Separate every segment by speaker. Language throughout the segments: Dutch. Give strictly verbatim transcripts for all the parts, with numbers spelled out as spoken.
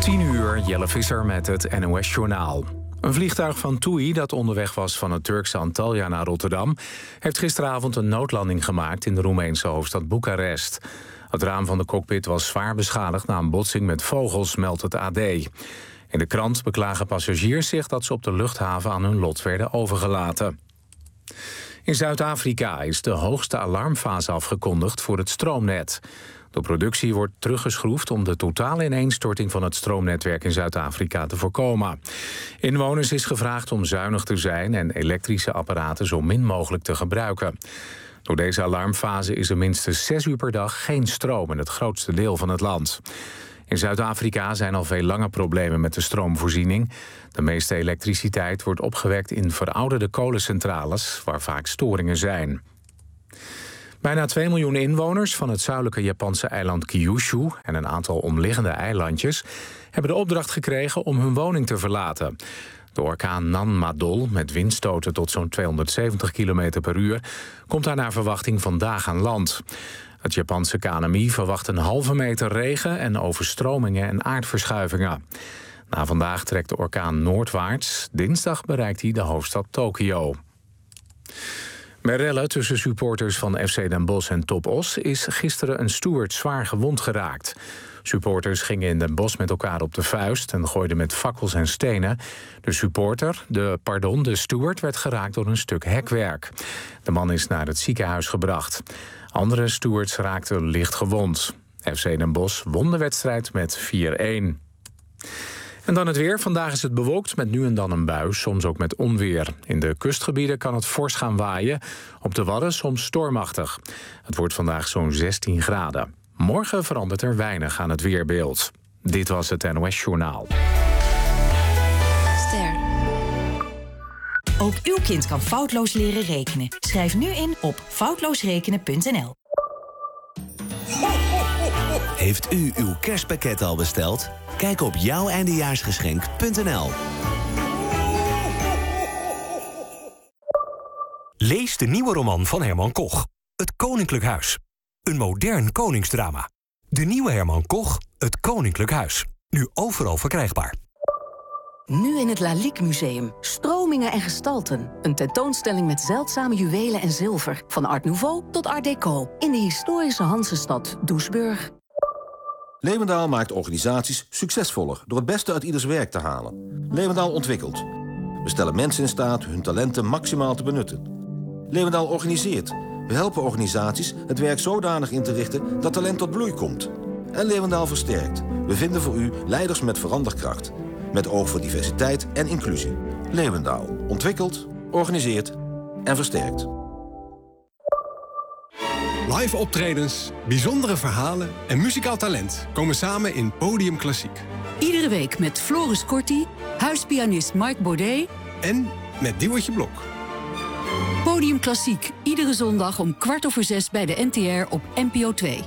Speaker 1: tien uur, Jelle Visser met het N O S-journaal. Een vliegtuig van TUI dat onderweg was van het Turkse Antalya naar Rotterdam... heeft gisteravond een noodlanding gemaakt in de Roemeense hoofdstad Boekarest. Het raam van de cockpit was zwaar beschadigd na een botsing met vogels, meldt het A D. In de krant beklagen passagiers zich dat ze op de luchthaven aan hun lot werden overgelaten. In Zuid-Afrika is de hoogste alarmfase afgekondigd voor het stroomnet. De productie wordt teruggeschroefd om de totale ineenstorting van het stroomnetwerk in Zuid-Afrika te voorkomen. Inwoners is gevraagd om zuinig te zijn en elektrische apparaten zo min mogelijk te gebruiken. Door deze alarmfase is er minstens zes uur per dag geen stroom in het grootste deel van het land. In Zuid-Afrika zijn al veel langer problemen met de stroomvoorziening. De meeste elektriciteit wordt opgewekt in verouderde kolencentrales, waar vaak storingen zijn. Bijna twee miljoen inwoners van het zuidelijke Japanse eiland Kyushu en een aantal omliggende eilandjes hebben de opdracht gekregen om hun woning te verlaten. De orkaan Nanmadol, met windstoten tot zo'n tweehonderdzeventig kilometer per uur, komt daar naar verwachting vandaag aan land. Het Japanse K N M I verwacht een halve meter regen en overstromingen en aardverschuivingen. Na vandaag trekt de orkaan noordwaarts. Dinsdag bereikt hij de hoofdstad Tokio. Bij rellen tussen supporters van F C Den Bosch en Top Os is gisteren een steward zwaar gewond geraakt. Supporters gingen in Den Bosch met elkaar op de vuist en gooiden met fakkels en stenen. De supporter, de, pardon, de steward werd geraakt door een stuk hekwerk. De man is naar het ziekenhuis gebracht. Andere stewards raakten licht gewond. F C Den Bosch won de wedstrijd met vier-een. En dan het weer. Vandaag is het bewolkt met nu en dan een bui, soms ook met onweer. In de kustgebieden kan het fors gaan waaien. Op de Wadden soms stormachtig. Het wordt vandaag zo'n zestien graden. Morgen verandert er weinig aan het weerbeeld. Dit was het N O S-journaal.
Speaker 2: Ster. Ook uw kind kan foutloos leren rekenen. Schrijf nu in op foutloosrekenen punt n l.
Speaker 3: Heeft u uw kerstpakket al besteld? Kijk op jouw eindejaarsgeschenk punt n l.
Speaker 4: Lees de nieuwe roman van Herman Koch. Het Koninklijk Huis. Een modern koningsdrama. De nieuwe Herman Koch, Het Koninklijk Huis. Nu overal verkrijgbaar.
Speaker 5: Nu in het Lalique Museum. Stromingen en gestalten. Een tentoonstelling met zeldzame juwelen en zilver. Van Art Nouveau tot Art Deco. In de historische Hansestad Doesburg.
Speaker 6: Leeuwendaal maakt organisaties succesvoller door het beste uit ieders werk te halen. Leeuwendaal ontwikkelt. We stellen mensen in staat hun talenten maximaal te benutten. Leeuwendaal organiseert. We helpen organisaties het werk zodanig in te richten dat talent tot bloei komt. En Leeuwendaal versterkt. We vinden voor u leiders met veranderkracht. Met oog voor diversiteit en inclusie. Leeuwendaal ontwikkelt, organiseert en versterkt.
Speaker 7: Live optredens, bijzondere verhalen en muzikaal talent komen samen in Podium Klassiek.
Speaker 8: Iedere week met Floris Corti, huispianist Marc Baudet
Speaker 7: en met Diewertje Blok.
Speaker 8: Podium Klassiek, iedere zondag om kwart over zes bij de N T R op N P O twee.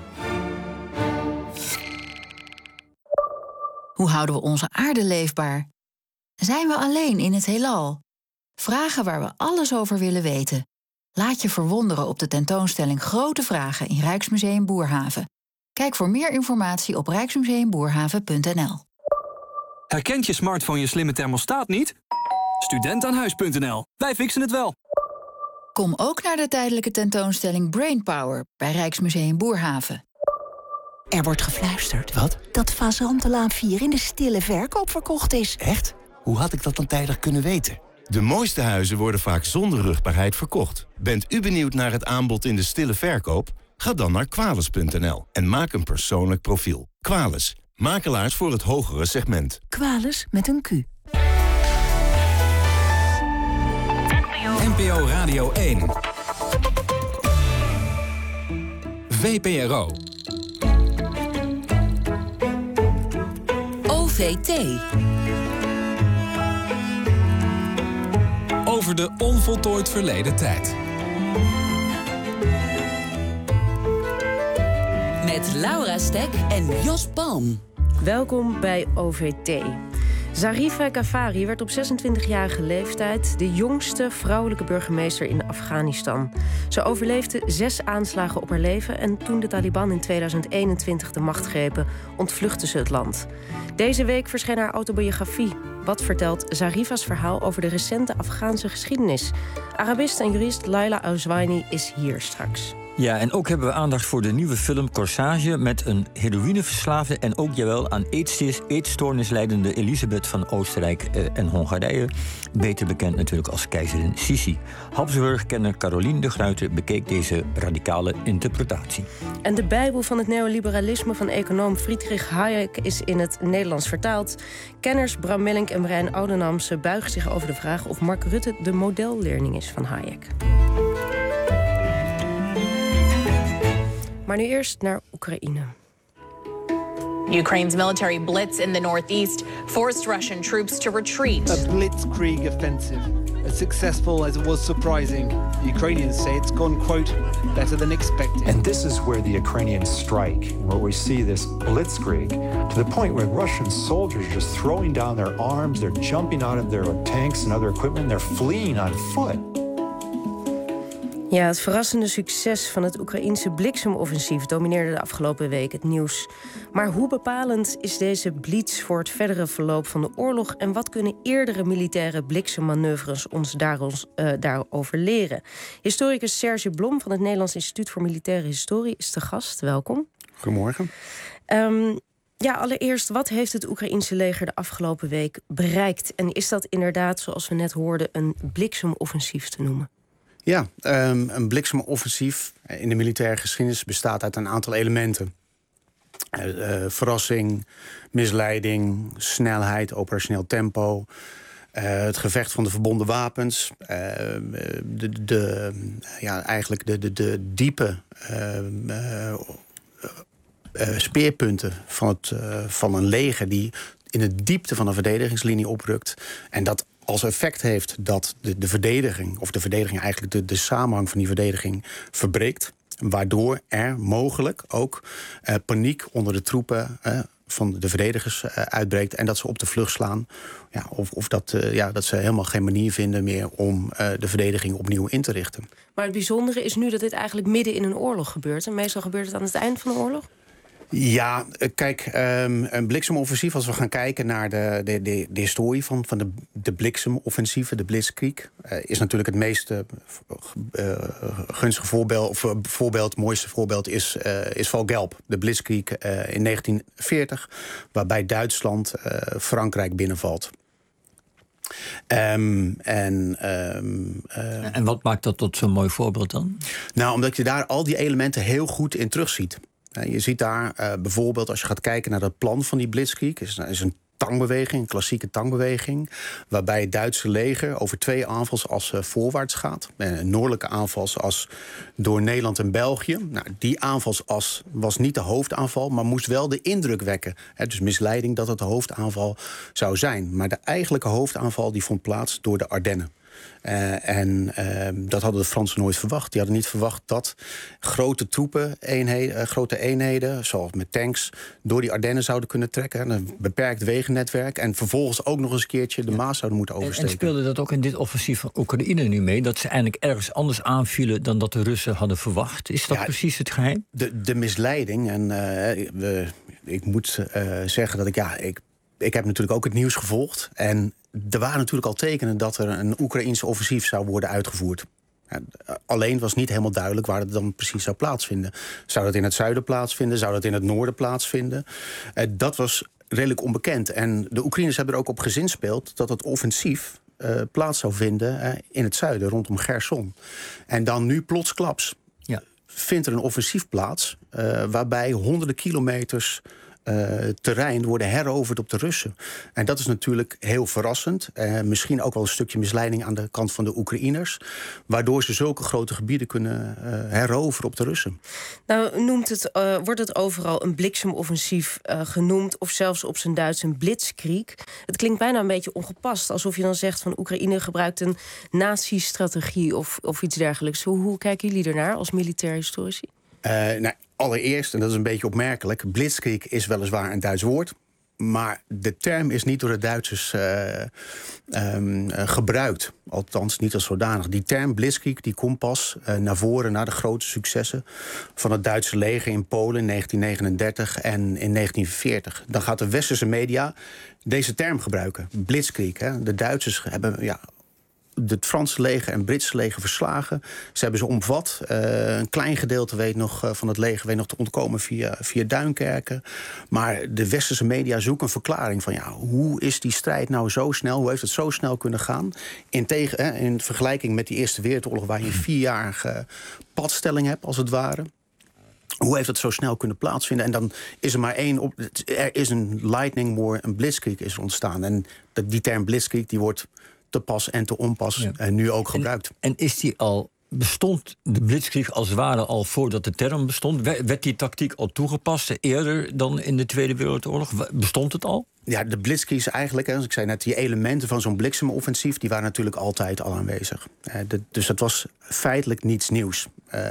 Speaker 2: Hoe houden we onze aarde leefbaar? Zijn we alleen in het heelal? Vragen waar we alles over willen weten. Laat je verwonderen op de tentoonstelling Grote Vragen in Rijksmuseum Boerhaven. Kijk voor meer informatie op rijksmuseumboerhaven punt n l.
Speaker 9: Herkent je smartphone je slimme thermostaat niet? Studentaanhuis punt n l. Wij fixen het wel.
Speaker 2: Kom ook naar de tijdelijke tentoonstelling Brainpower bij Rijksmuseum Boerhaven.
Speaker 10: Er wordt gefluisterd. Wat? Dat Fazantenlaan vier in de stille verkoop verkocht is.
Speaker 3: Echt? Hoe had ik dat dan tijdig kunnen weten? De mooiste huizen worden vaak zonder rugbaarheid verkocht. Bent u benieuwd naar het aanbod in de stille verkoop? Ga dan naar Quales punt n l en maak een persoonlijk profiel. Quales, makelaars voor het hogere segment.
Speaker 10: Quales met een Q.
Speaker 11: N P O Radio één. V P R O.
Speaker 2: O V T.
Speaker 11: Over de onvoltooid verleden tijd.
Speaker 2: Met Laura Stek en Jos Palm.
Speaker 12: Welkom bij O V T. Zarifa Ghaffari werd op zesentwintigjarige leeftijd de jongste vrouwelijke burgemeester in Afghanistan. Ze overleefde zes aanslagen op haar leven en toen de Taliban in tweeduizend eenentwintig de macht grepen, ontvluchtte ze het land. Deze week verscheen haar autobiografie. Wat vertelt Zarifa's verhaal over de recente Afghaanse geschiedenis? Arabist en jurist Laila Ouswaini is hier straks.
Speaker 13: Ja, en ook hebben we aandacht voor de nieuwe film Corsage met een heroïneverslaafde en ook jawel aan eetstoornis leidende Elisabeth van Oostenrijk eh, en Hongarije. Beter bekend natuurlijk als keizerin Sisi. Habsburg-kenner Caroline de Gruyter bekeek deze radicale interpretatie.
Speaker 12: En de Bijbel van het neoliberalisme van econoom Friedrich Hayek is in het Nederlands vertaald. Kenners Bram Mellink en Marijn Oudenamse buigen zich over de vraag of Mark Rutte de modelleerling is van Hayek. Maar nu eerst naar Oekraïne.
Speaker 14: Ukraine's military blitz in the northeast forced Russian troops to retreat.
Speaker 15: A blitzkrieg offensive, as successful as it was surprising. The Ukrainians say it's gone, quote, better than expected.
Speaker 16: And this is where the Ukrainians strike, where we see this blitzkrieg, to the point where Russian soldiers are just throwing down their arms, they're jumping out of their tanks and other equipment, they're fleeing on foot.
Speaker 12: Ja, het verrassende succes van het Oekraïense bliksemoffensief domineerde de afgelopen week het nieuws. Maar hoe bepalend is deze blitz voor het verdere verloop van de oorlog en wat kunnen eerdere militaire bliksemmanoeuvres ons daarover, uh, daarover leren? Historicus Serge Blom van het Nederlands Instituut voor Militaire Historie is te gast. Welkom.
Speaker 17: Goedemorgen.
Speaker 12: Um, Ja, allereerst, wat heeft het Oekraïense leger de afgelopen week bereikt? En is dat inderdaad, zoals we net hoorden, een bliksemoffensief te noemen?
Speaker 17: Ja, um, een bliksemoffensief in de militaire geschiedenis bestaat uit een aantal elementen. Uh, uh, verrassing, misleiding, snelheid, operationeel tempo. Uh, het gevecht van de verbonden wapens. Uh, de, de, ja, eigenlijk de, de, de diepe uh, uh, uh, speerpunten van, het, uh, van een leger die in de diepte van een verdedigingslinie oprukt. En dat als effect heeft dat de, de verdediging, of de verdediging eigenlijk de, de samenhang van die verdediging verbreekt. Waardoor er mogelijk ook uh, paniek onder de troepen uh, van de verdedigers uh, uitbreekt. En dat ze op de vlucht slaan. Ja, of of dat, uh, ja, dat ze helemaal geen manier vinden meer om uh, de verdediging opnieuw in te richten.
Speaker 12: Maar het bijzondere is nu dat dit eigenlijk midden in een oorlog gebeurt. En meestal gebeurt het aan het eind van de oorlog.
Speaker 17: Ja, kijk, um, een bliksemoffensief, als we gaan kijken naar de, de, de, de historie van, van de, de bliksemoffensieven, de blitzkrieg, uh, is natuurlijk het meest uh, uh, gunstige voorbeeld, of uh, voorbeeld, het mooiste voorbeeld is, uh, is Val Gelb, de blitzkrieg uh, in negentien veertig, waarbij Duitsland uh, Frankrijk binnenvalt. Um, en, um, uh,
Speaker 13: en wat maakt dat tot zo'n mooi voorbeeld dan?
Speaker 17: Nou, omdat je daar al die elementen heel goed in terugziet. Je ziet daar uh, bijvoorbeeld, als je gaat kijken naar het plan van die blitzkrieg, is, is een tangbeweging, een klassieke tangbeweging, waarbij het Duitse leger over twee aanvalsassen uh, voorwaarts gaat. Een noordelijke aanvalsas door Nederland en België. Nou, die aanvalsas was niet de hoofdaanval, maar moest wel de indruk wekken. He, dus misleiding dat het de hoofdaanval zou zijn. Maar de eigenlijke hoofdaanval die vond plaats door de Ardennen. Uh, en uh, dat hadden de Fransen nooit verwacht. Die hadden niet verwacht dat grote troepen, eenheden, uh, grote eenheden, zoals met tanks, door die Ardennen zouden kunnen trekken. Een beperkt wegennetwerk. En vervolgens ook nog eens een keertje de Maas zouden moeten oversteken.
Speaker 13: En, en speelde dat ook in dit offensief van Oekraïne nu mee? Dat ze eigenlijk ergens anders aanvielen dan dat de Russen hadden verwacht? Is dat ja, precies het geheim?
Speaker 17: De, de misleiding. En uh, we, ik moet uh, zeggen dat ik, ja, ik, ik heb natuurlijk ook het nieuws gevolgd. En er waren natuurlijk al tekenen dat er een Oekraïense offensief zou worden uitgevoerd. Ja, alleen was niet helemaal duidelijk waar het dan precies zou plaatsvinden. Zou dat in het zuiden plaatsvinden? Zou dat in het noorden plaatsvinden? Uh, dat was redelijk onbekend. En de Oekraïners hebben er ook op gezinspeeld dat het offensief uh, plaats zou vinden uh, in het zuiden, rondom Gerson. En dan nu plotsklaps ja. vindt er een offensief plaats uh, waarbij honderden kilometers Uh, terrein worden heroverd op de Russen. En dat is natuurlijk heel verrassend. Uh, misschien ook wel een stukje misleiding aan de kant van de Oekraïners. Waardoor ze zulke grote gebieden kunnen uh, heroveren op de Russen.
Speaker 12: Nou, noemt het, uh, wordt het overal een bliksemoffensief uh, genoemd, of zelfs op zijn Duits een blitzkrieg. Het klinkt bijna een beetje ongepast. Alsof je dan zegt van Oekraïne gebruikt een nazi-strategie of, of iets dergelijks. Hoe, hoe kijken jullie ernaar als militair historici?
Speaker 17: Uh, nou, allereerst, en dat is een beetje opmerkelijk, blitzkrieg is weliswaar een Duits woord. Maar de term is niet door de Duitsers uh, um, uh, gebruikt. Althans, niet als zodanig. Die term Blitzkrieg die komt pas uh, naar voren... na de grote successen van het Duitse leger in Polen in negentien negenendertig en in negentien veertig. Dan gaat de westerse media deze term gebruiken. Blitzkrieg. Hè. De Duitsers hebben... Ja, het Franse leger en Britse leger verslagen. Ze hebben ze omvat. Uh, een klein gedeelte weet nog, uh, van het leger weet nog te ontkomen via, via Duinkerken. Maar de westerse media zoeken een verklaring van... ja, hoe is die strijd nou zo snel? Hoe heeft het zo snel kunnen gaan? In, tegen, eh, in vergelijking met die Eerste Wereldoorlog... waar je een vierjarige padstelling hebt, als het ware... Hoe heeft het zo snel kunnen plaatsvinden? En dan is er maar één... Op, er is een lightning war, een blitzkrieg is ontstaan. En die term blitzkrieg die wordt... te pas en te onpas ja. en nu ook gebruikt.
Speaker 13: En, en is die al, bestond de blitzkrieg als het ware al voordat de term bestond? Werd die tactiek al toegepast eerder dan in de Tweede Wereldoorlog? Bestond het al?
Speaker 17: Ja, de blitzkrieg is eigenlijk, als ik zei net, die elementen van zo'n bliksemoffensief... die waren natuurlijk altijd al aanwezig. Uh, de, dus dat was feitelijk niets nieuws. Uh,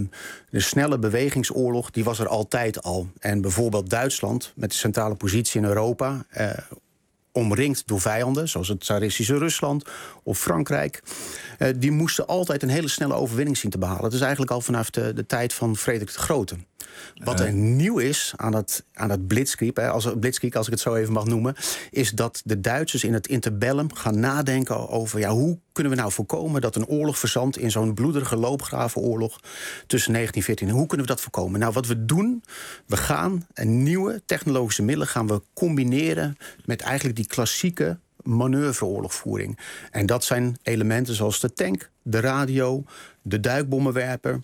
Speaker 17: de snelle bewegingsoorlog, die was er altijd al. En bijvoorbeeld Duitsland, met de centrale positie in Europa... Uh, omringd door vijanden, zoals het Tsaristische Rusland of Frankrijk... Uh, die moesten altijd een hele snelle overwinning zien te behalen. Dat is eigenlijk al vanaf de, de tijd van Frederik de Grote. Wat er nieuw is aan dat, aan dat blitzkrieg, hè, als, blitzkrieg, als ik het zo even mag noemen... is dat de Duitsers in het interbellum gaan nadenken over... ja, hoe kunnen we nou voorkomen dat een oorlog verzandt... in zo'n bloederige loopgravenoorlog tussen negentien veertien. Hoe kunnen we dat voorkomen? Nou, wat we doen, we gaan een nieuwe technologische middelen... gaan we combineren met eigenlijk die klassieke manoeuvreoorlogvoering. En dat zijn elementen zoals de tank, de radio, de duikbommenwerper...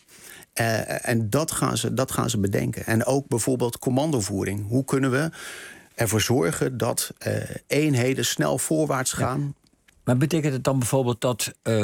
Speaker 17: Uh, en dat gaan, ze, dat gaan ze bedenken. En ook bijvoorbeeld commandovoering. Hoe kunnen we ervoor zorgen dat uh, eenheden snel voorwaarts gaan? Ja.
Speaker 13: Maar betekent het dan bijvoorbeeld dat uh,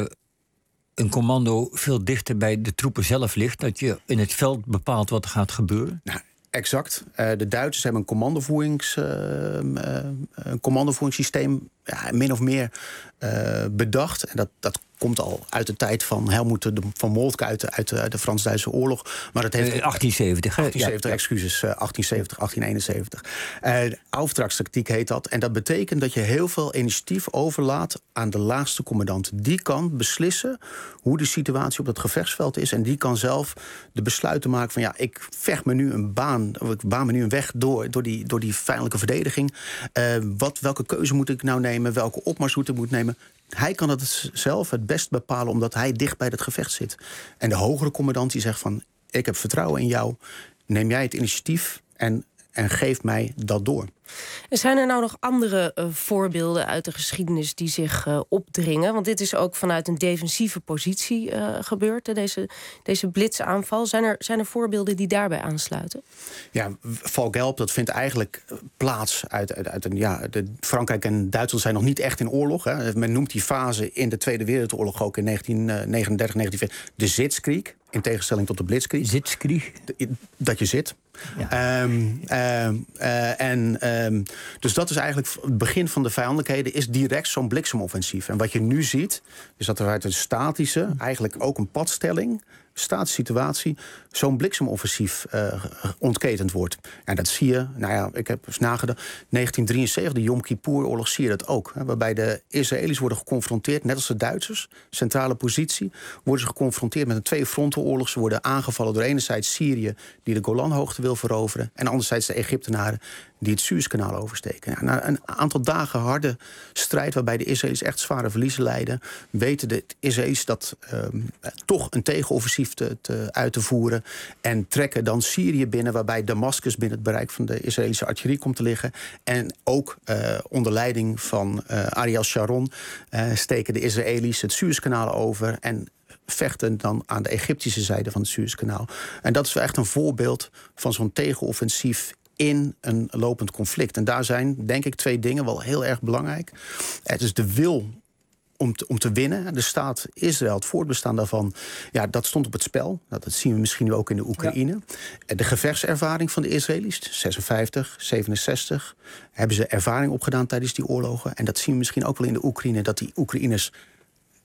Speaker 13: een commando veel dichter bij de troepen zelf ligt? Dat je in het veld bepaalt wat er gaat gebeuren?
Speaker 17: Nou, exact. Uh, de Duitsers hebben een commandovoerings, uh, uh, een commandovoeringssysteem ja, min of meer uh, bedacht. En dat, dat komt al uit de tijd van Helmoet de, van Moltke uit de, uit de, uit de Frans-Duitse oorlog. Maar het heeft
Speaker 13: uh, achttien zeventig.
Speaker 17: achttien zeventig, ja, excuses. Uh, achttien zeventig, achttien eenenzeventig. Uh, Auftragstactiek heet dat. En dat betekent dat je heel veel initiatief overlaat aan de laagste commandant. Die kan beslissen hoe de situatie op het gevechtsveld is. En die kan zelf de besluiten maken van... ja, ik vecht me nu een baan, of ik baan me nu een weg door, door, die, door die vijandelijke verdediging. Uh, wat, welke keuze moet ik nou nemen? Welke opmarsroute moet ik nemen? Hij kan het zelf het best bepalen, omdat hij dicht bij het gevecht zit. En de hogere commandant die zegt van... ik heb vertrouwen in jou, neem jij het initiatief en, en geef mij dat door.
Speaker 12: En zijn er nou nog andere uh, voorbeelden uit de geschiedenis die zich uh, opdringen? Want dit is ook vanuit een defensieve positie uh, gebeurd, hè, deze, deze blitsaanval. Zijn er, zijn er voorbeelden die daarbij aansluiten?
Speaker 17: Ja, Val-Gelb, dat vindt eigenlijk plaats uit, uit, uit een... Ja, de, Frankrijk en Duitsland zijn nog niet echt in oorlog. Hè. Men noemt die fase in de Tweede Wereldoorlog ook in negentien negenendertig, negentien veertig de Sitzkrieg. In tegenstelling tot de Blitzkrieg.
Speaker 13: Sitzkrieg?
Speaker 17: Dat je zit. Ja. Um, um, uh, en... Um, dus dat is eigenlijk het begin van de vijandelijkheden... is direct zo'n bliksemoffensief. En wat je nu ziet, is dat er uit een statische... eigenlijk ook een padstelling, statische situatie... zo'n bliksemoffensief uh, ontketend wordt. En dat zie je, nou ja, ik heb eens nagedacht... negentien drieënzeventig, de Yom Kippur-oorlog, zie je dat ook. Hè, waarbij de Israëli's worden geconfronteerd, net als de Duitsers... centrale positie, worden ze geconfronteerd met een twee-frontenoorlog. Ze worden aangevallen door enerzijds Syrië... die de Golanhoogte wil veroveren... en anderzijds de Egyptenaren die het Suezkanaal oversteken. Ja, na een aantal dagen harde strijd... waarbij de Israëli's echt zware verliezen lijden... weten de Israëli's dat um, toch een tegenoffensief te, te, uit te voeren... en trekken dan Syrië binnen... waarbij Damascus binnen het bereik van de Israëlische artillerie komt te liggen. En ook uh, onder leiding van uh, Ariel Sharon... Uh, steken de Israëli's het Suezkanaal over... en vechten dan aan de Egyptische zijde van het Suezkanaal. En dat is echt een voorbeeld van zo'n tegenoffensief... in een lopend conflict. En daar zijn, denk ik, twee dingen wel heel erg belangrijk. Het is de wil om te, om te winnen. De staat Israël, het voortbestaan daarvan... ja, dat stond op het spel. Dat zien we misschien nu ook in de Oekraïne. Ja. De gevechtservaring van de Israëli's, zesenvijftig, zevenenzestig... hebben ze ervaring opgedaan tijdens die oorlogen. En dat zien we misschien ook wel in de Oekraïne... dat die Oekraïners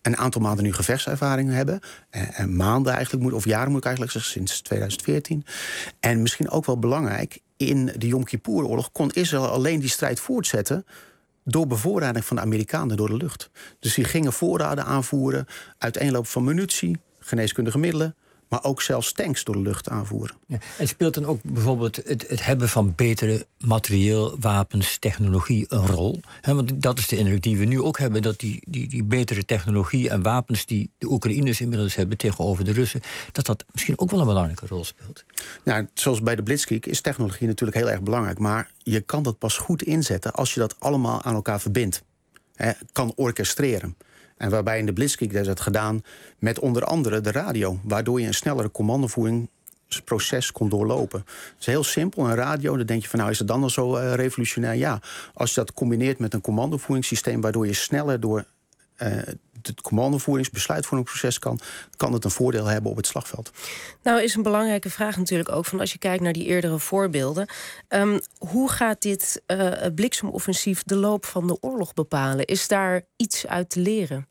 Speaker 17: een aantal maanden nu gevechtservaring hebben. En, en maanden eigenlijk, moet, of jaren moet ik eigenlijk zeggen, sinds tweeduizend veertien. En misschien ook wel belangrijk, in de Yom Kippur-oorlog kon Israël alleen die strijd voortzetten door bevoorrading van de Amerikanen door de lucht. Dus die gingen voorraden aanvoeren, uiteenloop van munitie, geneeskundige middelen, maar ook zelfs tanks door de lucht aanvoeren.
Speaker 13: Ja, en speelt dan ook bijvoorbeeld het, het hebben van betere materieel, wapens, technologie een rol? He, want dat is de indruk die we nu ook hebben, dat die, die, die betere technologie en wapens die de Oekraïners inmiddels hebben tegenover de Russen, dat dat misschien ook wel een belangrijke rol speelt.
Speaker 17: Nou, zoals bij de Blitzkrieg is technologie natuurlijk heel erg belangrijk, maar je kan dat pas goed inzetten als je dat allemaal aan elkaar verbindt. He, kan orchestreren. En waarbij in de Blitzkrieg is dat gedaan met onder andere de radio, waardoor je een snellere commandovoeringsproces kon doorlopen. Het is heel simpel, een radio, dan denk je van nou is het dan al zo uh, revolutionair? Ja, als je dat combineert met een commandovoeringssysteem waardoor je sneller door uh, het commandovoerings, besluitvoeringsproces kan, kan het een voordeel hebben op het slagveld.
Speaker 12: Nou is een belangrijke vraag natuurlijk ook van als je kijkt naar die eerdere voorbeelden. Um, hoe gaat dit uh, bliksemoffensief de loop van de oorlog bepalen? Is daar iets uit te leren?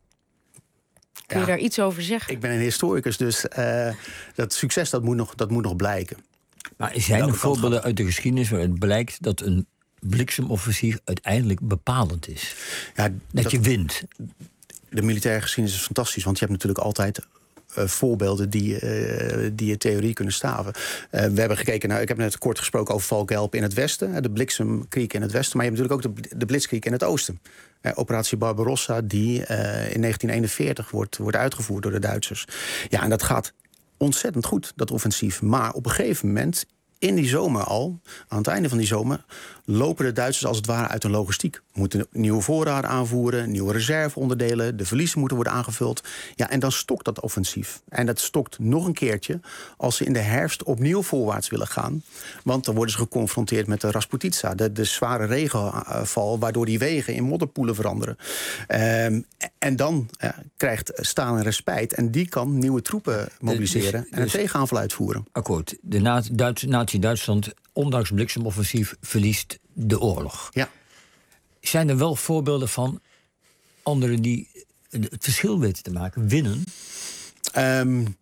Speaker 12: Kun je ja, daar iets over zeggen?
Speaker 17: Ik ben een historicus, dus uh, dat succes dat moet, nog, dat moet nog blijken.
Speaker 13: Maar zijn er voorbeelden uit de geschiedenis waaruit blijkt dat een bliksemoffensief uiteindelijk bepalend is? Ja, dat, dat je wint.
Speaker 17: De militaire geschiedenis is fantastisch, want je hebt natuurlijk altijd uh, voorbeelden die, uh, die je theorie kunnen staven. Uh, we hebben gekeken naar, ik heb net kort gesproken over Valkelp in het westen, de bliksemkrieg in het westen, maar je hebt natuurlijk ook de, de blitzkrieg in het oosten. Uh, Operatie Barbarossa, die uh, in negentien eenenveertig wordt, wordt uitgevoerd door de Duitsers. Ja, en dat gaat ontzettend goed, dat offensief. Maar op een gegeven moment, in die zomer al, aan het einde van die zomer, lopen de Duitsers als het ware uit hun logistiek. We moeten nieuwe voorraden aanvoeren, nieuwe reserveonderdelen, de verliezen moeten worden aangevuld. Ja, en dan stokt dat offensief. En dat stokt nog een keertje als ze in de herfst opnieuw voorwaarts willen gaan. Want dan worden ze geconfronteerd met de Rasputitsa, de, de zware regenval, waardoor die wegen in modderpoelen veranderen. Um, en dan ja, krijgt Stalin respijt en die kan nieuwe troepen mobiliseren dus, dus, en een tegenaanval uitvoeren.
Speaker 13: Akkoord. De na- Duits- Nazi-Duitsland, ondanks bliksemoffensief, verliest de oorlog.
Speaker 17: Ja.
Speaker 13: Zijn er wel voorbeelden van anderen die het verschil weten te maken, winnen?
Speaker 17: Um,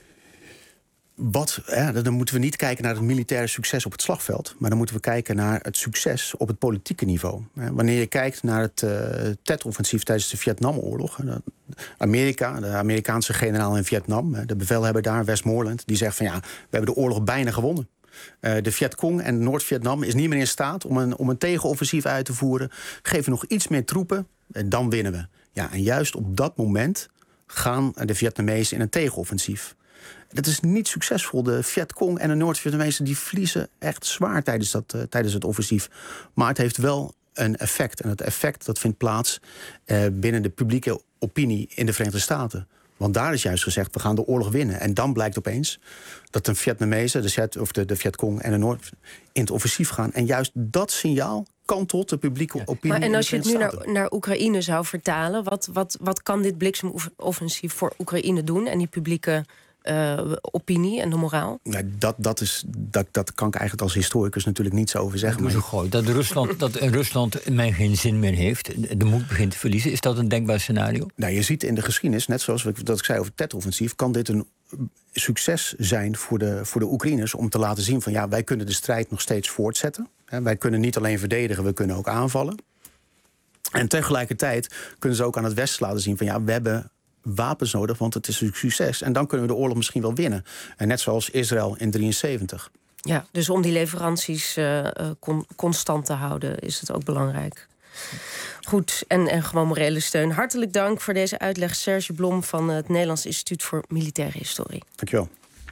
Speaker 17: wat, ja, dan moeten we niet kijken naar het militaire succes op het slagveld, maar dan moeten we kijken naar het succes op het politieke niveau. Wanneer je kijkt naar het uh, Tet-offensief tijdens de Vietnamoorlog, Amerika, de Amerikaanse generaal in Vietnam, de bevelhebber daar, Westmoreland, die zegt van ja, we hebben de oorlog bijna gewonnen. Uh, de Vietcong en Noord-Vietnam is niet meer in staat om een, om een tegenoffensief uit te voeren. Geven nog iets meer troepen en dan winnen we. Ja, en juist op dat moment gaan de Vietnamezen in een tegenoffensief. Dat is niet succesvol. De Vietcong en de Noord-Vietnamezen die verliezen echt zwaar tijdens, dat, uh, tijdens het offensief. Maar het heeft wel een effect. En het effect dat vindt plaats uh, binnen de publieke opinie in de Verenigde Staten. Want daar is juist gezegd, we gaan de oorlog winnen. En dan blijkt opeens dat de Vietnamezen, de, Viet, of de, de Vietcong en de Noord in het offensief gaan. En juist dat signaal kantelt de publieke ja. opinie.
Speaker 12: Maar en als je het nu naar, naar Oekraïne zou vertalen, wat, wat, wat kan dit bliksemoffensief voor Oekraïne doen en die publieke Uh, opinie en de moraal?
Speaker 17: Ja, dat, dat, is, dat, dat kan ik eigenlijk als historicus natuurlijk niet zo over zeggen.
Speaker 13: Dat, maar... dat, Rusland, dat in Rusland men geen zin meer heeft, de moed begint te verliezen. Is dat een denkbaar scenario?
Speaker 17: Nou, je ziet in de geschiedenis, net zoals ik, dat ik zei over het Tet-offensief, kan dit een succes zijn voor de, voor de Oekraïners om te laten zien van ja, wij kunnen de strijd nog steeds voortzetten. He, wij kunnen niet alleen verdedigen, we kunnen ook aanvallen. En tegelijkertijd kunnen ze ook aan het Westen laten zien van ja, we hebben wapens nodig, want het is een succes. En dan kunnen we de oorlog misschien wel winnen. En net zoals Israël in drieënzeventig.
Speaker 12: Ja, dus om die leveranties uh, con- constant te houden is het ook belangrijk. Goed, en, en gewoon morele steun. Hartelijk dank voor deze uitleg, Serge Blom van het Nederlands Instituut voor Militaire Historie.
Speaker 17: Dankjewel.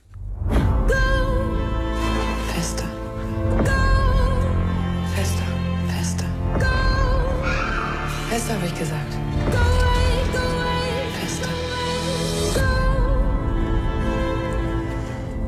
Speaker 18: Fester. Fester. Fester. Fester, habe ich gesagt.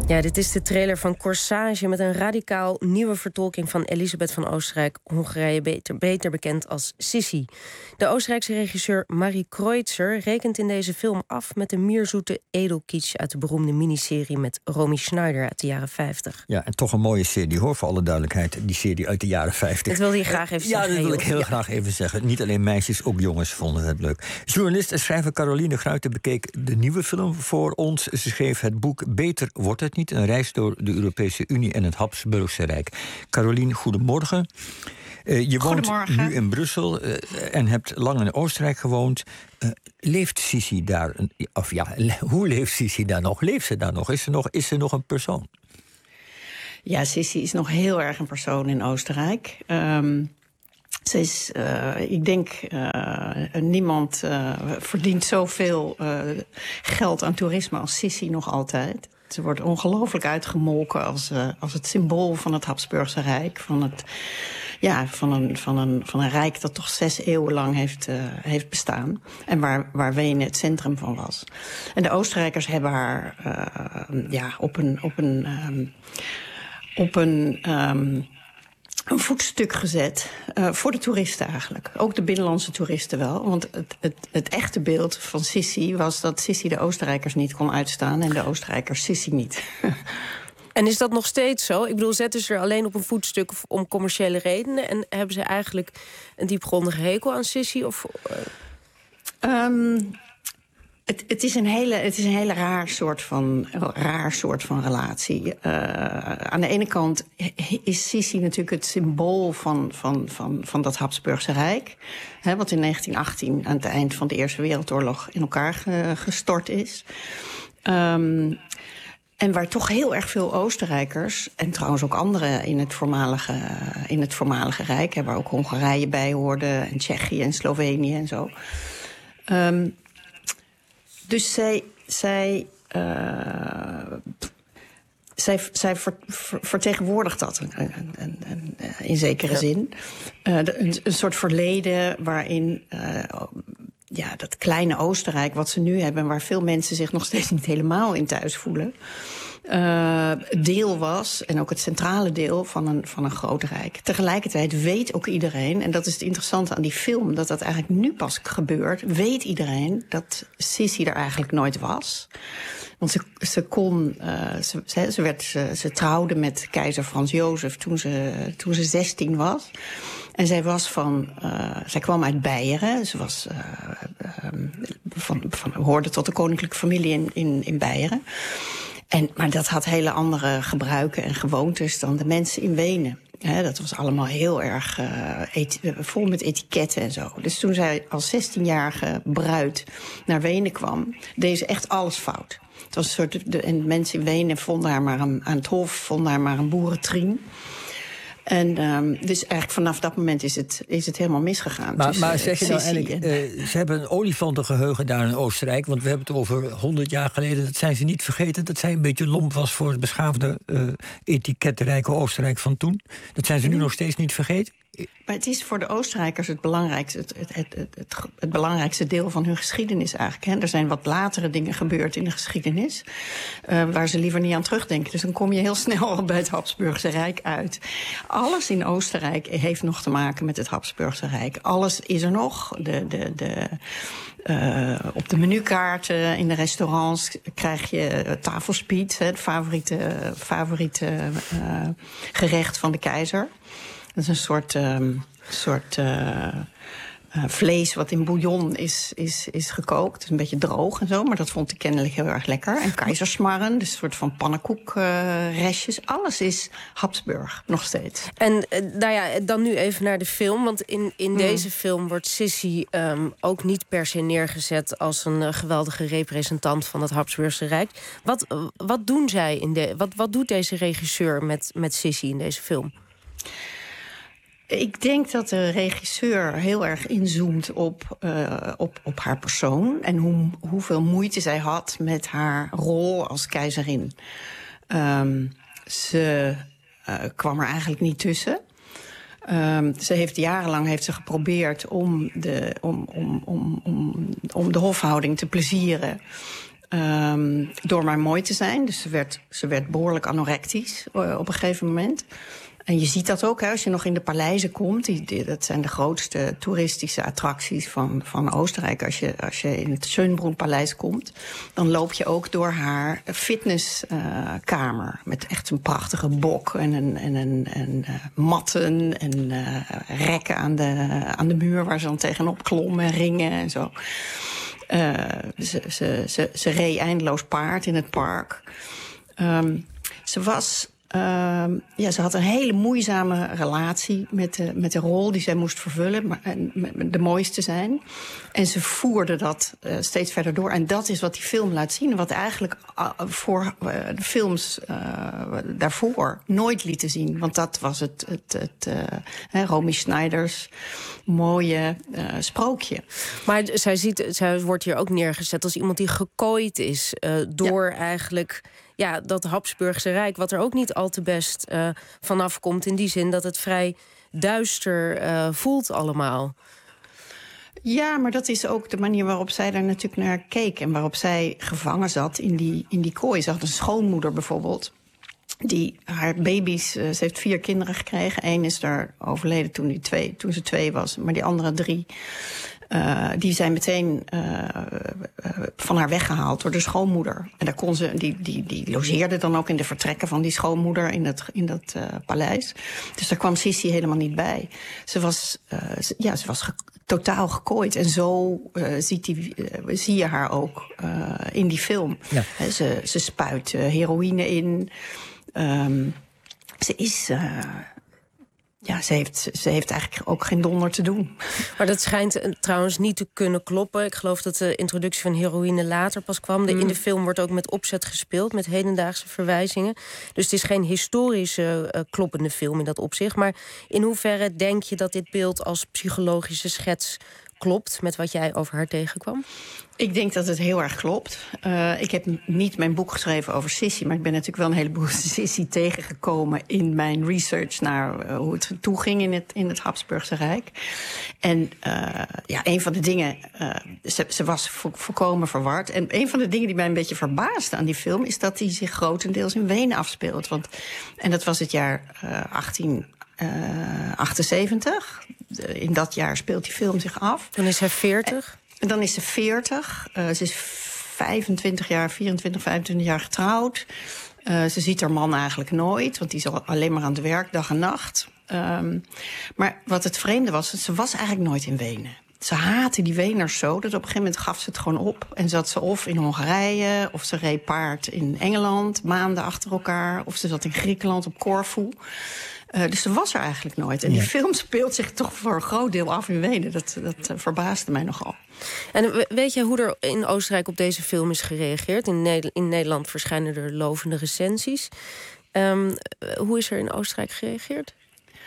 Speaker 12: Ja, dit is de trailer van Corsage met een radicaal nieuwe vertolking van Elisabeth van Oostenrijk-Hongarije, beter, beter bekend als Sissi. De Oostenrijkse regisseur Marie Kreutzer rekent in deze film af met de mierzoete edelkitsch uit de beroemde miniserie met Romy Schneider uit de jaren vijftig.
Speaker 13: Ja, en toch een mooie serie hoor, voor alle duidelijkheid, die serie uit de jaren vijftig.
Speaker 12: Dat wilde je graag even
Speaker 13: ja,
Speaker 12: zeggen.
Speaker 13: Ja, dat wil ik heel
Speaker 12: ja.
Speaker 13: graag even zeggen. Niet alleen meisjes, ook jongens vonden het leuk. Journalist en schrijver Caroline Gruijten bekeek de nieuwe film voor ons. Ze schreef het boek Beter wordt het niet, een reis door de Europese Unie en het Habsburgse Rijk. Caroline, goedemorgen. Uh, je woont nu in Brussel uh, en hebt lang in Oostenrijk gewoond. Uh, leeft Sissi daar? Of ja, hoe leeft Sissi daar nog? Leeft ze daar nog? Is ze nog, is ze nog een persoon?
Speaker 19: Ja, Sissi is nog heel erg een persoon in Oostenrijk. Um, ze is, uh, ik denk, uh, niemand uh, verdient zoveel uh, geld aan toerisme als Sissi nog altijd. Ze wordt ongelooflijk uitgemolken als, uh, als het symbool van het Habsburgse Rijk. Van, het, ja, van, een, van, een, van een rijk dat toch zes eeuwen lang heeft, uh, heeft bestaan. En waar, waar Wenen het centrum van was. En de Oostenrijkers hebben haar uh, ja, op een, op een, um, op een, um, een voetstuk gezet. Uh, voor de toeristen eigenlijk. Ook de binnenlandse toeristen wel. Want het, het, het echte beeld van Sissi was dat Sissi de Oostenrijkers niet kon uitstaan. En de Oostenrijkers Sissi niet.
Speaker 12: En is dat nog steeds zo? Ik bedoel, zetten ze er alleen op een voetstuk om commerciële redenen? En hebben ze eigenlijk een diepgrondige hekel aan Sissi? Of,
Speaker 19: uh... um, het, het, is een hele, het is een hele raar soort van, raar soort van relatie. Uh, aan de ene kant is Sissi natuurlijk het symbool van, van, van, van dat Habsburgse Rijk. Hè, wat in negentien achttien aan het eind van de Eerste Wereldoorlog in elkaar ge, gestort is. Um, En waar toch heel erg veel Oostenrijkers, en trouwens ook anderen in het voormalige, in het voormalige Rijk, hè, waar ook Hongarije bij hoorde, en Tsjechië en Slovenië en zo. Um, dus zij, zij, uh, zij, zij ver, ver, vertegenwoordigt dat een, een, een, een, in zekere ja. zin. Uh, een, een soort verleden waarin Uh, ja, dat kleine Oostenrijk wat ze nu hebben, waar veel mensen zich nog steeds niet helemaal in thuis voelen, uh, deel was, en ook het centrale deel van een, van een groot rijk. Tegelijkertijd weet ook iedereen, en dat is het interessante aan die film, dat dat eigenlijk nu pas gebeurt, weet iedereen dat Sissi er eigenlijk nooit was. Want ze, ze kon, uh, ze, ze, ze, werd, ze, ze trouwde met keizer Frans Jozef toen ze, toen ze zestien was. En zij was van, uh, zij kwam uit Beieren. Ze was, uh, um, van, van, hoorde tot de koninklijke familie in, in, in Beieren. En, maar dat had hele andere gebruiken en gewoontes dan de mensen in Wenen. He, dat was allemaal heel erg uh, eti- vol met etiketten en zo. Dus toen zij als zestienjarige bruid naar Wenen kwam, deed ze echt alles fout. Het was een soort, de, en mensen in Wenen vonden haar maar een, aan het hof vonden haar maar een boerentrien. En um, dus eigenlijk vanaf dat moment is het, is het helemaal misgegaan.
Speaker 13: Maar,
Speaker 19: tussen,
Speaker 13: maar zeg je nou
Speaker 19: Sissi
Speaker 13: eigenlijk,
Speaker 19: en...
Speaker 13: uh, ze hebben een olifantengeheugen daar in Oostenrijk, want we hebben het over honderd jaar geleden, dat zijn ze niet vergeten, dat zij een beetje lomp was voor het beschaafde, uh, etikettenrijke Oostenrijk van toen. Dat zijn ze nu nog steeds niet vergeten?
Speaker 19: Maar het is voor de Oostenrijkers het belangrijkste, het, het, het, het, het, het belangrijkste deel van hun geschiedenis eigenlijk. Hè. Er zijn wat latere dingen gebeurd in de geschiedenis, uh, waar ze liever niet aan terugdenken. Dus dan kom je heel snel bij het Habsburgse Rijk uit. Alles in Oostenrijk heeft nog te maken met het Habsburgse Rijk. Alles is er nog. De, de, de, uh, op de menukaarten in de restaurants krijg je tafelspiet, het favoriete, favoriete uh, gerecht van de keizer. Dat is een soort, um, soort uh, uh, vlees wat in bouillon is, is, is gekookt. Het is een beetje droog en zo, maar dat vond ik kennelijk heel erg lekker. En keizersmarren, dus een soort van pannenkoekrestjes. Uh, Alles is Habsburg, nog steeds.
Speaker 12: En uh, nou ja, dan nu even naar de film. Want in, in hmm. deze film wordt Sissi um, ook niet per se neergezet als een uh, geweldige representant van het Habsburgse Rijk. Wat, uh, wat doen zij in de, wat, wat doet deze regisseur met, met Sissi in deze film?
Speaker 19: Ik denk dat de regisseur heel erg inzoomt op, uh, op, op haar persoon en hoe, hoeveel moeite zij had met haar rol als keizerin. Um, ze uh, kwam er eigenlijk niet tussen. Um, ze heeft jarenlang heeft ze geprobeerd om de, om, om, om, om, om de hofhouding te plezieren. Um, door maar mooi te zijn. Dus ze werd, ze werd behoorlijk anorectisch uh, op een gegeven moment. En je ziet dat ook, hè, als je nog in de paleizen komt. Die, die, dat zijn de grootste toeristische attracties van, van Oostenrijk. Als je, als je in het Schönbrunn-paleis komt, dan loop je ook door haar fitnesskamer. Uh, met echt een prachtige bok en, een, en, een, en uh, matten en uh, rekken aan de, aan de muur waar ze dan tegenop klommen, ringen en zo. Uh, ze, ze, ze, ze reed eindeloos paard in het park. Um, ze was... Uh, ja, ze had een hele moeizame relatie met de, met de rol die zij moest vervullen, maar, en, de mooiste zijn. En ze voerde dat uh, steeds verder door. En dat is wat die film laat zien. Wat eigenlijk uh, voor uh, de films uh, daarvoor nooit lieten zien. Want dat was het, het, het uh, hè, Romy Schneiders mooie uh, sprookje.
Speaker 12: Maar zij, ziet, zij wordt hier ook neergezet als iemand die gekooid is uh, door ja. eigenlijk... Ja, dat Habsburgse Rijk, wat er ook niet al te best uh, vanaf komt, in die zin dat het vrij duister uh, voelt allemaal.
Speaker 19: Ja, maar dat is ook de manier waarop zij daar natuurlijk naar keek en waarop zij gevangen zat in die, in die kooi. Ze had een schoonmoeder bijvoorbeeld, die haar baby's, uh, ze heeft vier kinderen gekregen. Eén is daar overleden toen, die twee, toen ze twee was, maar die andere drie... Uh, die zijn meteen uh, uh, van haar weggehaald door de schoonmoeder. En daar kon ze, die, die, die logeerde dan ook in de vertrekken van die schoonmoeder in dat, in dat uh, paleis. Dus daar kwam Sissi helemaal niet bij. Ze was, uh, ze, ja, ze was ge, totaal gekooid. En zo uh, ziet die, uh, zie je haar ook uh, in die film. Ja. He, ze, ze spuit uh, heroïne in. Um, ze is... Uh, Ja, ze heeft, ze heeft eigenlijk ook geen donder te doen.
Speaker 12: Maar dat schijnt uh, trouwens niet te kunnen kloppen. Ik geloof dat de introductie van heroïne later pas kwam. De, mm. In de film wordt ook met opzet gespeeld, met hedendaagse verwijzingen. Dus het is geen historische uh, kloppende film in dat opzicht. Maar in hoeverre denk je dat dit beeld als psychologische schets klopt met wat jij over haar tegenkwam?
Speaker 19: Ik denk dat het heel erg klopt. Uh, ik heb niet mijn boek geschreven over Sissi, maar ik ben natuurlijk wel een heleboel Sissi tegengekomen in mijn research naar uh, hoe het toeging in het, in het Habsburgse Rijk. En uh, ja, een van de dingen, uh, ze, ze was vo, volkomen verward. En een van de dingen die mij een beetje verbaasde aan die film is dat die zich grotendeels in Wenen afspeelt. Want, en dat was het jaar uh, achttien achtenzeventig. In dat jaar speelt die film zich af.
Speaker 12: Dan is zij veertig.
Speaker 19: En dan is ze veertig. Uh, ze is vijfentwintig jaar, vierentwintig, vijfentwintig jaar getrouwd. Uh, ze ziet haar man eigenlijk nooit, want die is alleen maar aan het werk, dag en nacht. Um, maar wat het vreemde was, ze was eigenlijk nooit in Wenen. Ze haatte die Weners zo, dat op een gegeven moment gaf ze het gewoon op. En zat ze of in Hongarije, of ze reed paard in Engeland, maanden achter elkaar. Of ze zat in Griekenland op Corfu. Uh, dus ze was er eigenlijk nooit. En die ja. film speelt zich toch voor een groot deel af in Wenen. Dat, dat uh, verbaasde mij nogal.
Speaker 12: En weet je hoe er in Oostenrijk op deze film is gereageerd? In, ne- in Nederland verschijnen er lovende recensies. Um, hoe is er in Oostenrijk gereageerd?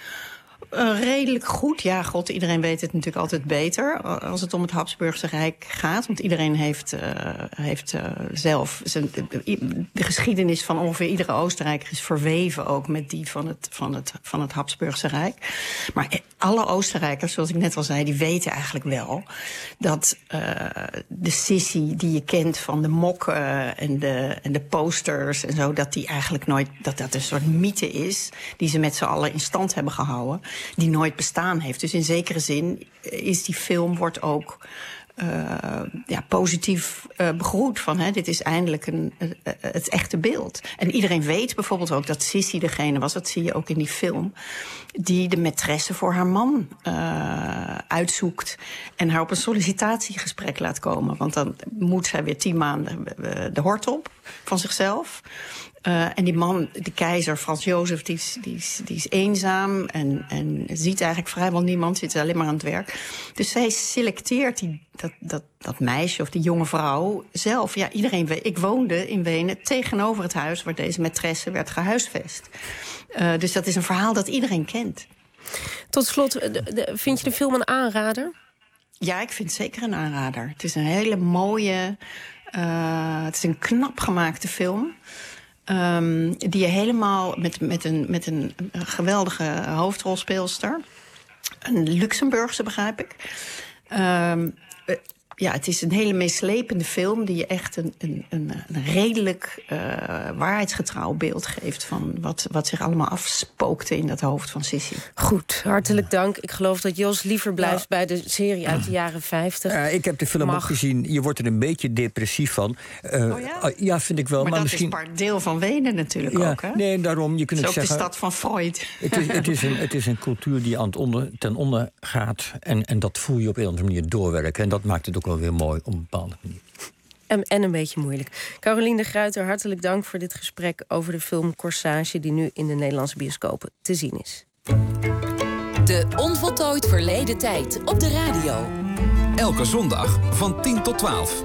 Speaker 19: Uh, redelijk goed. Ja, god, iedereen weet het natuurlijk altijd beter als het om het Habsburgse Rijk gaat. Want iedereen heeft, uh, heeft uh, zelf... Zijn, de geschiedenis van ongeveer iedere Oostenrijker is verweven ook met die van het, van het, van het Habsburgse Rijk. Maar alle Oostenrijkers, zoals ik net al zei, die weten eigenlijk wel dat uh, de Sissi die je kent van de mokken en de, en de posters en zo, dat die eigenlijk nooit, dat dat een soort mythe is die ze met z'n allen in stand hebben gehouden, die nooit bestaan heeft. Dus in zekere zin is die film wordt ook uh, ja, positief uh, begroet van, hè, dit is eindelijk een, uh, het echte beeld. En iedereen weet bijvoorbeeld ook dat Sissi degene was, dat zie je ook in die film, die de maîtresse voor haar man uh, uitzoekt en haar op een sollicitatiegesprek laat komen. Want dan moet zij weer tien maanden de hort op van zichzelf. Uh, en die man, de keizer Frans Jozef, die is, die is, die is eenzaam en, en ziet eigenlijk vrijwel niemand, zit alleen maar aan het werk. Dus zij selecteert die, dat, dat, dat meisje of die jonge vrouw zelf. Ja, iedereen weet, ik woonde in Wenen tegenover het huis waar deze maîtresse werd gehuisvest. Uh, dus dat is een verhaal dat iedereen kent.
Speaker 12: Tot slot, de, de, vind je de film een aanrader?
Speaker 19: Ja, ik vind het zeker een aanrader. Het is een hele mooie, uh, het is een knap gemaakte film. Um, die je helemaal met, met, een, met een geweldige hoofdrolspeelster. Een Luxemburgse, begrijp ik. Um, Ja, het is een hele meeslepende film die je echt een, een, een, een redelijk uh, waarheidsgetrouw beeld geeft van wat, wat zich allemaal afspookte in dat hoofd van Sissi.
Speaker 12: Goed, hartelijk dank. Ik geloof dat Jos liever blijft ja. bij de serie uit de jaren vijftig.
Speaker 13: Uh, ik heb de film Mag. ook gezien. Je wordt er een beetje depressief van. Uh,
Speaker 19: oh ja?
Speaker 13: Uh, ja, vind ik wel.
Speaker 19: Maar,
Speaker 13: maar
Speaker 19: dat
Speaker 13: misschien...
Speaker 19: is part deel van Wenen natuurlijk
Speaker 13: ja,
Speaker 19: ook, hè?
Speaker 13: Nee, daarom, je kunt het,
Speaker 19: het is
Speaker 13: zeggen...
Speaker 19: ook de stad van Freud.
Speaker 13: Het is, het is, een, het is een cultuur die aan het onder, ten onder gaat. En, en dat voel je op een of andere manier doorwerken. En dat maakt het ook wel weer mooi op een bepaalde manier.
Speaker 12: En, en een beetje moeilijk. Caroline de Gruyter, hartelijk dank voor dit gesprek over de film Corsage, die nu in de Nederlandse bioscopen te zien is.
Speaker 20: De Onvoltooid Verleden Tijd op de radio.
Speaker 11: Elke zondag van tien tot twaalf.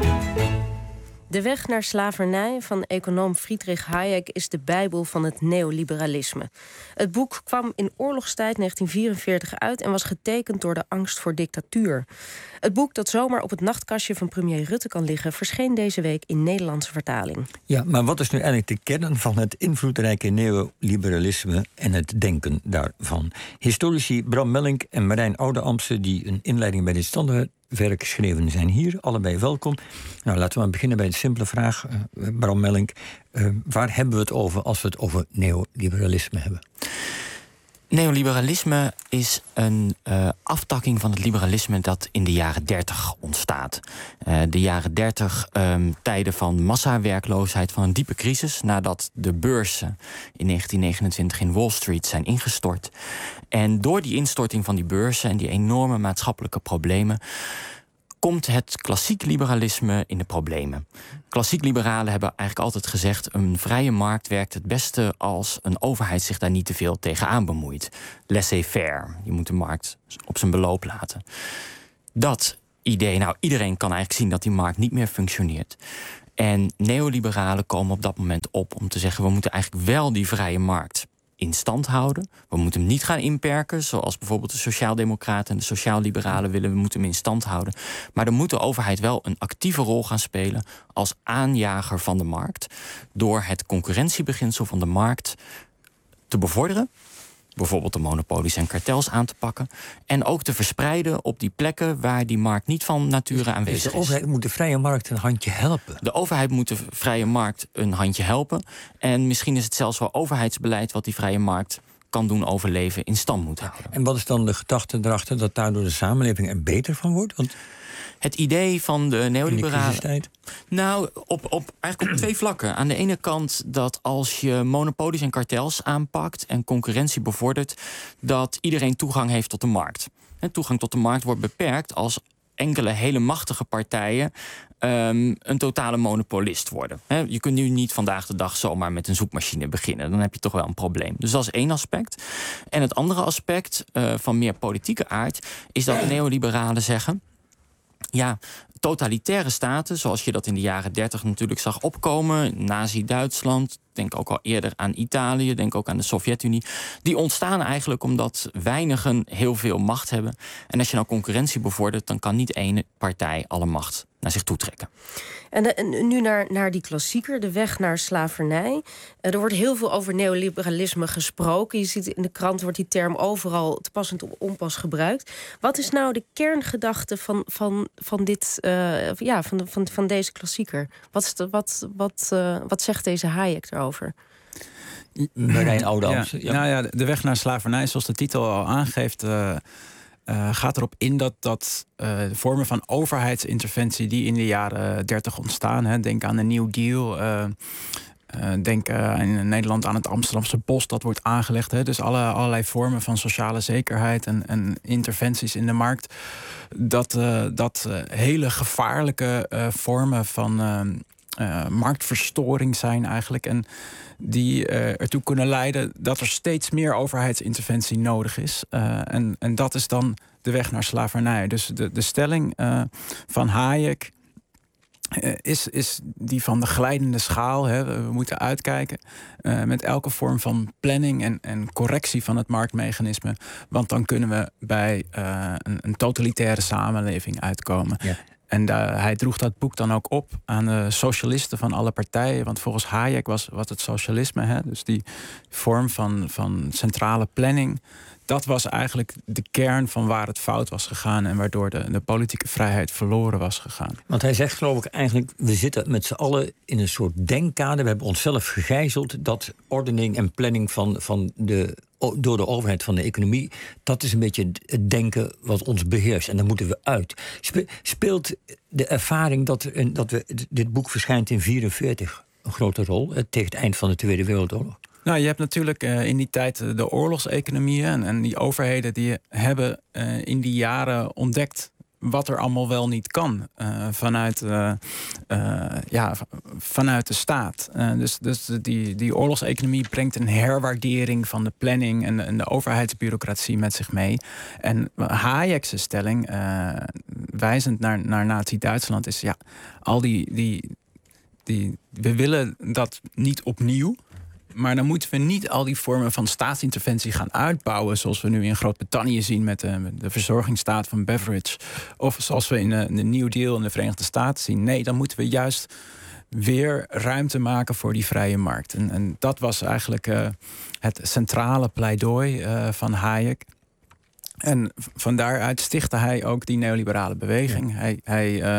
Speaker 12: De weg naar slavernij van econoom Friedrich Hayek is de bijbel van het neoliberalisme. Het boek kwam in oorlogstijd negentien vierenveertig uit en was getekend door de angst voor dictatuur. Het boek dat zomaar op het nachtkastje van premier Rutte kan liggen, verscheen deze week in Nederlandse vertaling.
Speaker 13: Ja, maar wat is nu eigenlijk de kern van het invloedrijke neoliberalisme en het denken daarvan? Historici Bram Mellink en Marijn Oude-Amse, die een inleiding bij dit standaardwerk geschreven zijn hier, allebei welkom. Nou, laten we maar beginnen bij de simpele vraag, uh, Bram Mellink. Uh, waar hebben we het over als we het over neoliberalisme hebben?
Speaker 21: Neoliberalisme is een uh, aftakking van het liberalisme dat in de jaren dertig ontstaat. Uh, de jaren dertig, um, tijden van massawerkloosheid, van een diepe crisis, nadat de beurzen in negentien negenentwintig in Wall Street zijn ingestort. En door die instorting van die beurzen en die enorme maatschappelijke problemen komt het klassiek liberalisme in de problemen. Klassiek liberalen hebben eigenlijk altijd gezegd, een vrije markt werkt het beste als een overheid zich daar niet te veel tegenaan bemoeit. Laissez-faire. Je moet de markt op zijn beloop laten. Dat idee, nou, iedereen kan eigenlijk zien dat die markt niet meer functioneert. En neoliberalen komen op dat moment op om te zeggen, we moeten eigenlijk wel die vrije markt in stand houden. We moeten hem niet gaan inperken, zoals bijvoorbeeld de sociaaldemocraten en de sociaal-liberalen willen. We moeten hem in stand houden. Maar dan moet de overheid wel een actieve rol gaan spelen als aanjager van de markt, door het concurrentiebeginsel van de markt te bevorderen. Bijvoorbeeld de monopolies en kartels aan te pakken. En ook te verspreiden op die plekken waar die markt niet van nature aanwezig is.
Speaker 13: Dus de overheid moet de vrije markt een handje helpen?
Speaker 21: De overheid moet de vrije markt een handje helpen. En misschien is het zelfs wel overheidsbeleid wat die vrije markt kan doen overleven, in stand moet houden.
Speaker 13: En wat is dan de gedachte erachter dat daardoor de samenleving er beter van wordt? Want
Speaker 21: het idee van de neoliberalen. Nou, op, op, eigenlijk op twee vlakken. Aan de ene kant dat als je monopolies en kartels aanpakt en concurrentie bevordert, dat iedereen toegang heeft tot de markt. En toegang tot de markt wordt beperkt als enkele hele machtige partijen um, een totale monopolist worden. He, je kunt nu niet vandaag de dag zomaar met een zoekmachine beginnen. Dan heb je toch wel een probleem. Dus dat is één aspect. En het andere aspect uh, van meer politieke aard is dat de neoliberalen zeggen, ja, totalitaire staten, zoals je dat in de jaren dertig natuurlijk zag opkomen, Nazi-Duitsland, denk ook al eerder aan Italië, denk ook aan de Sovjet-Unie, die ontstaan eigenlijk omdat weinigen heel veel macht hebben. En als je nou concurrentie bevordert, dan kan niet één partij alle macht naar zich toetrekken.
Speaker 12: En, en nu naar, naar die klassieker, de weg naar slavernij. Er wordt heel veel over neoliberalisme gesproken. Je ziet in de krant wordt die term overal te pas en te onpas gebruikt. Wat is nou de kerngedachte van, van, van, dit, uh, ja, van, de, van, van deze klassieker? Wat, is de, wat, wat, uh, wat zegt deze Hayek erover?
Speaker 13: Marijn Oude-Amse.
Speaker 22: Ja, nou ja, de weg naar slavernij, zoals de titel al aangeeft, Uh, Uh, gaat erop in dat, dat uh, vormen van overheidsinterventie die in de jaren dertig ontstaan, hè, denk aan de New Deal, uh, uh, denk uh, in Nederland aan het Amsterdamse bos dat wordt aangelegd. Hè, dus alle, allerlei vormen van sociale zekerheid en, en interventies in de markt. Dat, uh, dat uh, hele gevaarlijke uh, vormen van uh, uh, marktverstoring zijn eigenlijk. En die uh, ertoe kunnen leiden dat er steeds meer overheidsinterventie nodig is. Uh, en, en dat is dan de weg naar slavernij. Dus de, de stelling uh, van Hayek uh, is, is die van de glijdende schaal. Hè. We moeten uitkijken uh, met elke vorm van planning en, en correctie van het marktmechanisme. Want dan kunnen we bij uh, een, een totalitaire samenleving uitkomen. Ja. En uh, hij droeg dat boek dan ook op aan de socialisten van alle partijen. Want volgens Hayek was wat het socialisme, hè, dus die vorm van, van centrale planning, dat was eigenlijk de kern van waar het fout was gegaan en waardoor de, de politieke vrijheid verloren was gegaan.
Speaker 13: Want hij zegt geloof ik eigenlijk, we zitten met z'n allen in een soort denkkader. We hebben onszelf gegijzeld dat ordening en planning van, van de, door de overheid van de economie, dat is een beetje het denken wat ons beheerst. En daar moeten we uit. Speelt de ervaring dat, dat we, dit boek verschijnt in negentien vierenveertig een grote rol, tegen het eind van de Tweede Wereldoorlog?
Speaker 22: Nou, je hebt natuurlijk uh, in die tijd de oorlogseconomieën en, en die overheden die hebben uh, in die jaren ontdekt wat er allemaal wel niet kan uh, vanuit, uh, uh, ja, vanuit de staat. Uh, dus dus die, die oorlogseconomie brengt een herwaardering van de planning en de, en de overheidsbureaucratie met zich mee. En Hayek's stelling, uh, wijzend naar, naar Nazi-Duitsland, is ja, al die, die, die. We willen dat niet opnieuw. Maar dan moeten we niet al die vormen van staatsinterventie gaan uitbouwen, zoals we nu in Groot-Brittannië zien met de, met de verzorgingsstaat van Beveridge. Of zoals we in de, de New Deal in de Verenigde Staten zien. Nee, dan moeten we juist weer ruimte maken voor die vrije markt. En, en dat was eigenlijk uh, het centrale pleidooi uh, van Hayek. En van daaruit stichtte hij ook die neoliberale beweging. Ja. Hij... hij uh,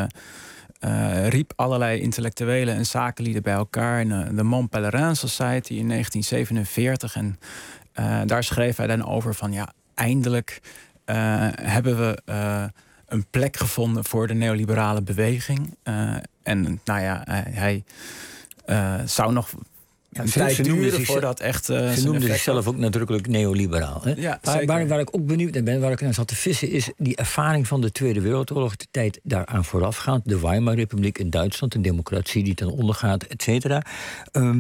Speaker 22: Uh, riep allerlei intellectuelen en zakenlieden bij elkaar in uh, de Mont Pelerin Society in negentien zevenenveertig. En uh, daar schreef hij dan over van ja, eindelijk uh, hebben we uh, een plek gevonden voor de neoliberale beweging. Uh, en nou ja, hij, hij uh, zou nog
Speaker 13: Ja,
Speaker 22: een
Speaker 13: ze,
Speaker 22: tijd
Speaker 13: ze noemden
Speaker 22: duren
Speaker 13: zich,
Speaker 22: voordat echt... Uh,
Speaker 13: ze noemden zichzelf ook nadrukkelijk neoliberaal. Hè?
Speaker 22: Ja,
Speaker 13: waar, waar, waar ik ook benieuwd naar ben, waar ik naar zat te vissen, is die ervaring van de Tweede Wereldoorlog, de tijd daaraan voorafgaand, de Weimarrepubliek in Duitsland, een democratie die ten onder gaat, et cetera. Um,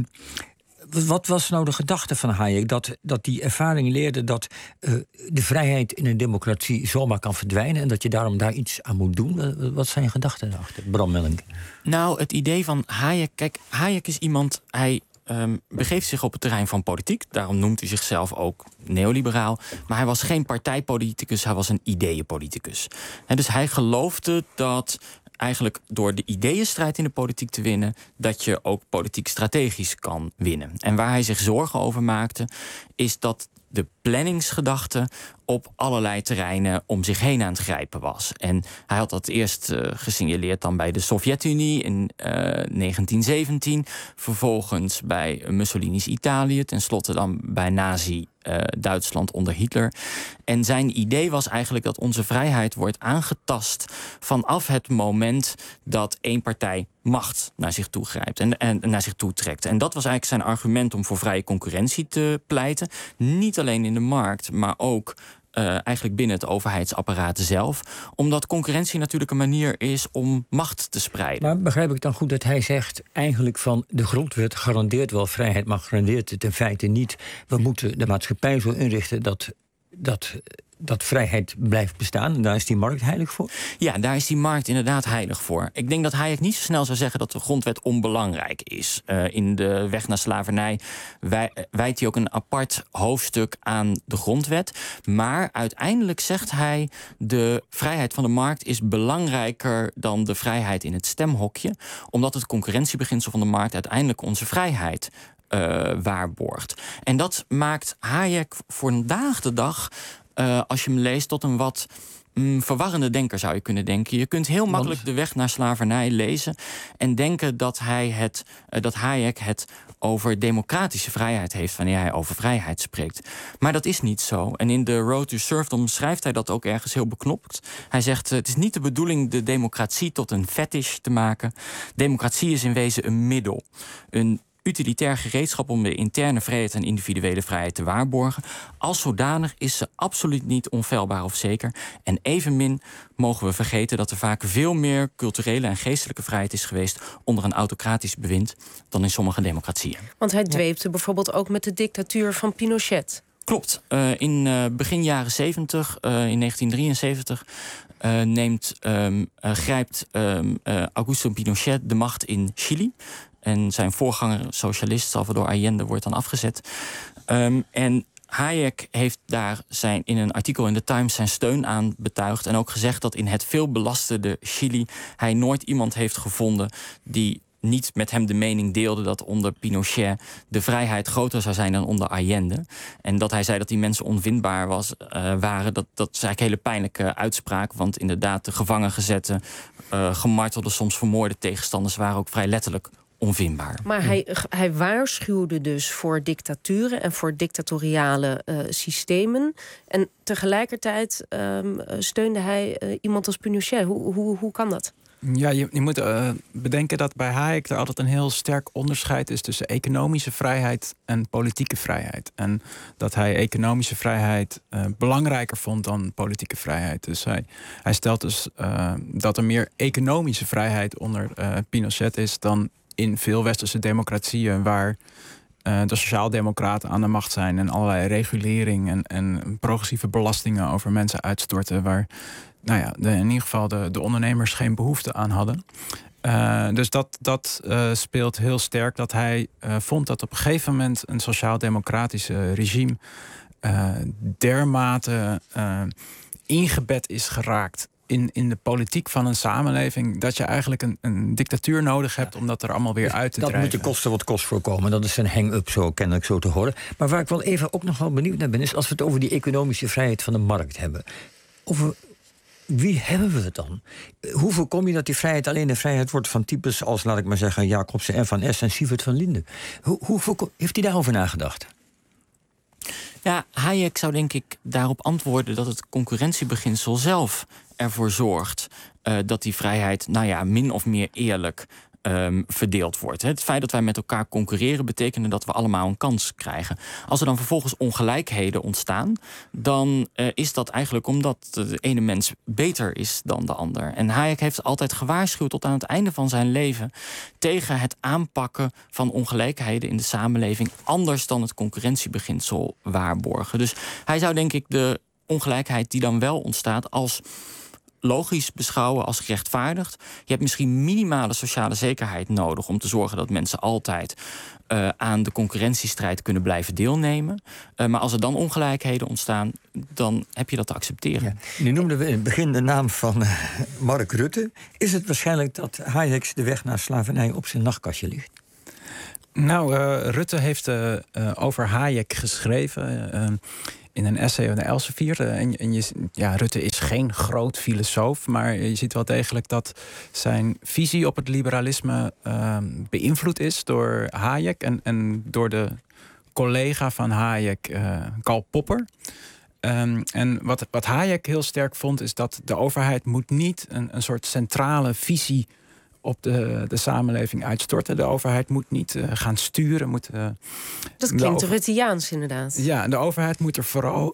Speaker 13: Wat was nou de gedachte van Hayek? Dat, dat die ervaring leerde dat uh, de vrijheid in een democratie zomaar kan verdwijnen en dat je daarom daar iets aan moet doen? Wat zijn gedachten daarachter? Bram Melling.
Speaker 21: Nou, het idee van Hayek... Kijk, Hayek is iemand... Hij um, begeeft zich op het terrein van politiek. Daarom noemt hij zichzelf ook neoliberaal. Maar hij was geen partijpoliticus, hij was een ideeënpoliticus. En dus hij geloofde dat eigenlijk door de ideeënstrijd in de politiek te winnen, dat je ook politiek strategisch kan winnen. En waar hij zich zorgen over maakte, is dat de planningsgedachte op allerlei terreinen om zich heen aan het grijpen was. En hij had dat eerst uh, gesignaleerd dan bij de Sovjet-Unie in uh, negentien zeventien. Vervolgens bij Mussolini's Italië. Tenslotte dan bij Nazi-Duitsland uh, onder Hitler. En zijn idee was eigenlijk dat onze vrijheid wordt aangetast vanaf het moment dat één partij macht naar zich toe grijpt en, en naar zich toe trekt. En dat was eigenlijk zijn argument om voor vrije concurrentie te pleiten. Niet alleen in de markt, maar ook Uh, eigenlijk binnen het overheidsapparaat zelf. Omdat concurrentie natuurlijk een manier is om macht te spreiden.
Speaker 13: Maar begrijp ik dan goed dat hij zegt eigenlijk van de grondwet garandeert wel vrijheid, maar garandeert het in feite niet. We moeten de maatschappij zo inrichten dat dat dat vrijheid blijft bestaan. En daar is die markt heilig voor?
Speaker 21: Ja, daar is die markt inderdaad heilig voor. Ik denk dat Hayek niet zo snel zou zeggen dat de grondwet onbelangrijk is. Uh, in de Weg naar slavernij wij, wijdt hij ook een apart hoofdstuk aan de grondwet. Maar uiteindelijk zegt hij, de vrijheid van de markt is belangrijker dan de vrijheid in het stemhokje. Omdat het concurrentiebeginsel van de markt uiteindelijk onze vrijheid Uh, waarborgt. En dat maakt Hayek voor vandaag de dag, uh, als je hem leest, tot een wat mm, verwarrende denker, zou je kunnen denken. Je kunt heel makkelijk De Weg naar slavernij lezen en denken dat, hij het, uh, dat Hayek het over democratische vrijheid heeft wanneer hij over vrijheid spreekt. Maar dat is niet zo. En in The Road to Serfdom schrijft hij dat ook ergens heel beknopt. Hij zegt, het is niet de bedoeling de democratie tot een fetish te maken. Democratie is in wezen een middel. Een utilitair gereedschap om de interne vrijheid en individuele vrijheid te waarborgen. Als zodanig is ze absoluut niet onfeilbaar of zeker. En evenmin mogen we vergeten dat er vaak veel meer culturele en geestelijke vrijheid is geweest onder een autocratisch bewind dan in sommige democratieën.
Speaker 12: Want hij dweepte bijvoorbeeld ook met de dictatuur van Pinochet.
Speaker 21: Klopt. Uh, in uh, begin jaren zeventig, uh, in negentien drieënzeventig... Uh, neemt, um, uh, grijpt um, uh, Augusto Pinochet de macht in Chili. En zijn voorganger, socialist Salvador Allende, wordt dan afgezet. Um, en Hayek heeft daar zijn, in een artikel in The Times zijn steun aan betuigd. En ook gezegd dat in het veel belasterde Chili hij nooit iemand heeft gevonden die niet met hem de mening deelde dat onder Pinochet de vrijheid groter zou zijn dan onder Allende. En dat hij zei dat die mensen onvindbaar was, uh, waren, dat, dat is eigenlijk een hele pijnlijke uitspraak. Want inderdaad, de gevangen gezette, uh, gemartelde, soms vermoorde tegenstanders waren ook vrij letterlijk onvindbaar.
Speaker 12: Maar hij, hij waarschuwde dus voor dictaturen en voor dictatoriale uh, systemen. En tegelijkertijd um, steunde hij uh, iemand als Pinochet. Hoe, hoe, hoe kan dat?
Speaker 22: Ja, je, je moet uh, bedenken dat bij Hayek er altijd een heel sterk onderscheid is tussen economische vrijheid en politieke vrijheid. En dat hij economische vrijheid uh, belangrijker vond dan politieke vrijheid. Dus hij, hij stelt dus uh, dat er meer economische vrijheid onder uh, Pinochet is dan in veel westerse democratieën waar uh, de sociaaldemocraten aan de macht zijn en allerlei regulering en, en progressieve belastingen over mensen uitstorten waar nou ja, de, in ieder geval de, de ondernemers geen behoefte aan hadden. Uh, dus dat, dat uh, speelt heel sterk. Dat hij uh, vond dat op een gegeven moment een sociaal-democratische regime uh, dermate uh, ingebed is geraakt in, in de politiek van een samenleving, dat je eigenlijk een, een dictatuur nodig hebt om dat er allemaal weer uit te
Speaker 13: dat
Speaker 22: drijven.
Speaker 13: Dat moet de kosten wat kost voorkomen. Dat is een hang-up, zo kennelijk zo te horen. Maar waar ik wel even ook nog wel benieuwd naar ben, is als we het over die economische vrijheid van de markt hebben. Over wie hebben we het dan? Hoe voorkom je dat die vrijheid alleen de vrijheid wordt van types als, laat ik maar zeggen, Jacobsen en Van Es en Sievert van Linden? Hoe, hoe voorkom, heeft hij daarover nagedacht?
Speaker 21: Ja, Hayek zou denk ik daarop antwoorden dat het concurrentiebeginsel zelf ervoor zorgt uh, dat die vrijheid, nou ja, min of meer eerlijk Um, verdeeld wordt. Het feit dat wij met elkaar concurreren betekent dat we allemaal een kans krijgen. Als er dan vervolgens ongelijkheden ontstaan, dan uh, is dat eigenlijk omdat de ene mens beter is dan de ander. En Hayek heeft altijd gewaarschuwd tot aan het einde van zijn leven tegen het aanpakken van ongelijkheden in de samenleving anders dan het concurrentiebeginsel waarborgen. Dus hij zou denk ik de ongelijkheid die dan wel ontstaat als logisch beschouwen, als gerechtvaardigd. Je hebt misschien minimale sociale zekerheid nodig om te zorgen dat mensen altijd uh, aan de concurrentiestrijd kunnen blijven deelnemen. Uh, maar als er dan ongelijkheden ontstaan, dan heb je dat te accepteren.
Speaker 13: Ja. Nu noemden we in het begin de naam van uh, Mark Rutte. Is het waarschijnlijk dat Hayek de weg naar slavernij op zijn nachtkastje ligt?
Speaker 22: Nou, uh, Rutte heeft uh, uh, over Hayek geschreven Uh, in een essay van de Elsevier. En, en je, ja, Rutte is geen groot filosoof, maar je ziet wel degelijk dat zijn visie op het liberalisme uh, beïnvloed is door Hayek en, en door de collega van Hayek, uh, Karl Popper. Um, en wat, wat Hayek heel sterk vond, is dat de overheid moet niet een, een soort centrale visie op de, de samenleving uitstorten. De overheid moet niet uh, gaan sturen. Moet, uh,
Speaker 12: dat klinkt over... Rutteaans inderdaad.
Speaker 22: Ja, de overheid moet er vooral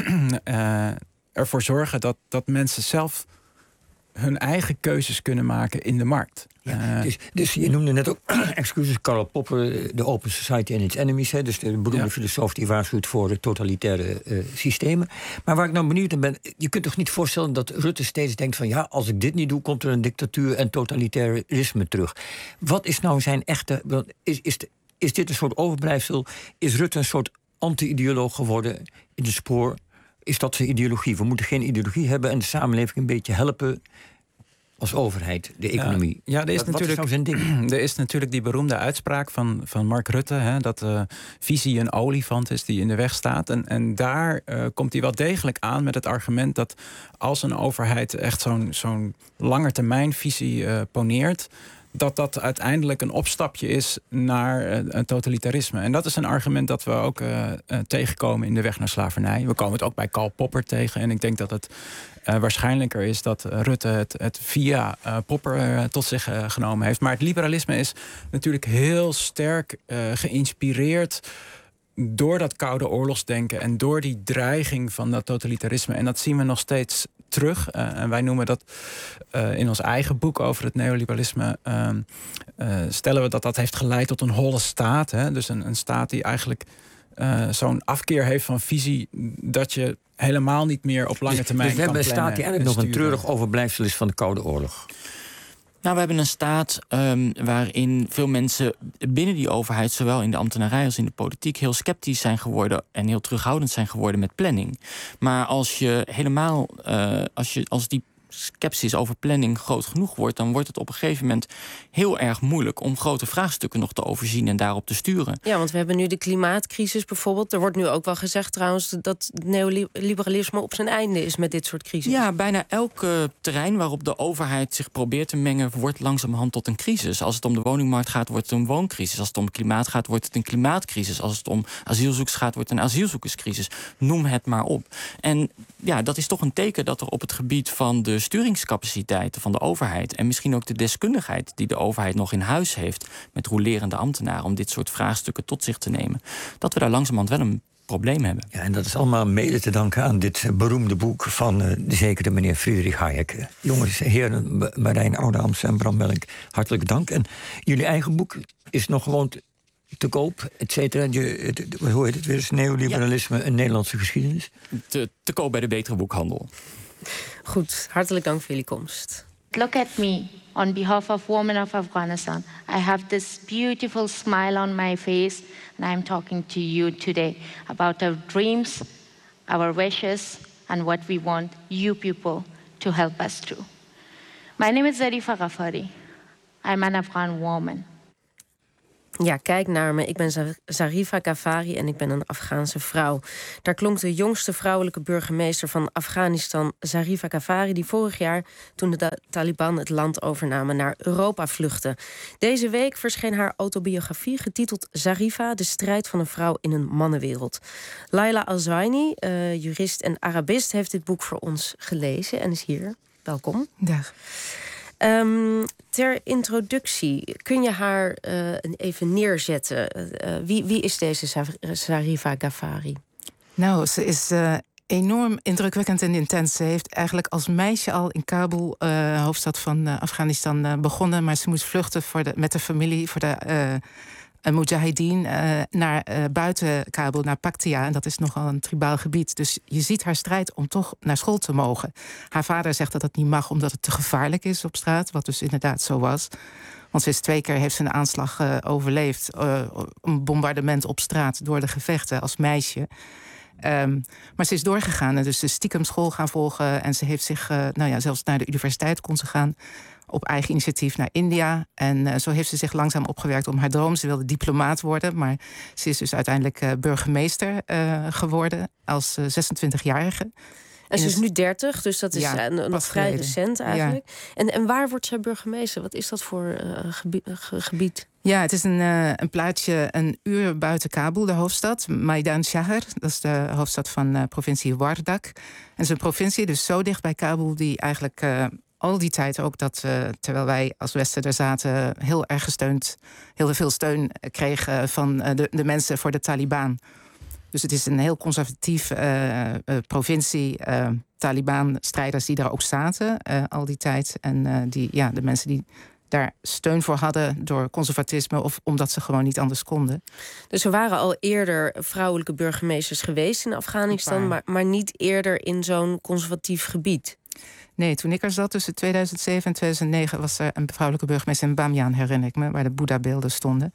Speaker 22: uh, ervoor zorgen dat, dat mensen zelf hun eigen keuzes kunnen maken in de markt.
Speaker 13: Ja, dus, dus je noemde net ook, excuses, Karl Popper, de Open Society and its Enemies, hè, dus de beroemde ja. filosoof die waarschuwt voor de totalitaire uh, systemen. Maar waar ik nou benieuwd naar ben, je kunt toch niet voorstellen dat Rutte steeds denkt van ja, als ik dit niet doe, komt er een dictatuur en totalitarisme terug. Wat is nou zijn echte, is, is, is dit een soort overblijfsel? Is Rutte een soort anti-ideoloog geworden in het spoor? Is dat zijn ideologie? We moeten geen ideologie hebben en de samenleving een beetje helpen als overheid, de economie.
Speaker 22: Ja, ja, er is
Speaker 13: wat,
Speaker 22: natuurlijk,
Speaker 13: wat is nou zijn ding?
Speaker 22: Er is natuurlijk die beroemde uitspraak van, van Mark Rutte, hè, dat uh, visie een olifant is die in de weg staat. En, en daar uh, komt hij wel degelijk aan met het argument dat als een overheid echt zo'n zo'n langetermijnvisie uh, poneert, dat dat uiteindelijk een opstapje is naar uh, een totalitarisme. En dat is een argument dat we ook uh, uh, tegenkomen in de weg naar slavernij. We komen het ook bij Karl Popper tegen. En ik denk dat het uh, waarschijnlijker is dat uh, Rutte het, het via uh, Popper uh, tot zich uh, genomen heeft. Maar het liberalisme is natuurlijk heel sterk uh, geïnspireerd door dat Koude Oorlogsdenken en door die dreiging van dat totalitarisme. En dat zien we nog steeds terug. Uh, en wij noemen dat uh, in ons eigen boek over het neoliberalisme Uh, uh, stellen we dat dat heeft geleid tot een holle staat. Hè? Dus een, een staat die eigenlijk uh, zo'n afkeer heeft van visie dat je helemaal niet meer op lange termijn
Speaker 13: dus, dus
Speaker 22: kan
Speaker 13: plannen. Dus we hebben een staat die eigenlijk nog een treurig overblijfsel is van de Koude Oorlog.
Speaker 21: Nou, we hebben een staat um, waarin veel mensen binnen die overheid, zowel in de ambtenarij als in de politiek, heel sceptisch zijn geworden en heel terughoudend zijn geworden met planning. Maar als je helemaal, uh, als, je, als die sceptisch over planning groot genoeg wordt, dan wordt het op een gegeven moment heel erg moeilijk om grote vraagstukken nog te overzien en daarop te sturen.
Speaker 12: Ja, want we hebben nu de klimaatcrisis bijvoorbeeld. Er wordt nu ook wel gezegd trouwens dat neoliberalisme op zijn einde is met dit soort crisis.
Speaker 21: Ja, bijna elk uh, terrein waarop de overheid zich probeert te mengen, wordt langzamerhand tot een crisis. Als het om de woningmarkt gaat, wordt het een wooncrisis. Als het om klimaat gaat, wordt het een klimaatcrisis. Als het om asielzoekers gaat, wordt het een asielzoekerscrisis. Noem het maar op. En ja, dat is toch een teken dat er op het gebied van de sturingscapaciteiten van de overheid en misschien ook de deskundigheid die de overheid nog in huis heeft met rolerende ambtenaren om dit soort vraagstukken tot zich te nemen, dat we daar langzamerhand wel een probleem hebben.
Speaker 13: Ja, en dat is allemaal mede te danken aan dit uh, beroemde boek van uh, de zekere meneer Friedrich Hayek. Uh, jongens, heren, Marijn Oudehams en Bram Melk, hartelijk dank. En jullie eigen boek is nog gewoon te koop, et cetera. Hoe heet het weer eens? Neoliberalisme, ja. Een Nederlandse geschiedenis.
Speaker 21: Te, te koop bij de betere boekhandel.
Speaker 12: Goed, hartelijk dank voor jullie komst.
Speaker 1: Look at me. On behalf of women of Afghanistan, I have this beautiful smile on my face, and I'm talking to you today about our dreams, our wishes, and what we want you people to help us do. My name is Zarifa Ghaffari. I'm an Afghan woman.
Speaker 12: Ja, kijk naar me. Ik ben Zarifa Ghaffari en ik ben een Afghaanse vrouw. Daar klonk de jongste vrouwelijke burgemeester van Afghanistan, Zarifa Ghaffari, die vorig jaar, toen de Taliban het land overnamen, naar Europa vluchtte. Deze week verscheen haar autobiografie, getiteld Zarifa, de strijd van een vrouw in een mannenwereld. Laila Al-Zwaini, uh, jurist en Arabist, heeft dit boek voor ons gelezen en is hier. Welkom.
Speaker 4: Dag.
Speaker 12: Um, ter introductie, kun je haar uh, even neerzetten? Uh, wie, wie is deze Zarifa Ghaffari?
Speaker 4: Nou, ze is uh, enorm indrukwekkend en intens. Ze heeft eigenlijk als meisje al in Kabul, uh, hoofdstad van uh, Afghanistan, uh, begonnen. Maar ze moest vluchten voor de, met de familie voor de uh, uh, Mujahideen uh, naar uh, buiten Kabul, naar Paktia. En dat is nogal een tribaal gebied. Dus je ziet haar strijd om toch naar school te mogen. Haar vader zegt dat dat niet mag omdat het te gevaarlijk is op straat. Wat dus inderdaad zo was. Want ze is twee keer heeft ze een aanslag uh, overleefd. Uh, een bombardement op straat door de gevechten als meisje. Um, maar ze is doorgegaan en dus ze is stiekem school gaan volgen. En ze heeft zich, uh, nou ja, zelfs naar de universiteit kon ze gaan. Op eigen initiatief naar India. En uh, zo heeft ze zich langzaam opgewerkt om haar droom. Ze wilde diplomaat worden, maar ze is dus uiteindelijk uh, burgemeester uh, geworden als uh, zesentwintigjarige.
Speaker 12: En ze is nu dertig, dus dat is ja, uh, nog vrij geleden. recent eigenlijk. Ja. En, en waar wordt zij burgemeester? Wat is dat voor uh, gebied, ge, gebied?
Speaker 4: Ja, het is een, uh, een plaatsje een uur buiten Kabul, de hoofdstad. Maidan Shahr, dat is de hoofdstad van uh, provincie Wardak. En het is een provincie, dus zo dicht bij Kabul, die eigenlijk uh, al die tijd ook dat, uh, terwijl wij als Westen er zaten, heel erg gesteund, heel veel steun kregen van uh, de, de mensen voor de Taliban. Dus het is een heel conservatief uh, uh, provincie. Uh, Taliban-strijders die daar ook zaten uh, al die tijd. En uh, die, ja, de mensen die daar steun voor hadden door conservatisme of omdat ze gewoon niet anders konden.
Speaker 12: Dus er waren al eerder vrouwelijke burgemeesters geweest in Afghanistan, maar, maar niet eerder in zo'n conservatief gebied.
Speaker 4: Nee, toen ik er zat tussen tweeduizend zeven en tweeduizend negen was er een vrouwelijke burgemeester in Bamiyan, herinner ik me, waar de Boeddha-beelden stonden.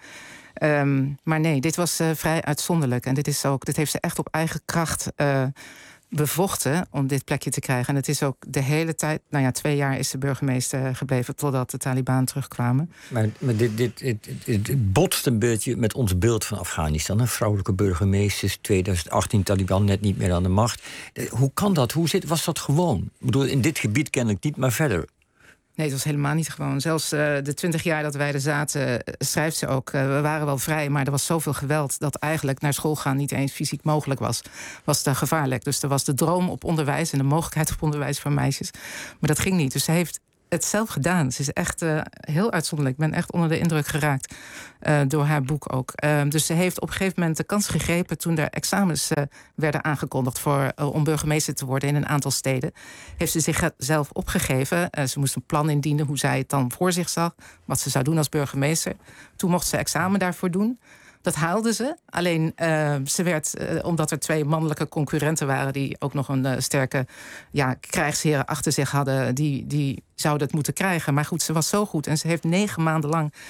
Speaker 4: Um, maar nee, dit was uh, vrij uitzonderlijk. En dit, is ook, dit heeft ze echt op eigen kracht uh, bevochten om dit plekje te krijgen. En het is ook de hele tijd, nou ja, twee jaar is ze burgemeester gebleven totdat de Taliban terugkwamen.
Speaker 13: Maar, maar dit, dit, dit, dit, dit botst een beetje met ons beeld van Afghanistan. Hè? Vrouwelijke burgemeesters, tweeduizend achttien Taliban net niet meer aan de macht. Hoe kan dat? Hoe zit, was dat gewoon? Ik bedoel, in dit gebied kennelijk niet, maar verder.
Speaker 4: Nee, het was helemaal niet gewoon. Zelfs uh, de twintig jaar dat wij er zaten, uh, schrijft ze ook, uh, we waren wel vrij, maar er was zoveel geweld dat eigenlijk naar school gaan niet eens fysiek mogelijk was. Was te gevaarlijk. Dus er was de droom op onderwijs en de mogelijkheid op onderwijs voor meisjes. Maar dat ging niet. Dus ze heeft het zelf gedaan. Ze is echt uh, heel uitzonderlijk. Ik ben echt onder de indruk geraakt uh, door haar boek ook. Uh, dus ze heeft op een gegeven moment de kans gegrepen toen er examens uh, werden aangekondigd voor, uh, om burgemeester te worden in een aantal steden. Heeft ze zichzelf opgegeven. Uh, ze moest een plan indienen hoe zij het dan voor zich zag, wat ze zou doen als burgemeester. Toen mocht ze examen daarvoor doen. Dat haalde ze. Alleen uh, ze werd, uh, omdat er twee mannelijke concurrenten waren die ook nog een uh, sterke ja, krijgsheren achter zich hadden, die, die zouden het moeten krijgen. Maar goed, ze was zo goed en ze heeft negen maanden lang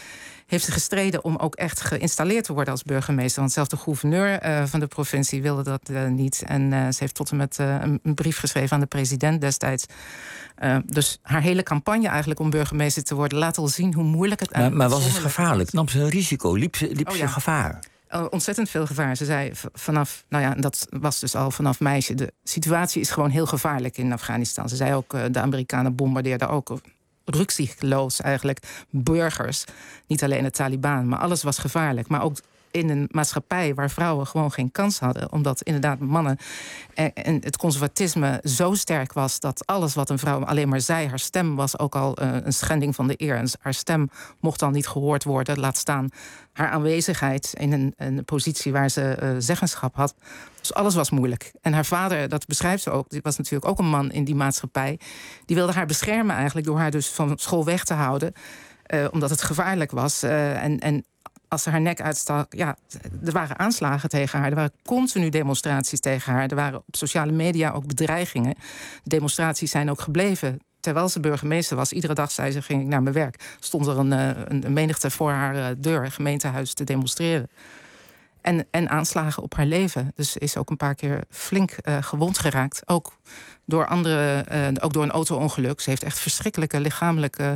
Speaker 4: heeft ze gestreden om ook echt geïnstalleerd te worden als burgemeester. Want zelfs de gouverneur uh, van de provincie wilde dat uh, niet. En uh, ze heeft tot en met uh, een, een brief geschreven aan de president destijds. Uh, dus haar hele campagne eigenlijk om burgemeester te worden laat al zien hoe moeilijk het
Speaker 13: maar, maar was het gevaarlijk? Nam ze een risico? Liep ze, liep
Speaker 4: oh,
Speaker 13: ze
Speaker 4: ja.
Speaker 13: gevaar?
Speaker 4: Uh, ontzettend veel gevaar. Ze zei vanaf, nou ja, dat was dus al vanaf meisje. De situatie is gewoon heel gevaarlijk in Afghanistan. Ze zei ook, uh, de Amerikanen bombardeerden ook rukzichtloos eigenlijk burgers. Niet alleen de Taliban, maar alles was gevaarlijk. Maar ook in een maatschappij waar vrouwen gewoon geen kans hadden. Omdat inderdaad mannen en, en het conservatisme zo sterk was dat alles wat een vrouw alleen maar zei, haar stem was ook al uh, een schending van de eer. En haar stem mocht dan niet gehoord worden. Laat staan haar aanwezigheid in een, een positie waar ze uh, zeggenschap had. Dus alles was moeilijk. En haar vader, dat beschrijft ze ook, die was natuurlijk ook een man in die maatschappij. Die wilde haar beschermen eigenlijk door haar dus van school weg te houden. Uh, omdat het gevaarlijk was. Uh, en, en als ze haar nek uitstak, ja, er waren aanslagen tegen haar. Er waren continu demonstraties tegen haar. Er waren op sociale media ook bedreigingen. De demonstraties zijn ook gebleven. Terwijl ze burgemeester was, iedere dag zei ze, ging ik naar mijn werk. Stond er een, een, een menigte voor haar deur, gemeentehuis, te demonstreren. En, en aanslagen op haar leven. Dus ze is ook een paar keer flink uh, gewond geraakt. Ook door, andere, uh, ook door een auto-ongeluk. Ze heeft echt verschrikkelijke lichamelijke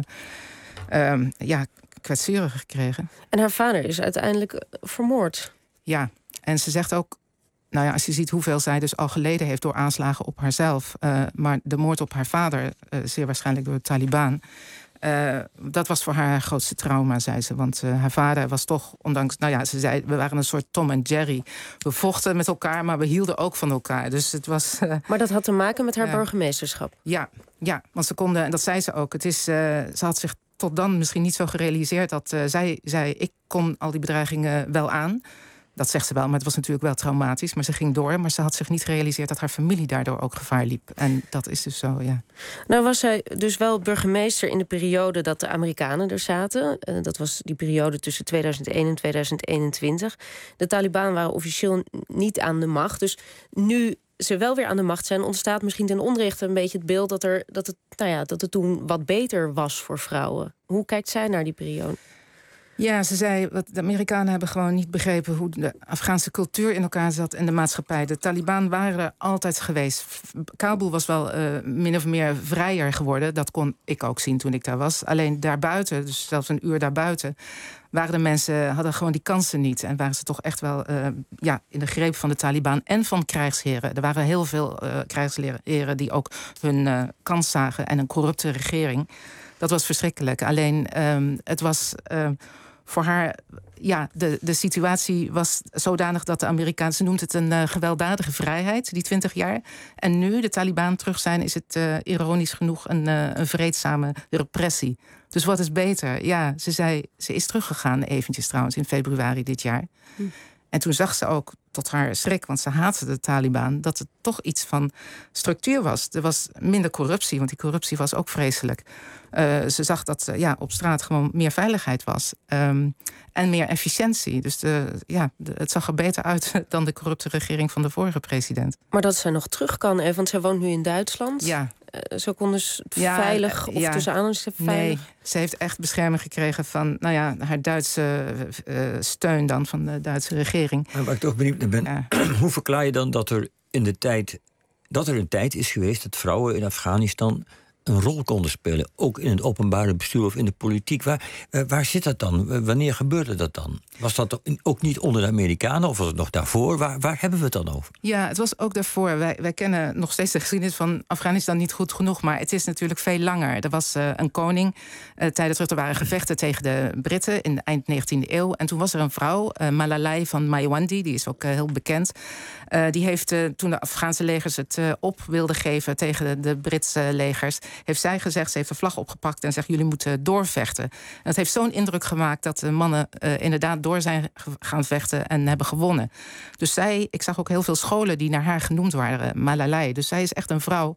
Speaker 4: uh, ja, kwetsuren gekregen.
Speaker 12: En haar vader is uiteindelijk vermoord.
Speaker 4: Ja, en ze zegt ook, nou ja, als je ziet hoeveel zij dus al geleden heeft door aanslagen op haarzelf. Uh, maar de moord op haar vader, uh, zeer waarschijnlijk door de Taliban. Uh, dat was voor haar haar grootste trauma, zei ze. Want uh, haar vader was toch, ondanks, nou ja, ze zei, we waren een soort Tom en Jerry. We vochten met elkaar, maar we hielden ook van elkaar. Dus het was. Uh,
Speaker 12: maar dat had te maken met haar uh, burgemeesterschap.
Speaker 4: Ja, ja, want ze konden, en dat zei ze ook. Het is, uh, ze had zich tot dan misschien niet zo gerealiseerd dat uh, zij zei, ik kon al die bedreigingen wel aan. Dat zegt ze wel, maar het was natuurlijk wel traumatisch. Maar ze ging door, maar ze had zich niet gerealiseerd dat haar familie daardoor ook gevaar liep. En dat is dus zo, ja.
Speaker 12: Nou was zij dus wel burgemeester in de periode dat de Amerikanen er zaten. Uh, dat was die periode tussen tweeduizend één en tweeduizend eenentwintig. De Taliban waren officieel niet aan de macht. Dus nu ze wel weer aan de macht zijn, ontstaat misschien ten onrechte een beetje het beeld dat, er, dat, het, nou ja, dat het toen wat beter was voor vrouwen. Hoe kijkt zij naar die periode?
Speaker 4: Ja, ze zei, wat de Amerikanen hebben gewoon niet begrepen hoe de Afghaanse cultuur in elkaar zat en de maatschappij. De Taliban waren er altijd geweest. Kabul was wel uh, min of meer vrijer geworden. Dat kon ik ook zien toen ik daar was. Alleen daarbuiten, dus zelfs een uur daarbuiten, waren de mensen, hadden gewoon die kansen niet. En waren ze toch echt wel uh, ja, in de greep van de Taliban en van krijgsheren. Er waren heel veel uh, krijgsheren die ook hun uh, kans zagen en een corrupte regering. Dat was verschrikkelijk. Alleen, um, het was uh, voor haar, ja, de, de situatie was zodanig dat de Amerikanen, ze noemt het een uh, gewelddadige vrijheid, die twintig jaar. En nu de Taliban terug zijn, is het uh, ironisch genoeg een, uh, een vreedzame repressie. Dus wat is beter? Ja, ze zei, ze is teruggegaan eventjes trouwens in februari dit jaar. Hm. En toen zag ze ook, tot haar schrik, want ze haatte de Taliban, dat het toch iets van structuur was. Er was minder corruptie, want die corruptie was ook vreselijk. Uh, ze zag dat uh, ja, op straat gewoon meer veiligheid was. Um, en meer efficiëntie. Dus de, ja, de, het zag er beter uit dan de corrupte regering van de vorige president.
Speaker 12: Maar dat zij nog terug kan, hè? Want zij woont nu in Duitsland.
Speaker 4: Ja.
Speaker 12: Uh, zo kon dus
Speaker 4: ja,
Speaker 12: veilig, of
Speaker 4: ja.
Speaker 12: tussen aanhalingstekens veilig.
Speaker 4: Nee, ze heeft echt bescherming gekregen van, nou ja, haar Duitse uh, steun dan van de Duitse regering.
Speaker 13: Maar waar ik toch benieuwd naar ben, ja. Hoe verklaar je dan dat er in de tijd, dat er een tijd is geweest dat vrouwen in Afghanistan een rol konden spelen, ook in het openbare bestuur of in de politiek? Waar, waar zit dat dan? Wanneer gebeurde dat dan? Was dat ook niet onder de Amerikanen of was het nog daarvoor? Waar, waar hebben we het dan over?
Speaker 4: Ja, het was ook daarvoor. Wij, wij kennen nog steeds de geschiedenis van Afghanistan niet goed genoeg, maar het is natuurlijk veel langer. Er was uh, een koning, uh, tijden terug, er waren gevechten tegen de Britten in de eind negentiende eeuw. En toen was er een vrouw, uh, Malalai van Maiwandi, die is ook uh, heel bekend. Uh, die heeft, uh, toen de Afghaanse legers het uh, op wilden geven tegen de, de Britse legers, heeft zij gezegd, ze heeft de vlag opgepakt en zegt, jullie moeten doorvechten. En dat heeft zo'n indruk gemaakt dat de mannen uh, inderdaad door zijn gaan vechten en hebben gewonnen. Dus zij, ik zag ook heel veel scholen die naar haar genoemd waren, Malalai. Dus zij is echt een vrouw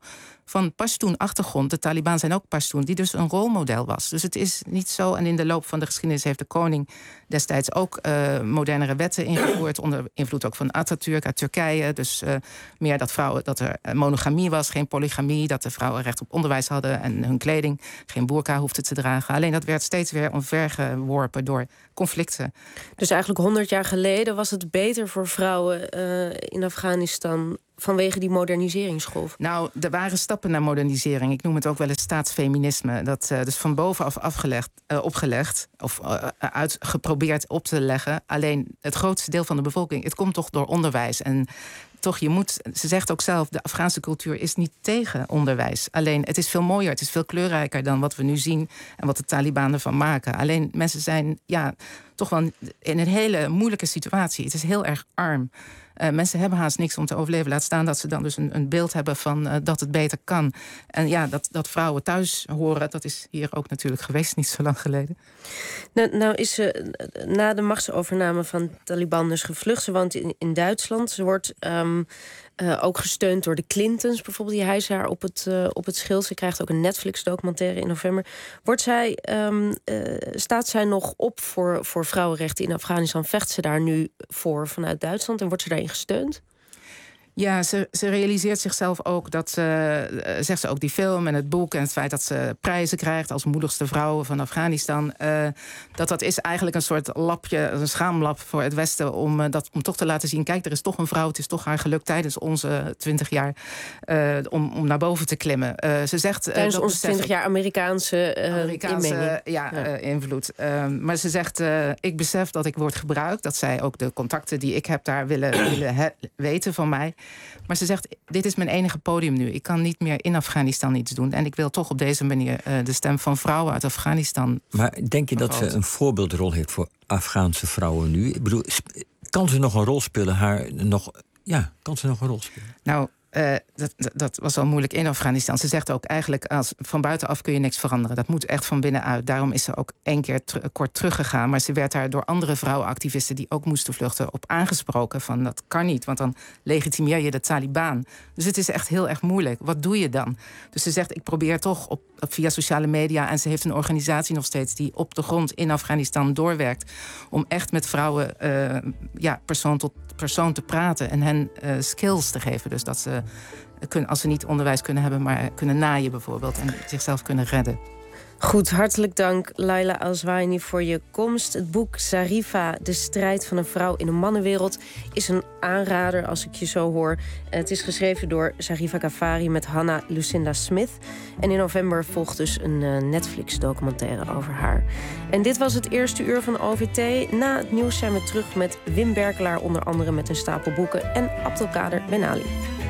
Speaker 4: van Pashtun-achtergrond. De Taliban zijn ook Pashtun, die dus een rolmodel was. Dus het is niet zo. En in de loop van de geschiedenis heeft de koning destijds ook uh, modernere wetten ingevoerd. Onder invloed ook van Atatürk uit Turkije. Dus uh, meer dat vrouwen, dat er monogamie was, geen polygamie. Dat de vrouwen recht op onderwijs hadden en hun kleding geen burka hoefden te dragen. Alleen dat werd steeds weer omvergeworpen door conflicten.
Speaker 12: Dus eigenlijk honderd jaar geleden was het beter voor vrouwen uh, in Afghanistan vanwege die moderniseringsgolf?
Speaker 4: Nou, er waren stappen naar modernisering. Ik noem het ook wel eens staatsfeminisme. Dat uh, dus van bovenaf afgelegd, uh, opgelegd of uh, uitgeprobeerd op te leggen. Alleen het grootste deel van de bevolking, het komt toch door onderwijs. En toch, je moet, ze zegt ook zelf, de Afghaanse cultuur is niet tegen onderwijs. Alleen, het is veel mooier, het is veel kleurrijker dan wat we nu zien en wat de Taliban ervan maken. Alleen, mensen zijn ja toch wel in een hele moeilijke situatie. Het is heel erg arm. Uh, mensen hebben haast niks om te overleven. Laat staan dat ze dan dus een, een beeld hebben van uh, dat het beter kan. En ja, dat, dat vrouwen thuis horen, dat is hier ook natuurlijk geweest, niet zo lang geleden.
Speaker 12: Nou, nou is ze uh, na de machtsovername van Taliban dus gevlucht. Ze woont in, in Duitsland. Ze wordt um, uh, ook gesteund door de Clintons. Bijvoorbeeld, die hijsen haar op het, uh, op het schild. Ze krijgt ook een Netflix-documentaire in november. Wordt zij, um, uh, staat zij nog op voor, voor vrouwenrechten in Afghanistan? Vecht ze daar nu voor vanuit Duitsland en wordt ze daarin gesteund?
Speaker 4: Ja, ze, ze realiseert zichzelf ook dat ze, uh, zegt ze ook die film en het boek en het feit dat ze prijzen krijgt als moedigste vrouw van Afghanistan, uh, dat dat is eigenlijk een soort lapje, een schaamlap voor het Westen om, uh, dat, om toch te laten zien, kijk, er is toch een vrouw, het is toch haar geluk tijdens onze twintig jaar uh, om, om naar boven te klimmen. Uh, ze zegt, uh,
Speaker 12: tijdens
Speaker 4: dat
Speaker 12: onze twintig jaar Amerikaanse, uh,
Speaker 4: Amerikaanse
Speaker 12: inmenging.
Speaker 4: Ja,
Speaker 12: ja.
Speaker 4: Uh, invloed. Uh, maar ze zegt, uh, ik besef dat ik word gebruikt, dat zij ook de contacten die ik heb daar willen, willen he- weten van mij. Maar ze zegt, dit is mijn enige podium nu. Ik kan niet meer in Afghanistan iets doen. En ik wil toch op deze manier uh, de stem van vrouwen uit Afghanistan.
Speaker 13: Maar denk je dat ze een voorbeeldrol heeft voor Afghaanse vrouwen nu? Ik bedoel, kan ze nog een rol spelen? Haar nog, ja, kan ze nog een rol spelen?
Speaker 4: Nou, Uh, dat, dat was wel moeilijk in Afghanistan. Ze zegt ook eigenlijk, als, van buitenaf kun je niks veranderen. Dat moet echt van binnenuit. Daarom is ze ook één keer tr- kort teruggegaan. Maar ze werd daar door andere vrouwenactivisten die ook moesten vluchten op aangesproken van dat kan niet, want dan legitimeer je de Taliban. Dus het is echt heel erg moeilijk. Wat doe je dan? Dus ze zegt, ik probeer toch op, op via sociale media, en ze heeft een organisatie nog steeds die op de grond in Afghanistan doorwerkt om echt met vrouwen uh, ja, persoon tot persoon te praten en hen uh, skills te geven. Dus dat ze, kunnen, als ze niet onderwijs kunnen hebben, maar kunnen naaien bijvoorbeeld en zichzelf kunnen redden.
Speaker 12: Goed, hartelijk dank Laila Al-Zwaini voor je komst. Het boek Zarifa, de strijd van een vrouw in een mannenwereld, is een aanrader als ik je zo hoor. Het is geschreven door Zarifa Ghaffari met Hannah Lucinda Smith. En in november volgt dus een uh, Netflix-documentaire over haar. En dit was het eerste uur van O V T. Na het nieuws zijn we terug met Wim Berkelaar, onder andere met een stapel boeken, en Abdelkader Benali.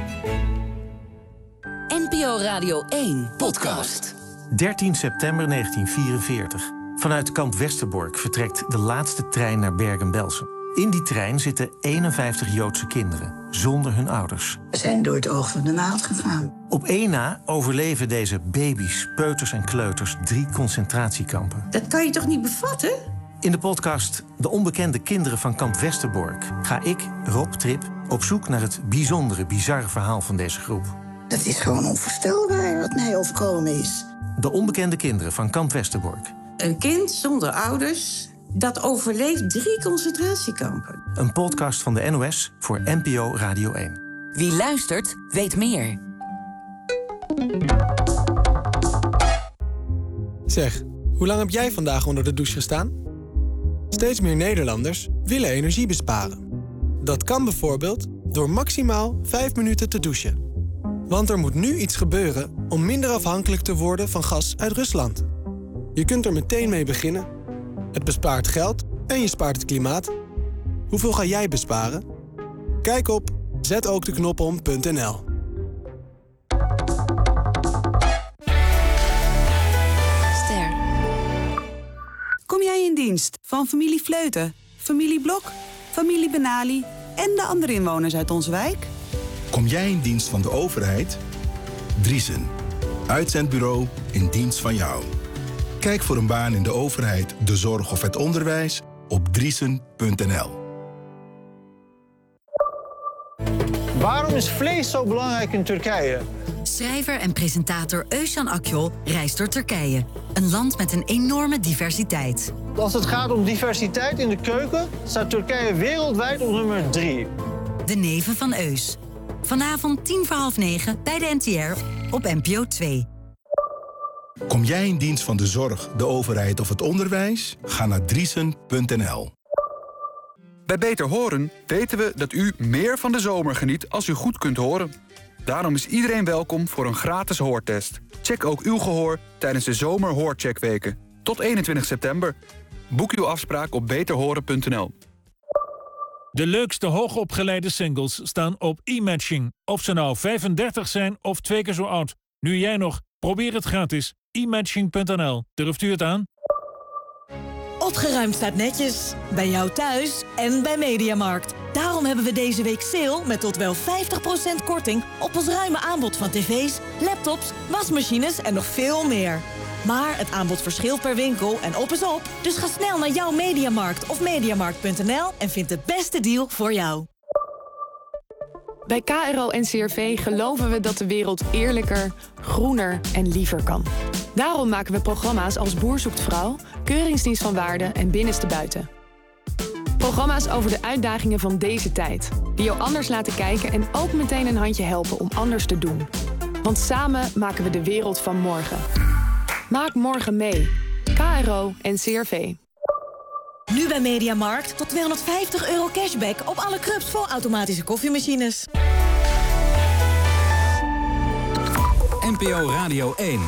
Speaker 20: N P O Radio één podcast.
Speaker 5: dertien september negentien vierenveertig. Vanuit kamp Westerbork vertrekt de laatste trein naar Bergen-Belsen. In die trein zitten eenenvijftig Joodse kinderen, zonder hun ouders.
Speaker 6: We zijn door het oog van de naald gegaan.
Speaker 5: Op één na overleven deze baby's, peuters en kleuters drie concentratiekampen.
Speaker 6: Dat kan je toch niet bevatten?
Speaker 5: In de podcast De onbekende kinderen van kamp Westerbork ga ik, Rob Trip, op zoek naar het bijzondere, bizarre verhaal van deze groep.
Speaker 6: Dat is gewoon onvoorstelbaar wat mij overkomen is.
Speaker 5: De onbekende kinderen van kamp Westerbork.
Speaker 6: Een kind zonder ouders dat overleeft drie concentratiekampen.
Speaker 5: Een podcast van de N O S voor N P O Radio één.
Speaker 20: Wie luistert, weet meer.
Speaker 23: Zeg, hoe lang heb jij vandaag onder de douche gestaan? Steeds meer Nederlanders willen energie besparen. Dat kan bijvoorbeeld door maximaal vijf minuten te douchen. Want er moet nu iets gebeuren om minder afhankelijk te worden van gas uit Rusland. Je kunt er meteen mee beginnen. Het bespaart geld en je spaart het klimaat. Hoeveel ga jij besparen? Kijk op zet ook de knop om punt n l.
Speaker 24: Ster. Kom jij in dienst van familie Vleuten, familie Blok, familie Benali en de andere inwoners uit onze wijk?
Speaker 25: Kom jij in dienst van de overheid? Driesen. Uitzendbureau in dienst van jou. Kijk voor een baan in de overheid, de zorg of het onderwijs op driesen punt n l.
Speaker 26: Waarom is vlees zo belangrijk in Turkije?
Speaker 3: Schrijver en presentator Özcan Akyol reist door Turkije. Een land met een enorme diversiteit.
Speaker 7: Als het gaat om diversiteit in de keuken, staat Turkije wereldwijd op nummer drie.
Speaker 3: De neven van Eus. Vanavond tien voor half negen bij de N T R op N P O twee.
Speaker 25: Kom jij in dienst van de zorg, de overheid of het onderwijs? Ga naar driesen punt n l.
Speaker 8: Bij Beter Horen weten we dat u meer van de zomer geniet als u goed kunt horen. Daarom is iedereen welkom voor een gratis hoortest. Check ook uw gehoor tijdens de zomerhoorcheckweken. Tot eenentwintig september. Boek uw afspraak op beter horen punt n l.
Speaker 9: De leukste hoogopgeleide singles staan op e-matching. Of ze nou vijfendertig zijn of twee keer zo oud. Nu jij nog, probeer het gratis. e matching punt n l. Durft u het aan?
Speaker 10: Opgeruimd staat netjes. Bij jou thuis en bij Mediamarkt. Daarom hebben we deze week sale met tot wel vijftig procent korting op ons ruime aanbod van tv's, laptops, wasmachines en nog veel meer. Maar het aanbod verschilt per winkel en op is op. Dus ga snel naar jouw Mediamarkt of mediamarkt punt n l en vind de beste deal voor jou.
Speaker 26: Bij K R O en C R V geloven we dat de wereld eerlijker, groener en liever kan. Daarom maken we programma's als Boer zoekt vrouw, Keuringsdienst van Waarde en Binnenste Buiten. Programma's over de uitdagingen van deze tijd. Die jou anders laten kijken en ook meteen een handje helpen om anders te doen. Want samen maken we de wereld van morgen. Maak morgen mee. K R O en C R V.
Speaker 10: Nu bij Mediamarkt tot tweehonderdvijftig euro cashback op alle Krups volautomatische koffiemachines.
Speaker 11: N P O Radio één.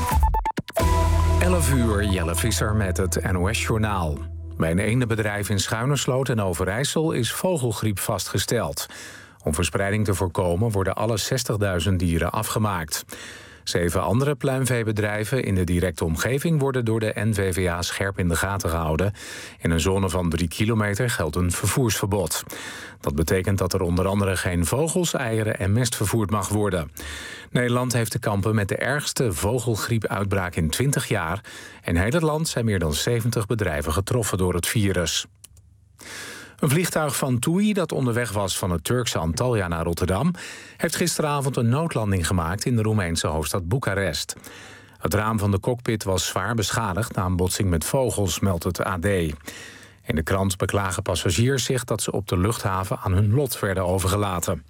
Speaker 27: elf uur, Jelle Visser met het N O S-journaal. Bij een eendenbedrijf in Schuinersloot en Overijssel is vogelgriep vastgesteld. Om verspreiding te voorkomen worden alle zestigduizend dieren afgemaakt. Zeven andere pluimveebedrijven in de directe omgeving worden door de N V V A scherp in de gaten gehouden. In een zone van drie kilometer geldt een vervoersverbod. Dat betekent dat er onder andere geen vogels, eieren en mest vervoerd mag worden. Nederland heeft te kampen met de ergste vogelgriepuitbraak in twintig jaar. In heel het land zijn meer dan zeventig bedrijven getroffen door het virus. Een vliegtuig van TUI dat onderweg was van het Turkse Antalya naar Rotterdam heeft gisteravond een noodlanding gemaakt in de Roemeense hoofdstad Boekarest. Het raam van de cockpit was zwaar beschadigd na een botsing met vogels, meldt het A D. In de krant beklagen passagiers zich dat ze op de luchthaven aan hun lot werden overgelaten.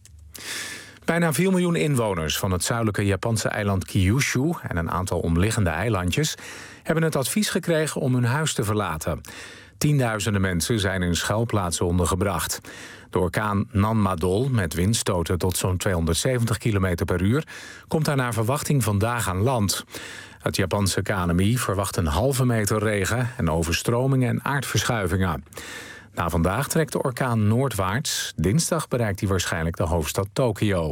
Speaker 27: Bijna vier miljoen inwoners van het zuidelijke Japanse eiland Kyushu en een aantal omliggende eilandjes hebben het advies gekregen om hun huis te verlaten. Tienduizenden mensen zijn in schuilplaatsen ondergebracht. De orkaan Nanmadol, met windstoten tot zo'n tweehonderdzeventig kilometer per uur, komt daar naar verwachting vandaag aan land. Het Japanse K N M I verwacht een halve meter regen en overstromingen en aardverschuivingen. Na vandaag trekt de orkaan noordwaarts. Dinsdag bereikt hij waarschijnlijk de hoofdstad Tokio.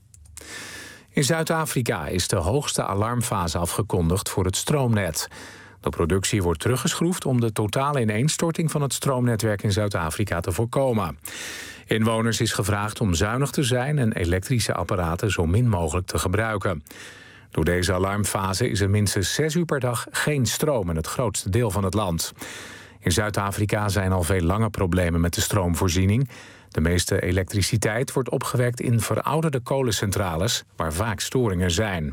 Speaker 27: In Zuid-Afrika is de hoogste alarmfase afgekondigd voor het stroomnet. De productie wordt teruggeschroefd om de totale ineenstorting van het stroomnetwerk in Zuid-Afrika te voorkomen. Inwoners is gevraagd om zuinig te zijn en elektrische apparaten zo min mogelijk te gebruiken. Door deze alarmfase is er minstens zes uur per dag geen stroom in het grootste deel van het land. In Zuid-Afrika zijn al veel langer problemen met de stroomvoorziening. De meeste elektriciteit wordt opgewekt in verouderde kolencentrales waar vaak storingen zijn.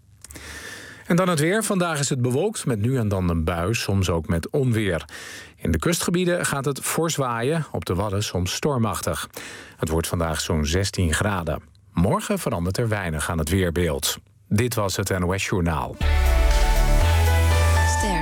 Speaker 27: En dan het weer. Vandaag is het bewolkt met nu en dan een bui, soms ook met onweer. In de kustgebieden gaat het fors waaien, op de Wadden soms stormachtig. Het wordt vandaag zo'n zestien graden. Morgen verandert er weinig aan het weerbeeld. Dit was het N O S-journaal.
Speaker 28: Ster.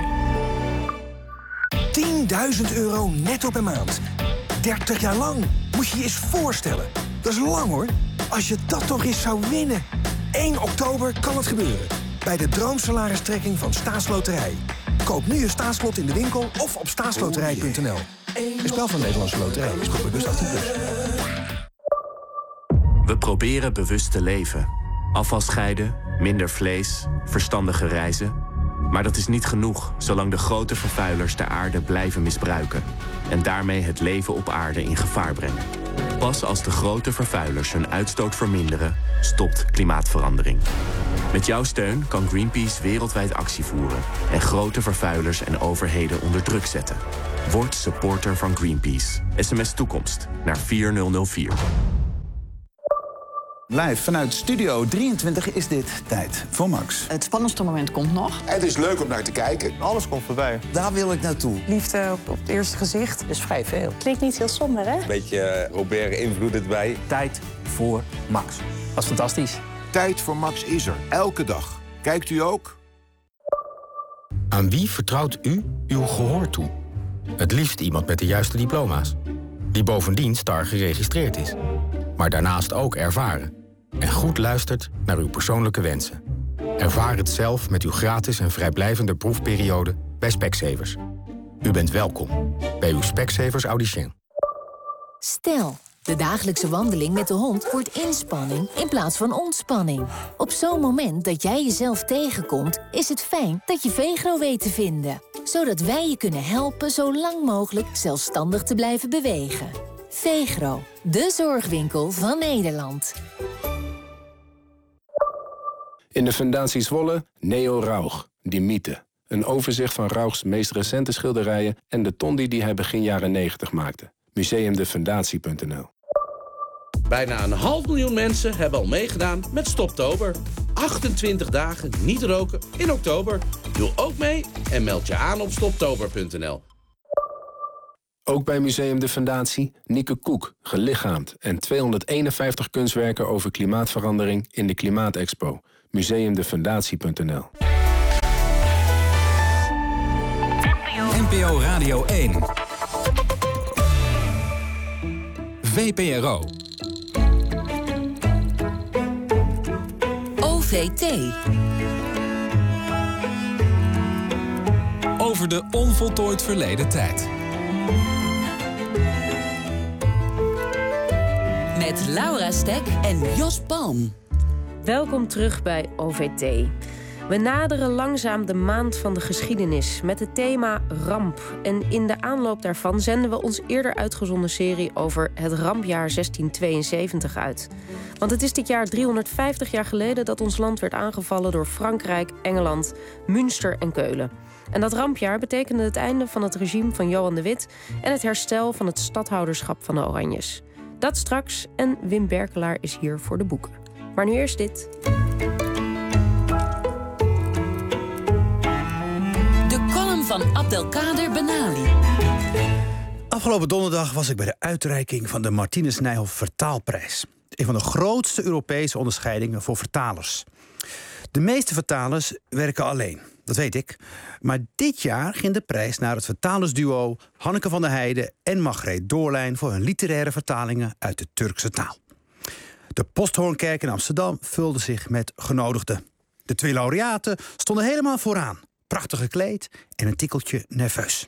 Speaker 28: tienduizend euro netto per maand. dertig jaar lang. Moet je je eens voorstellen. Dat is lang hoor. Als je dat toch eens zou winnen. één oktober kan het gebeuren. Bij de droomsalaristrekking van Staatsloterij. Koop nu je staatslot in de winkel of op staatsloterij punt n l. Een spel van Nederlandse Loterij is bewust achttien plus.
Speaker 29: We proberen bewust te leven. Afval scheiden, minder vlees, verstandige reizen. Maar dat is niet genoeg, zolang de grote vervuilers de aarde blijven misbruiken. En daarmee het leven op aarde in gevaar brengen. Pas als de grote vervuilers hun uitstoot verminderen, stopt klimaatverandering. Met jouw steun kan Greenpeace wereldwijd actie voeren en grote vervuilers en overheden onder druk zetten. Word supporter van Greenpeace. S M S toekomst naar vier nul nul vier.
Speaker 2: Live vanuit Studio drieëntwintig is dit Tijd voor Max.
Speaker 14: Het spannendste moment komt nog.
Speaker 2: Het is leuk om naar te kijken. Alles komt voorbij. Daar wil ik naartoe.
Speaker 14: Liefde op, op het eerste gezicht.
Speaker 2: Dat is vrij veel.
Speaker 14: Klinkt niet heel somber, hè?
Speaker 2: Beetje Robert invloed erbij. Tijd voor Max. Dat is fantastisch. Tijd voor Max is er. Elke dag. Kijkt u ook?
Speaker 15: Aan wie vertrouwt u uw gehoor toe? Het liefst iemand met de juiste diploma's. Die bovendien STAR geregistreerd is. Maar daarnaast ook ervaren. En goed luistert naar uw persoonlijke wensen. Ervaar het zelf met uw gratis en vrijblijvende proefperiode bij Specsavers. U bent welkom bij uw Specsavers Audicien.
Speaker 16: Stel, de dagelijkse wandeling met de hond wordt inspanning in plaats van ontspanning. Op zo'n moment dat jij jezelf tegenkomt, is het fijn dat je Vegro weet te vinden. Zodat wij je kunnen helpen zo lang mogelijk zelfstandig te blijven bewegen. Vegro, de zorgwinkel van Nederland.
Speaker 17: In de Fundatie Zwolle, Neo Rauch, Die Mythe. Een overzicht van Rauchs meest recente schilderijen en de tondi die hij begin jaren negentig maakte. museumdefundatie punt n l.
Speaker 18: Bijna een half miljoen mensen hebben al meegedaan met Stoptober. achtentwintig dagen niet roken in oktober. Doe ook mee en meld je aan op stoptober punt n l.
Speaker 17: Ook bij Museum de Fundatie Nieke Koek, gelichaamd... en tweehonderdeenenvijftig kunstwerken over klimaatverandering in de Klimaatexpo. museumdefundatie punt n l.
Speaker 11: N P O Radio één. V P R O.
Speaker 20: O V T.
Speaker 11: Over de onvoltooid verleden tijd.
Speaker 20: Met Laura Stek en Jos Palm.
Speaker 12: Welkom terug bij O V T. We naderen langzaam de maand van de geschiedenis met het thema ramp. En in de aanloop daarvan zenden we ons eerder uitgezonden serie over het rampjaar zestien tweeënzeventig uit. Want het is dit jaar driehonderdvijftig jaar geleden dat ons land werd aangevallen door Frankrijk, Engeland, Münster en Keulen. En dat rampjaar betekende het einde van het regime van Johan de Witt en het herstel van het stadhouderschap van de Oranjes. Dat straks en Wim Berkelaar is hier voor de boeken. Maar nu eerst dit.
Speaker 20: De column van Abdelkader Benali.
Speaker 19: Afgelopen donderdag was ik bij de uitreiking van de Martinus Nijhoff Vertaalprijs. Een van de grootste Europese onderscheidingen voor vertalers. De meeste vertalers werken alleen, dat weet ik. Maar dit jaar ging de prijs naar het vertalersduo Hanneke van der Heijden en Margreet Doorlijn voor hun literaire vertalingen uit de Turkse taal. De Posthoornkerk in Amsterdam vulde zich met genodigden. De twee laureaten stonden helemaal vooraan. Prachtig gekleed en een tikkeltje nerveus.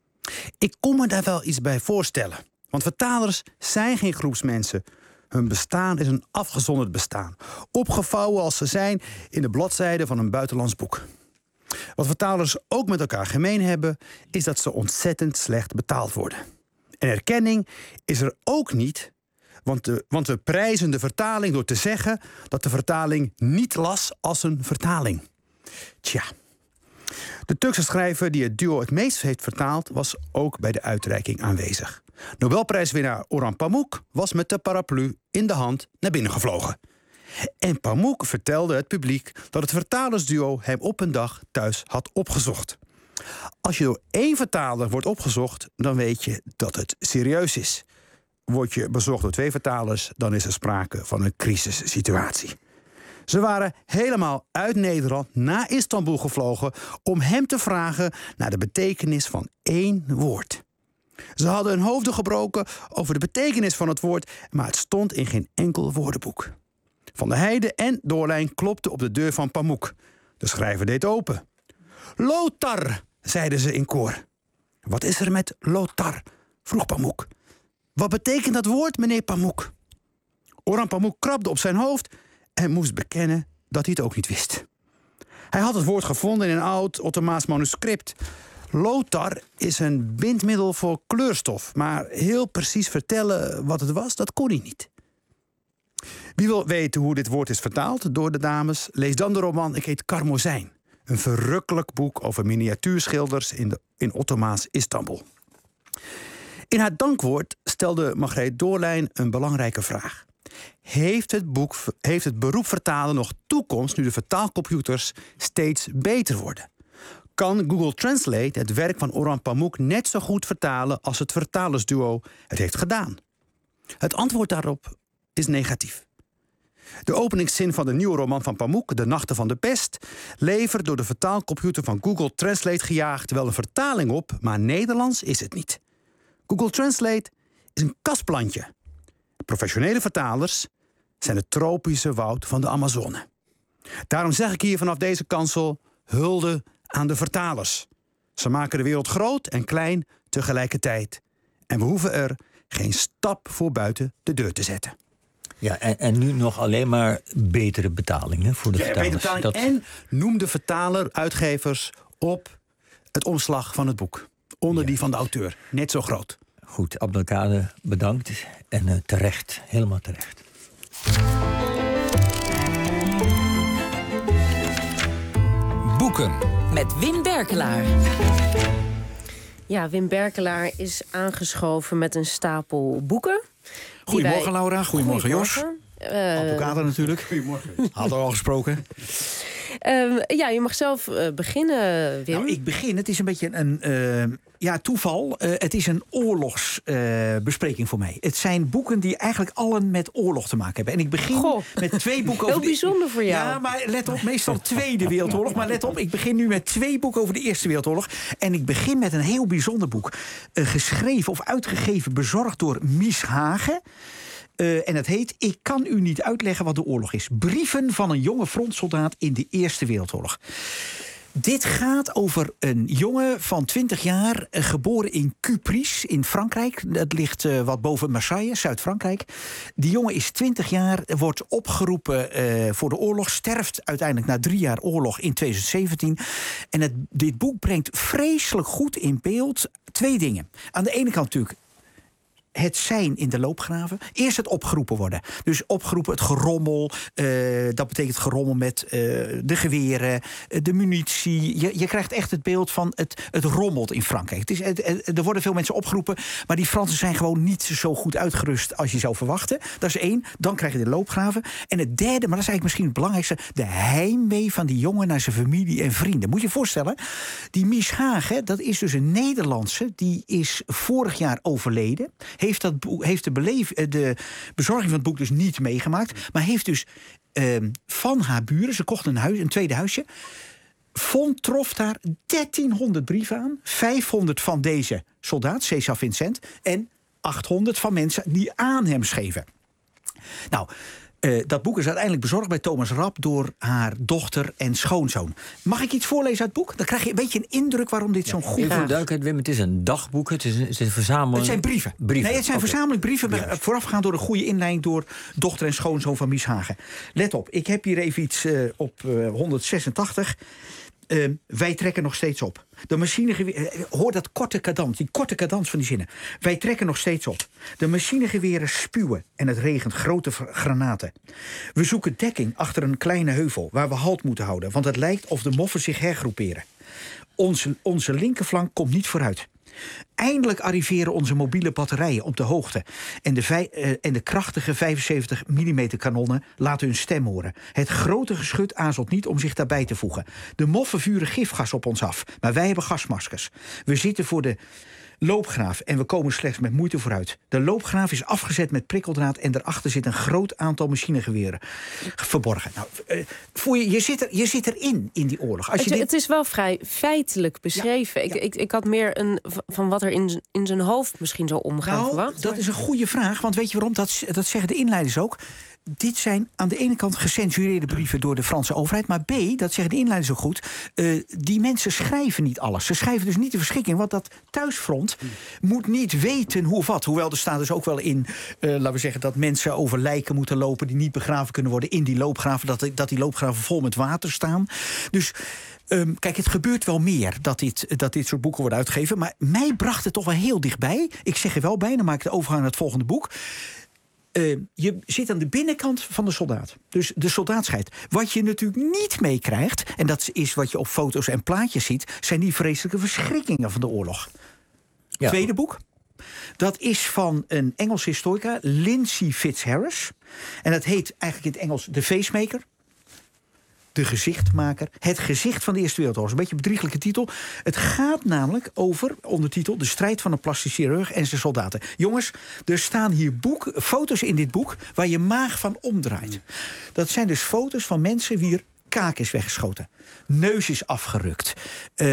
Speaker 19: Ik kon me daar wel iets bij voorstellen. Want vertalers zijn geen groepsmensen. Hun bestaan is een afgezonderd bestaan. Opgevouwen als ze zijn in de bladzijden van een buitenlands boek. Wat vertalers ook met elkaar gemeen hebben, is dat ze ontzettend slecht betaald worden. En erkenning is er ook niet, want, de, want we prijzen de vertaling door te zeggen dat de vertaling niet las als een vertaling. Tja. De Turkse schrijver die het duo het meest heeft vertaald was ook bij de uitreiking aanwezig. Nobelprijswinnaar Orhan Pamuk was met de paraplu in de hand naar binnen gevlogen. En Pamuk vertelde het publiek dat het vertalersduo hem op een dag thuis had opgezocht. Als je door één vertaler wordt opgezocht, dan weet je dat het serieus is. Word je bezocht door twee vertalers, dan is er sprake van een crisissituatie. Ze waren helemaal uit Nederland naar Istanbul gevlogen om hem te vragen naar de betekenis van één woord. Ze hadden hun hoofden gebroken over de betekenis van het woord, maar het stond in geen enkel woordenboek. Van der Heijden en Doorlijn klopten op de deur van Pamuk. De schrijver deed open. Lothar, zeiden ze in koor. Wat is er met Lothar? Vroeg Pamuk. Wat betekent dat woord, meneer Pamuk? Orhan Pamuk krabde op zijn hoofd en moest bekennen dat hij het ook niet wist. Hij had het woord gevonden in een oud Ottomaans manuscript. Lothar is een bindmiddel voor kleurstof, maar heel precies vertellen wat het was, dat kon hij niet. Wie wil weten hoe dit woord is vertaald door de dames, lees dan de roman Ik heet Karmozijn. Een verrukkelijk boek over miniatuurschilders in, de, in Ottomaans Istanbul. In haar dankwoord stelde Margreet Doorlijn een belangrijke vraag. Heeft het, boek, heeft het beroep vertalen nog toekomst nu de vertaalcomputers steeds beter worden? Kan Google Translate het werk van Orhan Pamuk net zo goed vertalen als het vertalersduo het heeft gedaan? Het antwoord daarop is negatief. De openingszin van de nieuwe roman van Pamuk, De Nachten van de Pest, levert door de vertaalcomputer van Google Translate gejaagd wel een vertaling op, maar Nederlands is het niet. Google Translate is een kastplantje. Professionele vertalers zijn het tropische woud van de Amazone. Daarom zeg ik hier vanaf deze kansel hulde aan de vertalers. Ze maken de wereld groot en klein tegelijkertijd. En we hoeven er geen stap voor buiten de deur te zetten.
Speaker 1: Ja, en, en nu nog alleen maar betere betalingen voor de
Speaker 19: ja,
Speaker 1: vertalers.
Speaker 19: Betaling.
Speaker 1: Dat...
Speaker 19: En noem de vertaler, uitgevers op het omslag van het boek. Onder ja. die van de auteur. Net zo groot.
Speaker 1: Goed, Abdelkader, bedankt. En uh, terecht, helemaal terecht.
Speaker 11: Boeken.
Speaker 20: Met Wim Berkelaar.
Speaker 12: Ja, Wim Berkelaar is aangeschoven met een stapel boeken.
Speaker 4: Goedemorgen,
Speaker 12: wij...
Speaker 4: Laura. Goedemorgen,
Speaker 12: Goedemorgen.
Speaker 4: Jos. Uh... Advocaten natuurlijk.
Speaker 19: Goedemorgen.
Speaker 4: Hadden we al gesproken.
Speaker 12: Uh, ja, je mag zelf uh, beginnen, Wim.
Speaker 4: Nou, ik begin. Het is een beetje een uh, ja, toeval. Uh, het is een oorlogsbespreking uh, voor mij. Het zijn boeken die eigenlijk allen met oorlog te maken hebben. En ik begin Goh. met twee boeken over...
Speaker 12: Heel bijzonder voor jou.
Speaker 4: Ja, maar let op, meestal Tweede Wereldoorlog. Maar let op, ik begin nu met twee boeken over de Eerste Wereldoorlog. En ik begin met een heel bijzonder boek. Uh, geschreven of uitgegeven, bezorgd door Mies Hagen. Uh, en het heet Ik kan u niet uitleggen wat de oorlog is. Brieven van een jonge frontsoldaat in de Eerste Wereldoorlog. Dit gaat over een jongen van twintig jaar, uh, geboren in Cupries in Frankrijk. Dat ligt uh, wat boven Marseille, Zuid-Frankrijk. Die jongen is twintig jaar, wordt opgeroepen uh, voor de oorlog. Sterft uiteindelijk na drie jaar oorlog in twintig zeventien. En het, dit boek brengt vreselijk goed in beeld twee dingen. Aan de ene kant natuurlijk het zijn in de loopgraven. Eerst het opgeroepen worden. Dus opgeroepen, het gerommel. Uh, dat betekent gerommel met uh, de geweren, uh, de munitie. Je, je krijgt echt het beeld van het, het rommelt in Frankrijk. Het is, het, het, er worden veel mensen opgeroepen, maar die Fransen zijn gewoon niet zo goed uitgerust als je zou verwachten. Dat is één. Dan krijg je de loopgraven. En het derde, maar dat is eigenlijk misschien het belangrijkste, de heimwee van die jongen naar zijn familie en vrienden. Moet je je voorstellen, die Mies Hagen, dat is dus een Nederlandse, die is vorig jaar overleden. Heeft, dat boek, heeft de, beleef, de bezorging van het boek dus niet meegemaakt. Maar heeft dus uh, van haar buren, ze kocht een, huis, een tweede huisje, vond, trof daar dertienhonderd brieven aan. vijfhonderd van deze soldaat, César Vincent. En achthonderd van mensen die aan hem schreven. Nou, Uh, dat boek is uiteindelijk bezorgd bij Thomas Rapp door haar dochter en schoonzoon. Mag ik iets voorlezen uit het boek? Dan krijg je een beetje een indruk waarom dit zo'n goed is.
Speaker 1: Even voor de duidelijkheid, Wim, het is een dagboek. Het is een, het is een verzameling.
Speaker 4: Het zijn brieven. brieven. Nee, het zijn okay. verzameling brieven. Ja. Voorafgegaan door een goede inleiding door dochter en schoonzoon van Mies Hagen. Let op, ik heb hier even iets uh, op uh, honderdzesentachtig. Uh, wij trekken nog steeds op. De machinegeweren, uh, hoor dat korte cadans, die korte cadans van die zinnen. Wij trekken nog steeds op. De machinegeweren spuwen en het regent grote granaten. We zoeken dekking achter een kleine heuvel waar we halt moeten houden, want het lijkt of de moffen zich hergroeperen. Onze, onze linkerflank komt niet vooruit. Eindelijk arriveren onze mobiele batterijen op de hoogte. En de, vij, uh, en de krachtige vijfenzeventig millimeter kanonnen laten hun stem horen. Het grote geschut aarzelt niet om zich daarbij te voegen. De moffen vuren gifgas op ons af, maar wij hebben gasmaskers. We zitten voor de loopgraaf en we komen slechts met moeite vooruit. De loopgraaf is afgezet met prikkeldraad en daarachter zit een groot aantal machinegeweren verborgen. Nou, uh, voor je, je, zit er, je zit erin, in die oorlog. Als je
Speaker 12: het,
Speaker 4: dit...
Speaker 12: het is wel vrij feitelijk beschreven. Ja, ja. Ik, ik, ik had meer een, van wat er in, in zijn hoofd misschien zo omgaan
Speaker 4: nou,
Speaker 12: verwacht.
Speaker 4: Dat is een goede vraag, want weet je waarom? Dat, dat zeggen de inleiders ook. Dit zijn aan de ene kant gecensureerde brieven door de Franse overheid. Maar B, dat zeggen de inleiders ook goed, uh, die mensen schrijven niet alles. Ze schrijven dus niet de verschikking. Want dat thuisfront mm. moet niet weten hoe of wat. Hoewel er staat dus ook wel in, uh, laten we zeggen, dat mensen over lijken moeten lopen die niet begraven kunnen worden in die loopgraven. Dat, dat die loopgraven vol met water staan. Dus Um, kijk, het gebeurt wel meer dat dit, dat dit soort boeken worden uitgegeven. Maar mij bracht het toch wel heel dichtbij. Ik zeg er wel bij, dan maak ik de overgang naar het volgende boek. Uh, je zit aan de binnenkant van de soldaat. Dus de soldaat scheidt. Wat je natuurlijk niet meekrijgt, en dat is wat je op foto's en plaatjes ziet, zijn die vreselijke verschrikkingen van de oorlog. Ja. Tweede boek. Dat is van een Engelse historica, Lindsay Fitzharris. En dat heet eigenlijk in het Engels The Facemaker. De gezichtmaker. Het gezicht van de Eerste Wereldoorlog. Een beetje een bedrieglijke titel. Het gaat namelijk over, ondertitel, de strijd van een plastisch chirurg en zijn soldaten. Jongens, er staan hier boek, foto's in dit boek waar je maag van omdraait. Dat zijn dus foto's van mensen wie er kaak is weggeschoten. Neus is afgerukt. Uh,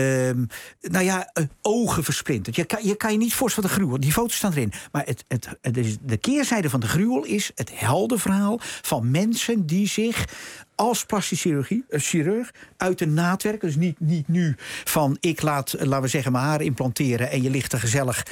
Speaker 4: nou ja, uh, ogen versplinterd. Je kan, je kan je niet voorstellen wat de gruwel. Die foto's staan erin. Maar het, het, het is de keerzijde van de gruwel is het heldenverhaal van mensen die zich als plastisch chirurgie, uh, chirurg uit de naad werken. Dus niet, niet nu van ik laat, uh, laten we zeggen, mijn haar implanteren en je ligt er gezellig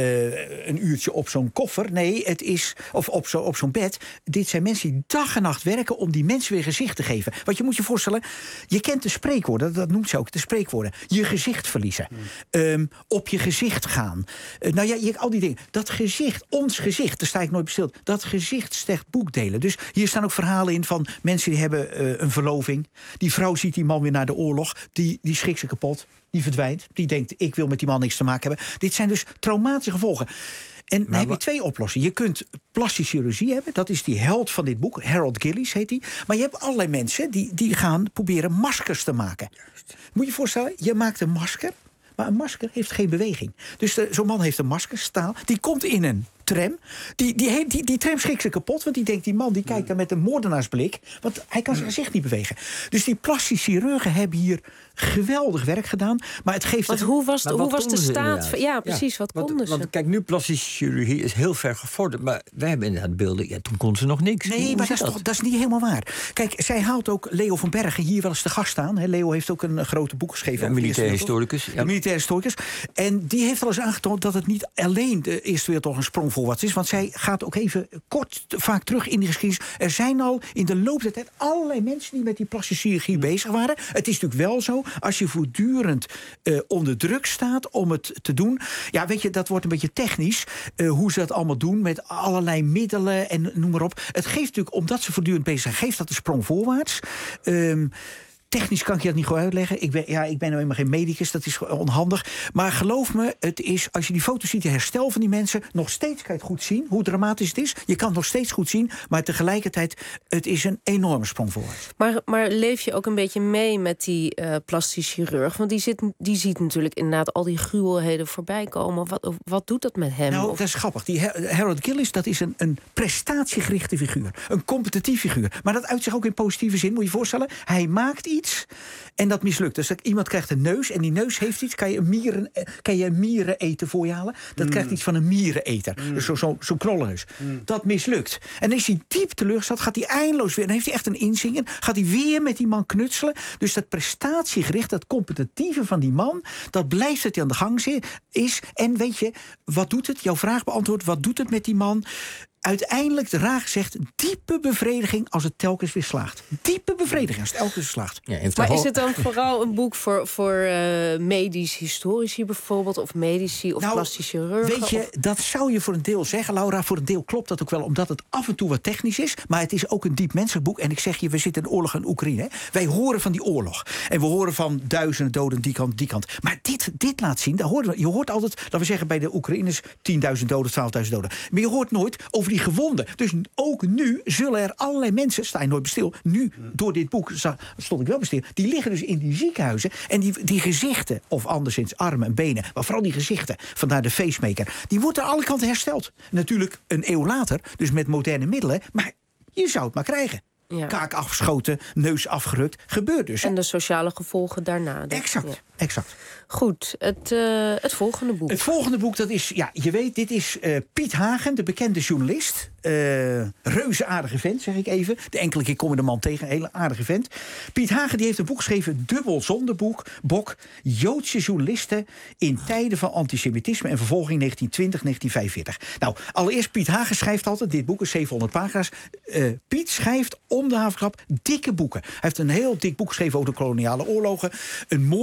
Speaker 4: uh, een uurtje op zo'n koffer. Nee, het is, of op, zo, op zo'n bed. Dit zijn mensen die dag en nacht werken om die mensen weer gezicht te geven. Want je moet je voorstellen, je kent de spreekwoorden, dat noemt ze ook, de spreekwoorden. Je gezicht verliezen. Mm. Um, op je gezicht gaan. Uh, nou ja, je, al die dingen. Dat gezicht, ons gezicht, daar sta ik nooit besteld. Dat gezicht slecht boekdelen. Dus hier staan ook verhalen in van mensen die hebben uh, een verloving. Die vrouw ziet die man weer naar de oorlog. Die, die schrikt ze kapot. Die verdwijnt. Die denkt, ik wil met die man niks te maken hebben. Dit zijn dus traumatische gevolgen. En dan maar heb je twee oplossingen. Je kunt plastische chirurgie hebben. Dat is die held van dit boek. Harold Gillies heet die. Maar je hebt allerlei mensen die, die gaan proberen maskers te maken. Juist. Moet je je voorstellen, je maakt een masker. Maar een masker heeft geen beweging. Dus zo'n man heeft een masker, staal. Die komt in een tram. Die, die, die, die tram schrikt ze kapot. Want die denkt, die man die kijkt daar met een moordenaarsblik. Want hij kan zijn gezicht niet bewegen. Dus die plastische chirurgen hebben hier geweldig werk gedaan. Maar het geeft...
Speaker 12: Want
Speaker 4: het...
Speaker 12: hoe was, de, hoe was de staat? Van, ja, precies. Ja, wat
Speaker 1: want,
Speaker 12: konden ze?
Speaker 1: Want kijk, nu plastische chirurgie is heel ver gevorderd. Maar wij hebben inderdaad beelden. Ja, toen kon ze nog niks.
Speaker 4: Nee, hoe maar dat is, toch, dat is niet helemaal waar. Kijk, zij haalt ook Leo van Bergen hier wel eens te gast staan. He, Leo heeft ook een uh, grote boek geschreven.
Speaker 1: Ja, militair historicus.
Speaker 4: Ja. Militair historicus. En die heeft al eens aangetoond dat het niet alleen de Eerste Wereldoorlog een sprong voorwaarts is. Want zij gaat ook even kort vaak terug in die geschiedenis. Er zijn al in de loop der tijd allerlei mensen die met die plastische chirurgie bezig waren. Het is natuurlijk wel zo, als je voortdurend uh, onder druk staat om het te doen. Ja, weet je, dat wordt een beetje technisch. Uh, hoe ze dat allemaal doen met allerlei middelen en noem maar op. Het geeft natuurlijk, omdat ze voortdurend bezig zijn, geeft dat een sprong voorwaarts. Um, Technisch kan ik je dat niet goed uitleggen. Ik ben, ja, ik ben nou helemaal geen medicus, dat is onhandig. Maar geloof me, het is, als je die foto's ziet, het herstel van die mensen, nog steeds kan je het goed zien, hoe dramatisch het is. Je kan het nog steeds goed zien, maar tegelijkertijd, het is een enorme sprong voorwaarts.
Speaker 12: Maar, maar leef je ook een beetje mee met die uh, plastisch chirurg? Want die, zit, die ziet natuurlijk inderdaad al die gruwelheden voorbij komen. Wat, wat doet dat met hem?
Speaker 4: Nou,
Speaker 12: of...
Speaker 4: dat is grappig. Die Harold Gillies, dat is een, een prestatiegerichte figuur. Een competitief figuur. Maar dat uit zich ook in positieve zin, moet je je voorstellen. Hij maakt iets en dat mislukt. Dus iemand krijgt een neus en die neus heeft iets. Kan je een, mieren, kan je een miereneten voor je halen? Dat mm. krijgt iets van een miereneter. Mm. Dus zo'n zo, zo knollenneus. Mm. Dat mislukt. En dan is hij diep teleurgesteld. Gaat hij eindeloos weer. Dan heeft hij echt een inzingen. Gaat hij weer met die man knutselen. Dus dat prestatiegericht, dat competitieve van die man, dat blijft het die aan de gang is. En weet je, wat doet het? Jouw vraag beantwoord. Wat doet het met die man? Uiteindelijk, de raar gezegd, diepe bevrediging als het telkens weer slaagt. Diepe bevrediging als het telkens weer slaagt.
Speaker 12: Ja, maar is het dan vooral een boek voor, voor uh, medisch historici bijvoorbeeld? Of medici of nou, plastische chirurgen?
Speaker 4: Weet je,
Speaker 12: of...
Speaker 4: dat zou je voor een deel zeggen, Laura. Voor een deel klopt dat ook wel, omdat het af en toe wat technisch is. Maar het is ook een diep menselijk boek. En ik zeg je, we zitten in de oorlog in Oekraïne. Hè? Wij horen van die oorlog. En we horen van duizenden doden die kant, die kant. Maar dit, dit laat zien, daar horen we, je hoort altijd, laten we zeggen bij de Oekraïners tienduizend doden, twaalfduizend doden. Maar je hoort nooit over die gewonden. Dus ook nu zullen er allerlei mensen, sta je nooit bestil, nu door dit boek stond ik wel bestil, die liggen dus in die ziekenhuizen en die, die gezichten, of anderszins armen en benen, maar vooral die gezichten, vandaar de facemaker, die wordt aan alle kanten hersteld. Natuurlijk een eeuw later, dus met moderne middelen, maar je zou het maar krijgen. Ja. Kaak afgeschoten, neus afgerukt, gebeurt dus. Hè?
Speaker 12: En de sociale gevolgen daarna. Dus.
Speaker 4: Exact, ja. exact.
Speaker 12: Goed, het, uh, het volgende boek.
Speaker 4: Het volgende boek, dat is, ja, je weet, dit is uh, Piet Hagen, de bekende journalist. Uh, reuze aardige vent, zeg ik even. De enkele keer kom je de man tegen, een hele aardige vent. Piet Hagen die heeft een boek geschreven, dubbel zondebok, bok, Joodse journalisten in tijden van antisemitisme en vervolging negentien twintig tot negentien vijfenveertig. Nou, allereerst, Piet Hagen schrijft altijd, dit boek is zevenhonderd pagina's. Uh, Piet schrijft om de havenklap dikke boeken. Hij heeft een heel dik boek geschreven over de koloniale oorlogen. Een mooi boek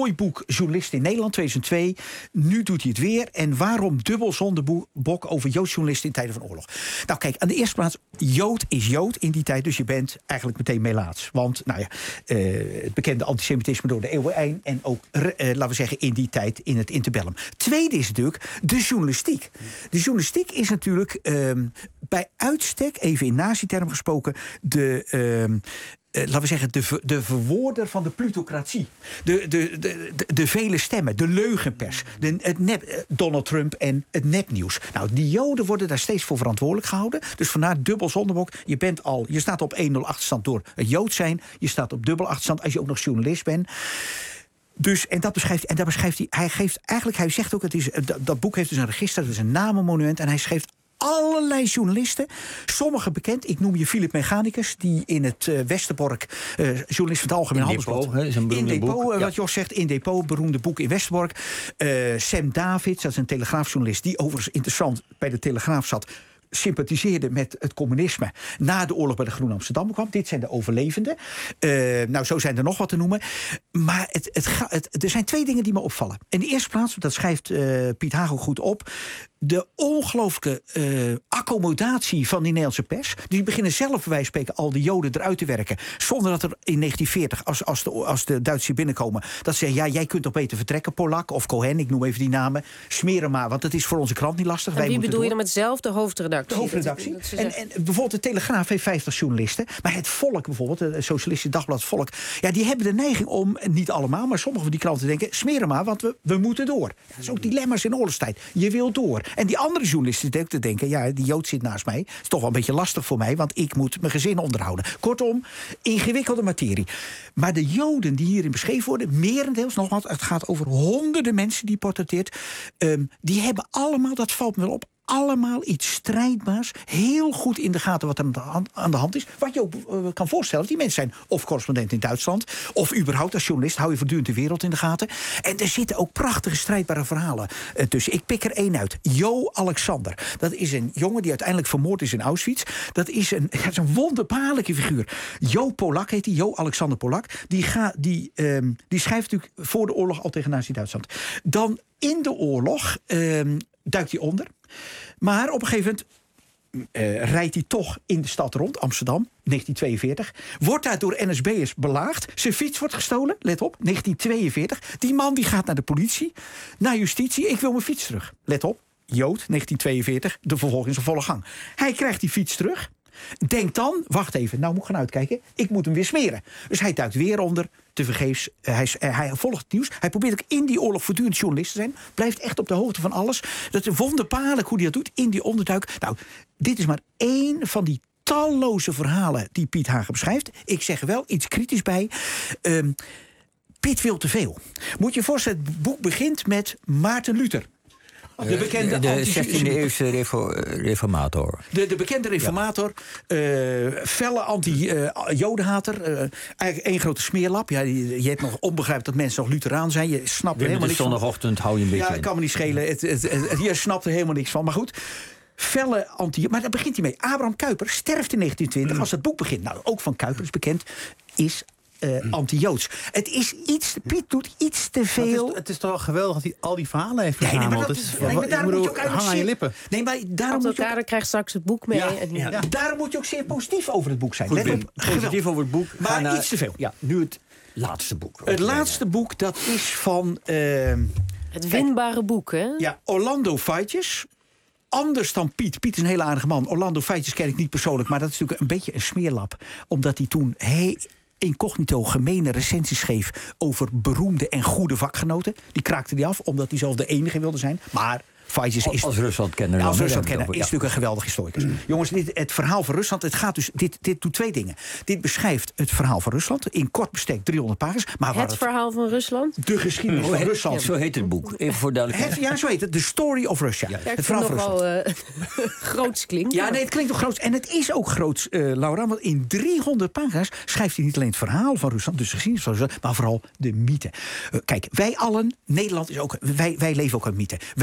Speaker 4: ook journalist in Nederland, tweeduizend twee. Nu doet hij het weer. En waarom dubbel zondebok over Joodsjournalisten in tijden van oorlog? Nou kijk, aan de eerste plaats, Jood is Jood in die tijd. Dus je bent eigenlijk meteen Melaats. Want, nou ja, uh, het bekende antisemitisme door de eeuwen heen. En ook, uh, laten we zeggen, in die tijd in het interbellum. Tweede is natuurlijk de journalistiek. De journalistiek is natuurlijk um, bij uitstek, even in nazi-termen gesproken, de... Um, Uh, laten we zeggen, de, de verwoorder van de plutocratie. De, de, de, de, de vele stemmen, de leugenpers, de, het nep, Donald Trump en het nepnieuws. Nou, die Joden worden daar steeds voor verantwoordelijk gehouden. Dus vandaar dubbel zondebok. Je, bent al, je staat op één nul achterstand door het Jood zijn. Je staat op dubbel achterstand als je ook nog journalist bent. Dus, en dat beschrijft, en dat beschrijft hij. Hij geeft eigenlijk, hij zegt ook, het is, dat, dat boek heeft dus een register, dat is een namenmonument. En hij schreef allerlei journalisten, sommigen bekend. Ik noem je Philip Mechanicus, die in het uh, Westerbork, uh, journalist van het Algemeen Handelsblad. In Depot, uh, wat Jos zegt, in Depot, beroemde boek in Westerbork. Uh, Sam Davids, dat is een telegraafjournalist, die overigens interessant bij de Telegraaf zat, sympathiseerde met het communisme na de oorlog bij de Groene Amsterdam kwam. Dit zijn de overlevenden. Uh, nou, zo zijn er nog wat te noemen. Maar het, het, het, er zijn twee dingen die me opvallen. In de eerste plaats, dat schrijft uh, Piet Haag ook goed op, de ongelooflijke uh, accommodatie van die Nederlandse pers. Die beginnen zelf, bij wijze van spreken, al die Joden eruit te werken. Zonder dat er in negentien veertig, als, als, de, als de Duitsers hier binnenkomen, dat ze zeggen, ja, jij kunt toch beter vertrekken, Polak of Cohen, ik noem even die namen. Smeren maar, want het is voor onze krant niet lastig.
Speaker 12: En
Speaker 4: Wij
Speaker 12: wie bedoel
Speaker 4: door.
Speaker 12: je dan met zelf? De hoofdredactie?
Speaker 4: De hoofdredactie. Dat, dat en, en bijvoorbeeld de Telegraaf heeft vijftig journalisten. Maar het Volk bijvoorbeeld, het Socialistische Dagblad Volk, ja, die hebben de neiging om, niet allemaal, maar sommige van die kranten denken, smeren maar, want we, we moeten door. Dat is ook dilemma's in oorlogstijd. Je wil door. En die andere journalisten te denken, ja, die Jood zit naast mij. Is toch wel een beetje lastig voor mij, want ik moet mijn gezin onderhouden. Kortom, ingewikkelde materie. Maar de Joden die hierin beschreven worden, merendeels, nogmaals, het gaat over honderden mensen die portretteert, um, die hebben allemaal, dat valt me wel op, allemaal iets strijdbaars, heel goed in de gaten wat er aan de hand, aan de hand is. Wat je ook uh, kan voorstellen, die mensen zijn of correspondent in Duitsland, of überhaupt als journalist hou je voortdurend de wereld in de gaten. En er zitten ook prachtige strijdbare verhalen uh, tussen. Ik pik er één uit. Jo Alexander. Dat is een jongen die uiteindelijk vermoord is in Auschwitz. Dat is een, dat is een wonderbaarlijke figuur. Jo Polak heet hij, Jo Alexander Polak. Die, ga, die, um, die schrijft natuurlijk voor de oorlog al tegen Nazi-Duitsland. Dan in de oorlog um, duikt hij onder. Maar op een gegeven moment uh, rijdt hij toch in de stad rond, Amsterdam, negentien tweeënveertig. Wordt daar door N S B'ers belaagd. Zijn fiets wordt gestolen, let op, negentien tweeënveertig. Die man die gaat naar de politie, naar justitie. Ik wil mijn fiets terug, let op. Jood, negentien tweeënveertig, de vervolging is volle gang. Hij krijgt die fiets terug. Denkt dan, wacht even, nou moet ik gaan uitkijken. Ik moet hem weer smeren. Dus hij duikt weer onder, tevergeefs. Uh, hij, uh, hij volgt het nieuws. Hij probeert ook in die oorlog voortdurend journalist te zijn. Blijft echt op de hoogte van alles. Dat is wonderbaarlijk hoe hij dat doet in die onderduik. Nou, dit is maar één van die talloze verhalen die Piet Hagen beschrijft. Ik zeg er wel iets kritisch bij. Um, Piet wil te veel. Moet je je voorstellen, het boek begint met Maarten Luther. De bekende
Speaker 1: de zestiende-eeuwse refor, reformator.
Speaker 4: De, de bekende reformator, uh, felle anti-jodenhater. Uh, eigenlijk één grote smeerlap. Ja, je, je hebt nog onbegrijpelijk dat mensen nog Lutheraan zijn. Je snapt er helemaal niks van.
Speaker 1: Zondagochtend hou je een beetje
Speaker 4: Ja, het kan me niet schelen. Het, het, het, het, je snapt er helemaal niks van. Maar goed, felle anti... Maar daar begint hij mee. Abraham Kuyper sterft in negentien twintig. Als het boek begint, nou ook van Kuyper is bekend, is Uh, anti-Joods. Het is iets, Piet doet iets te veel.
Speaker 19: Het is, het is toch wel geweldig dat hij al die verhalen heeft verzameld.
Speaker 4: Nee, nee, maar dat is, nee, maar daarom moet je ook hang aan je lippen. Nee, maar daarom moet je ook,
Speaker 12: krijgt straks het boek mee.
Speaker 4: Ja,
Speaker 12: en,
Speaker 4: ja. Ja. Daarom moet je ook zeer positief over het boek zijn.
Speaker 1: Goed,
Speaker 4: Let op,
Speaker 1: positief over het boek.
Speaker 4: Maar
Speaker 1: naar,
Speaker 4: iets te veel.
Speaker 1: Ja, nu het laatste boek.
Speaker 4: Het laatste boek, dat is van... Uh,
Speaker 12: het winbare kijk, boek, hè?
Speaker 4: Ja, Orlando Feitjes. Anders dan Piet. Piet is een hele aardige man. Orlando Feitjes ken ik niet persoonlijk, maar dat is natuurlijk een beetje een smeerlap. Omdat hij toen... Hey, incognito gemene recensies schreef over beroemde en goede vakgenoten. Die kraakte die af, omdat hij zelf de enige wilde zijn. Maar Feitjes is...
Speaker 1: Als Ruslandkenner.
Speaker 4: Ja, als Ruslandkenner is ja. natuurlijk een geweldige historicus. Mm. Jongens, dit, het verhaal van Rusland, het gaat dus, dit, dit doet twee dingen. Dit beschrijft het verhaal van Rusland in kort bestek driehonderd pagina's. Maar
Speaker 12: het, het verhaal van Rusland?
Speaker 4: De geschiedenis
Speaker 1: oh,
Speaker 4: van Rusland.
Speaker 1: Ja, zo heet het boek, even voor duidelijkheid.
Speaker 4: Het, ja, zo heet het. The Story of Russia.
Speaker 12: Ja,
Speaker 4: het verhaal van Rusland.
Speaker 12: Wel, uh, groots klinkt.
Speaker 4: Ja, nee, het klinkt toch groots. En het is ook groots, uh, Laura. Want in driehonderd pagina's schrijft hij niet alleen het verhaal van Rusland, dus de geschiedenis van Rusland, maar vooral de mythe. Uh, kijk, wij allen, Nederland is ook, wij, wij leven ook uit mythe. Wij zijn het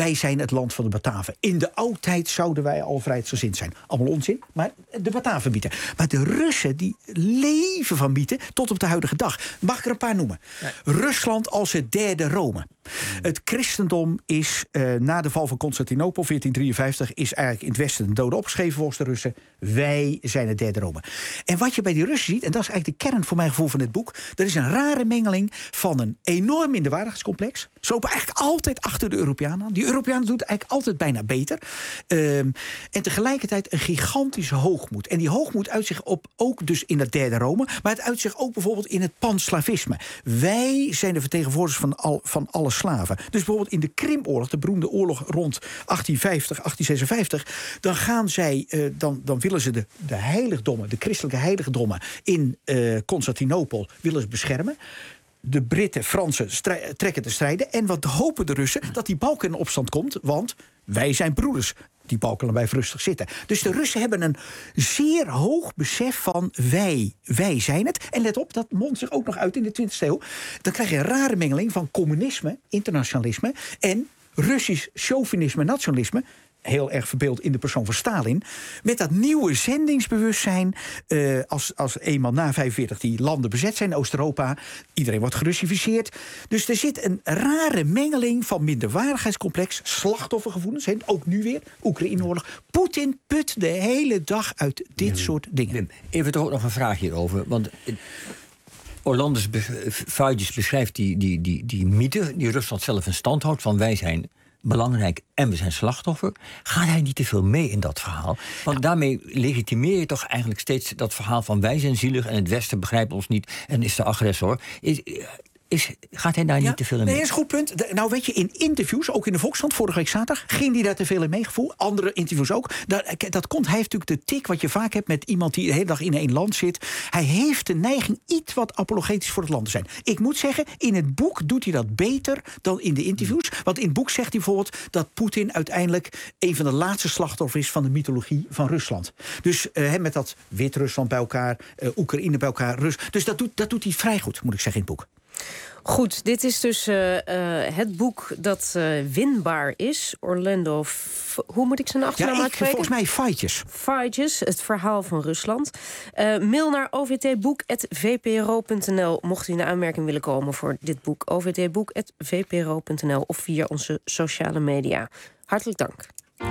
Speaker 4: het land van de Bataven. In de oudheid zouden wij al vrijheidsgezind zijn. Allemaal onzin, maar de Bataven mythe. Maar de Russen die leven van mythe tot op de huidige dag. Mag ik er een paar noemen? Ja. Rusland als het derde Rome. Het christendom is uh, na de val van Constantinopel, veertien drieënvijftig... is eigenlijk in het westen een dode opgeschreven volgens de Russen. Wij zijn het derde Rome. En wat je bij die Russen ziet, en dat is eigenlijk de kern voor mijn gevoel van dit boek... dat is een rare mengeling van een enorm minderwaardigheidscomplex. Ze lopen eigenlijk altijd achter de Europeanen aan. Die Europeanen doen het eigenlijk altijd bijna beter. Um, en tegelijkertijd een gigantische hoogmoed. En die hoogmoed uit zich op, ook dus in het derde Rome... maar het uit zich ook bijvoorbeeld in het panslavisme. Wij zijn de vertegenwoordigers van, al, van alle slaven. Dus bijvoorbeeld in de Krimoorlog, de beroemde oorlog rond achttien vijftig, achttien zesenvijftig... dan gaan zij, uh, dan, dan willen ze de, de heiligdommen, de christelijke heiligdommen in uh, Constantinopel willen ze beschermen. De Britten, Fransen strij- trekken te strijden. En wat hopen de Russen? Dat die Balkan in opstand komt, want wij zijn broeders. Die Balkan blijven rustig zitten. Dus de Russen hebben een zeer hoog besef van wij, wij zijn het. En let op, dat mondt zich ook nog uit in de twintigste eeuw. Dan krijg je een rare mengeling van communisme, internationalisme... en Russisch chauvinisme, nationalisme... heel erg verbeeld in de persoon van Stalin... met dat nieuwe zendingsbewustzijn... Uh, als, als eenmaal na vijfenveertig die landen bezet zijn in Oost-Europa... iedereen wordt gerussificeerd. Dus er zit een rare mengeling van minderwaardigheidscomplex... slachtoffergevoelens, he, ook nu weer, Oekraïne-oorlog. Poetin put de hele dag uit dit ja, soort dingen.
Speaker 1: Wim, even toch ook nog een vraag hierover, want... Orlandus Fuidjes beschrijft die, die, die, die mythe... die Rusland zelf in stand houdt van wij zijn... belangrijk en we zijn slachtoffer. Gaat hij niet te veel mee in dat verhaal? Want ja. daarmee legitimeer je toch eigenlijk steeds dat verhaal van wij zijn zielig... en het Westen begrijpt ons niet en is de agressor. Is, is, gaat hij daar ja, niet te veel in mee?
Speaker 4: Nee, dat is een goed punt. Nou weet je, in interviews, ook in de Volkskrant vorige week zaterdag... ging hij daar te veel in meegevoel. Andere interviews ook. Dat, dat komt, hij heeft natuurlijk de tik wat je vaak hebt... met iemand die de hele dag in één land zit. Hij heeft de neiging iets wat apologetisch voor het land te zijn. Ik moet zeggen, in het boek doet hij dat beter dan in de interviews. Want in het boek zegt hij bijvoorbeeld... dat Poetin uiteindelijk een van de laatste slachtoffers is... van de mythologie van Rusland. Dus uh, met dat Wit-Rusland bij elkaar, uh, Oekraïne bij elkaar... Rus. Dus dat doet, dat doet hij vrij goed, moet ik zeggen, in het boek.
Speaker 12: Goed, dit is dus uh, uh, het boek dat uh, winbaar is. Orlando, F- hoe moet ik zijn achternaam
Speaker 4: ja,
Speaker 12: uitspreken?
Speaker 4: Volgens mij Fuidjes.
Speaker 12: Fuidjes, het verhaal van Rusland. Uh, mail naar o v t boek at v p r o punt n l mocht u in aanmerking willen komen voor dit boek. o v t boek at v p r o punt n l of via onze sociale media. Hartelijk dank.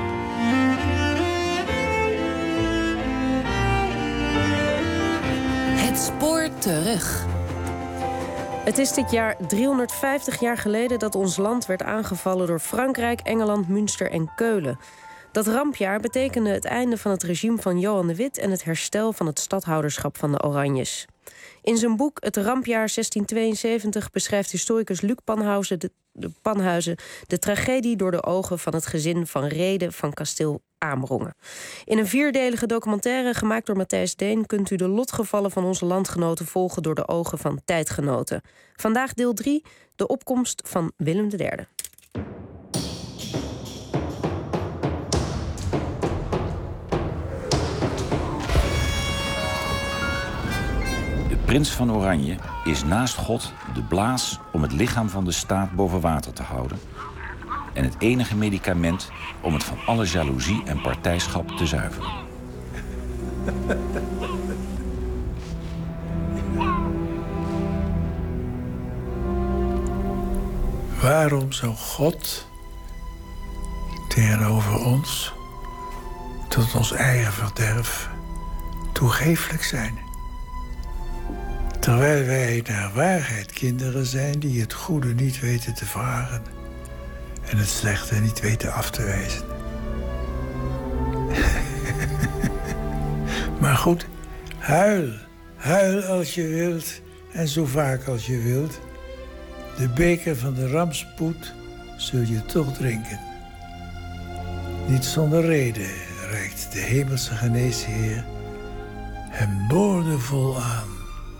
Speaker 20: Het spoor terug.
Speaker 12: Het is dit jaar driehonderdvijftig jaar geleden dat ons land werd aangevallen door Frankrijk, Engeland, Münster en Keulen. Dat rampjaar betekende het einde van het regime van Johan de Witt en het herstel van het stadhouderschap van de Oranjes. In zijn boek Het rampjaar zestien tweeënzeventig beschrijft historicus Luc Panhuizen de, de, Panhuizen de tragedie door de ogen van het gezin van Rede van Kasteel Amerongen. In een vierdelige documentaire gemaakt door Matthijs Deen kunt u de lotgevallen van onze landgenoten volgen door de ogen van tijdgenoten. Vandaag deel drie, de opkomst van Willem de Derde.
Speaker 3: Prins van Oranje is naast God de blaas om het lichaam van de staat boven water te houden... en het enige medicament om het van alle jaloezie en partijschap te zuiveren.
Speaker 5: Waarom zou God tegenover ons tot ons eigen verderf toegeeflijk zijn? Terwijl wij naar waarheid kinderen zijn die het goede niet weten te vragen en het slechte niet weten af te wijzen. Maar goed, huil. Huil als je wilt en zo vaak als je wilt. De beker van de rampspoed zul je toch drinken. Niet zonder reden reikt de hemelse geneesheer hem boordevol aan.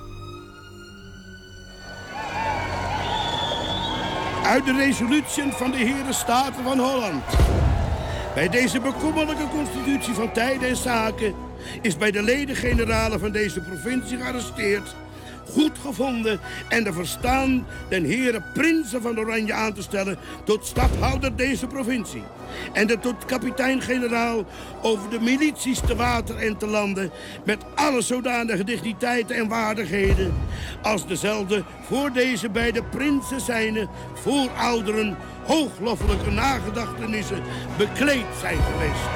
Speaker 6: Uit de resolutie van de Heren Staten van Holland. Bij deze bekommerlijke constitutie van tijden en zaken is bij de leden-generalen van deze provincie gearresteerd goed gevonden en de verstaan den heren prinsen van Oranje aan te stellen tot stadhouder deze provincie. En de tot kapitein-generaal over de milities te water en te landen met alle zodanige digniteiten en waardigheden als dezelfde voor deze beide prinsen zijne voorouderen hoogloffelijke nagedachtenissen bekleed zijn geweest.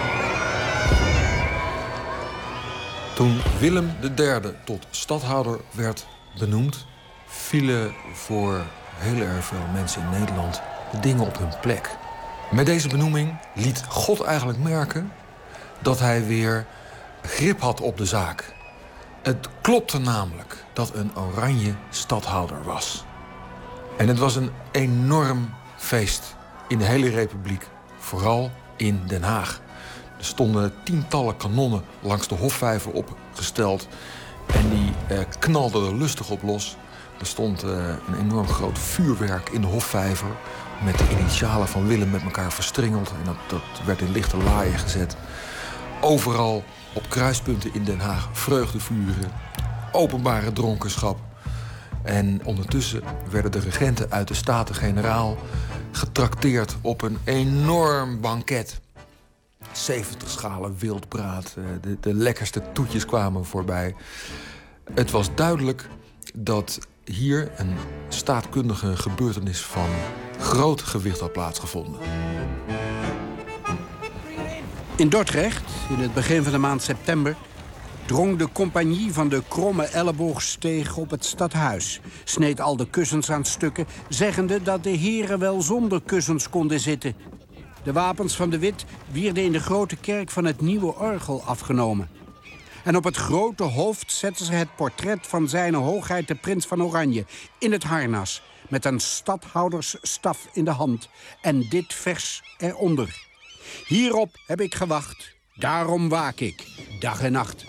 Speaker 7: Toen Willem de derde tot stadhouder werd benoemd, vielen voor heel erg veel mensen in Nederland de dingen op hun plek. Met deze benoeming liet God eigenlijk merken dat hij weer grip had op de zaak. Het klopte namelijk dat een oranje stadhouder was. En het was een enorm feest in de hele republiek, vooral in Den Haag. Er stonden tientallen kanonnen langs de Hofvijver opgesteld en die eh, knalden er lustig op los. Er stond eh, een enorm groot vuurwerk in de Hofvijver met de initialen van Willem met elkaar verstringeld. En dat, dat werd in lichte laaien gezet. Overal op kruispunten in Den Haag vreugdevuren, openbare dronkenschap. En ondertussen werden de regenten uit de Staten-Generaal getrakteerd op een enorm banket. zeventig schalen wildbraad, de, de lekkerste toetjes kwamen voorbij. Het was duidelijk dat hier een staatkundige gebeurtenis van groot gewicht had plaatsgevonden.
Speaker 8: In Dordrecht, in het begin van de maand september, drong de compagnie van de Kromme Elleboogsteeg op het stadhuis, sneed al de kussens aan stukken, zeggende dat de heren wel zonder kussens konden zitten. De wapens van de Wit wierden in de grote kerk van het nieuwe orgel afgenomen. En op het grote hoofd zetten ze het portret van zijne hoogheid de prins van Oranje in het harnas, met een stadhoudersstaf in de hand en dit vers eronder. Hierop heb ik gewacht, daarom waak ik, dag en nacht.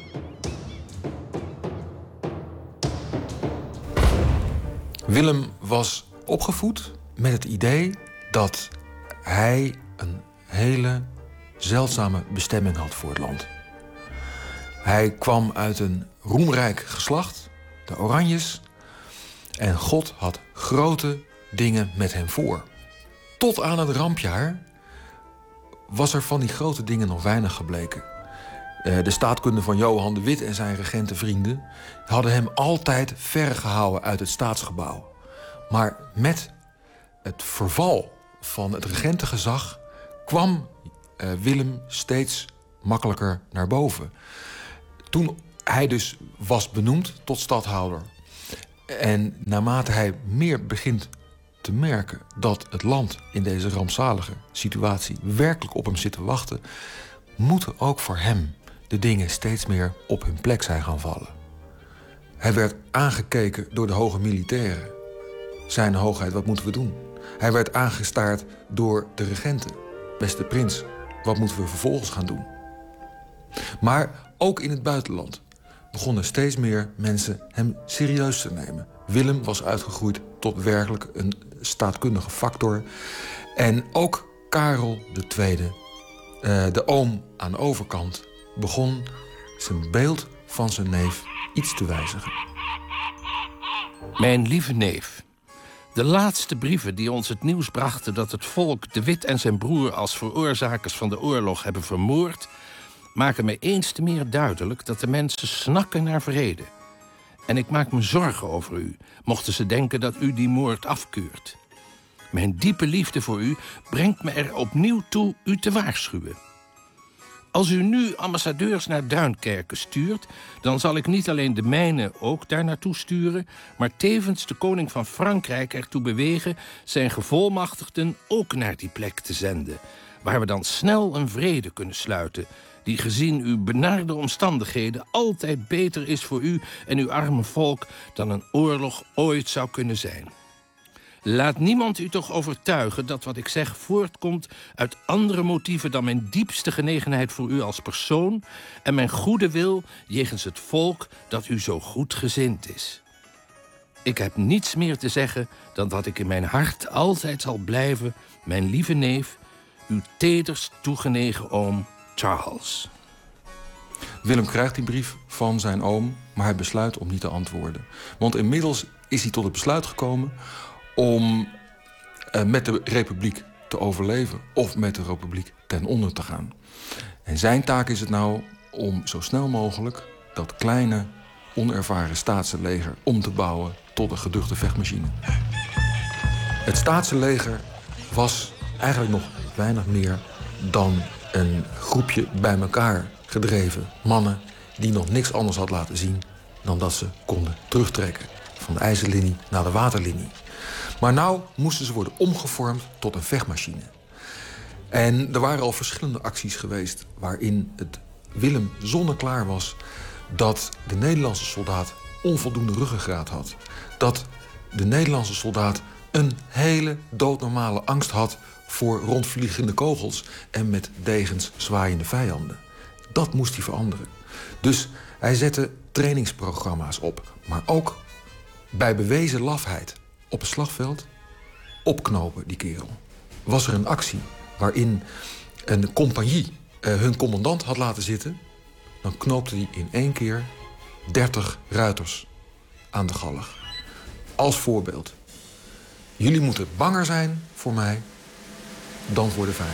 Speaker 7: Willem was opgevoed met het idee dat hij een hele zeldzame bestemming had voor het land. Hij kwam uit een roemrijk geslacht, de Oranjes, en God had grote dingen met hem voor. Tot aan het rampjaar was er van die grote dingen nog weinig gebleken. De staatkunde van Johan de Wit en zijn regentenvrienden hadden hem altijd ver gehouden uit het staatsgebouw. Maar met het verval van het regentengezag kwam uh, Willem steeds makkelijker naar boven. Toen hij dus was benoemd tot stadhouder en naarmate hij meer begint te merken dat het land in deze rampzalige situatie werkelijk op hem zit te wachten, moeten ook voor hem de dingen steeds meer op hun plek zijn gaan vallen. Hij werd aangekeken door de hoge militairen. Zijn hoogheid, wat moeten we doen? Hij werd aangestaard door de regenten. Beste prins, wat moeten we vervolgens gaan doen? Maar ook in het buitenland begonnen steeds meer mensen hem serieus te nemen. Willem was uitgegroeid tot werkelijk een staatkundige factor. En ook Karel de Tweede, de oom aan de overkant, begon zijn beeld van zijn neef iets te wijzigen.
Speaker 9: Mijn lieve neef, de laatste brieven die ons het nieuws brachten dat het volk de Wit en zijn broer als veroorzakers van de oorlog hebben vermoord, maken mij eens te meer duidelijk dat de mensen snakken naar vrede. En ik maak me zorgen over u, mochten ze denken dat u die moord afkeurt. Mijn diepe liefde voor u brengt me er opnieuw toe u te waarschuwen. Als u nu ambassadeurs naar Duinkerke stuurt, dan zal ik niet alleen de mijne ook daar naartoe sturen, maar tevens de koning van Frankrijk ertoe bewegen zijn gevolmachtigden ook naar die plek te zenden, waar we dan snel een vrede kunnen sluiten, die gezien uw benarde omstandigheden altijd beter is voor u en uw arme volk dan een oorlog ooit zou kunnen zijn. Laat niemand u toch overtuigen dat wat ik zeg voortkomt uit andere motieven dan mijn diepste genegenheid voor u als persoon en mijn goede wil jegens het volk dat u zo goedgezind is. Ik heb niets meer te zeggen dan dat ik in mijn hart altijd zal blijven, mijn lieve neef, uw tederst toegenegen oom Charles.
Speaker 7: Willem krijgt die brief van zijn oom, maar hij besluit om niet te antwoorden. Want inmiddels is hij tot het besluit gekomen om uh, met de Republiek te overleven of met de Republiek ten onder te gaan. En zijn taak is het nou om zo snel mogelijk dat kleine, onervaren Staatse leger om te bouwen tot een geduchte vechtmachine. Het Staatse leger was eigenlijk nog weinig meer dan een groepje bij elkaar gedreven mannen die nog niks anders had laten zien dan dat ze konden terugtrekken van de ijzerlinie naar de waterlinie. Maar nou moesten ze worden omgevormd tot een vechtmachine. En er waren al verschillende acties geweest waarin het Willem zonneklaar was dat de Nederlandse soldaat onvoldoende ruggengraat had. Dat de Nederlandse soldaat een hele doodnormale angst had voor rondvliegende kogels en met degens zwaaiende vijanden. Dat moest hij veranderen. Dus hij zette trainingsprogramma's op. Maar ook bij bewezen lafheid op het slagveld opknopen die kerel. Was er een actie waarin een compagnie uh, hun commandant had laten zitten, dan knoopte hij in één keer dertig ruiters aan de galg. Als voorbeeld. Jullie moeten banger zijn voor mij dan voor de vijand.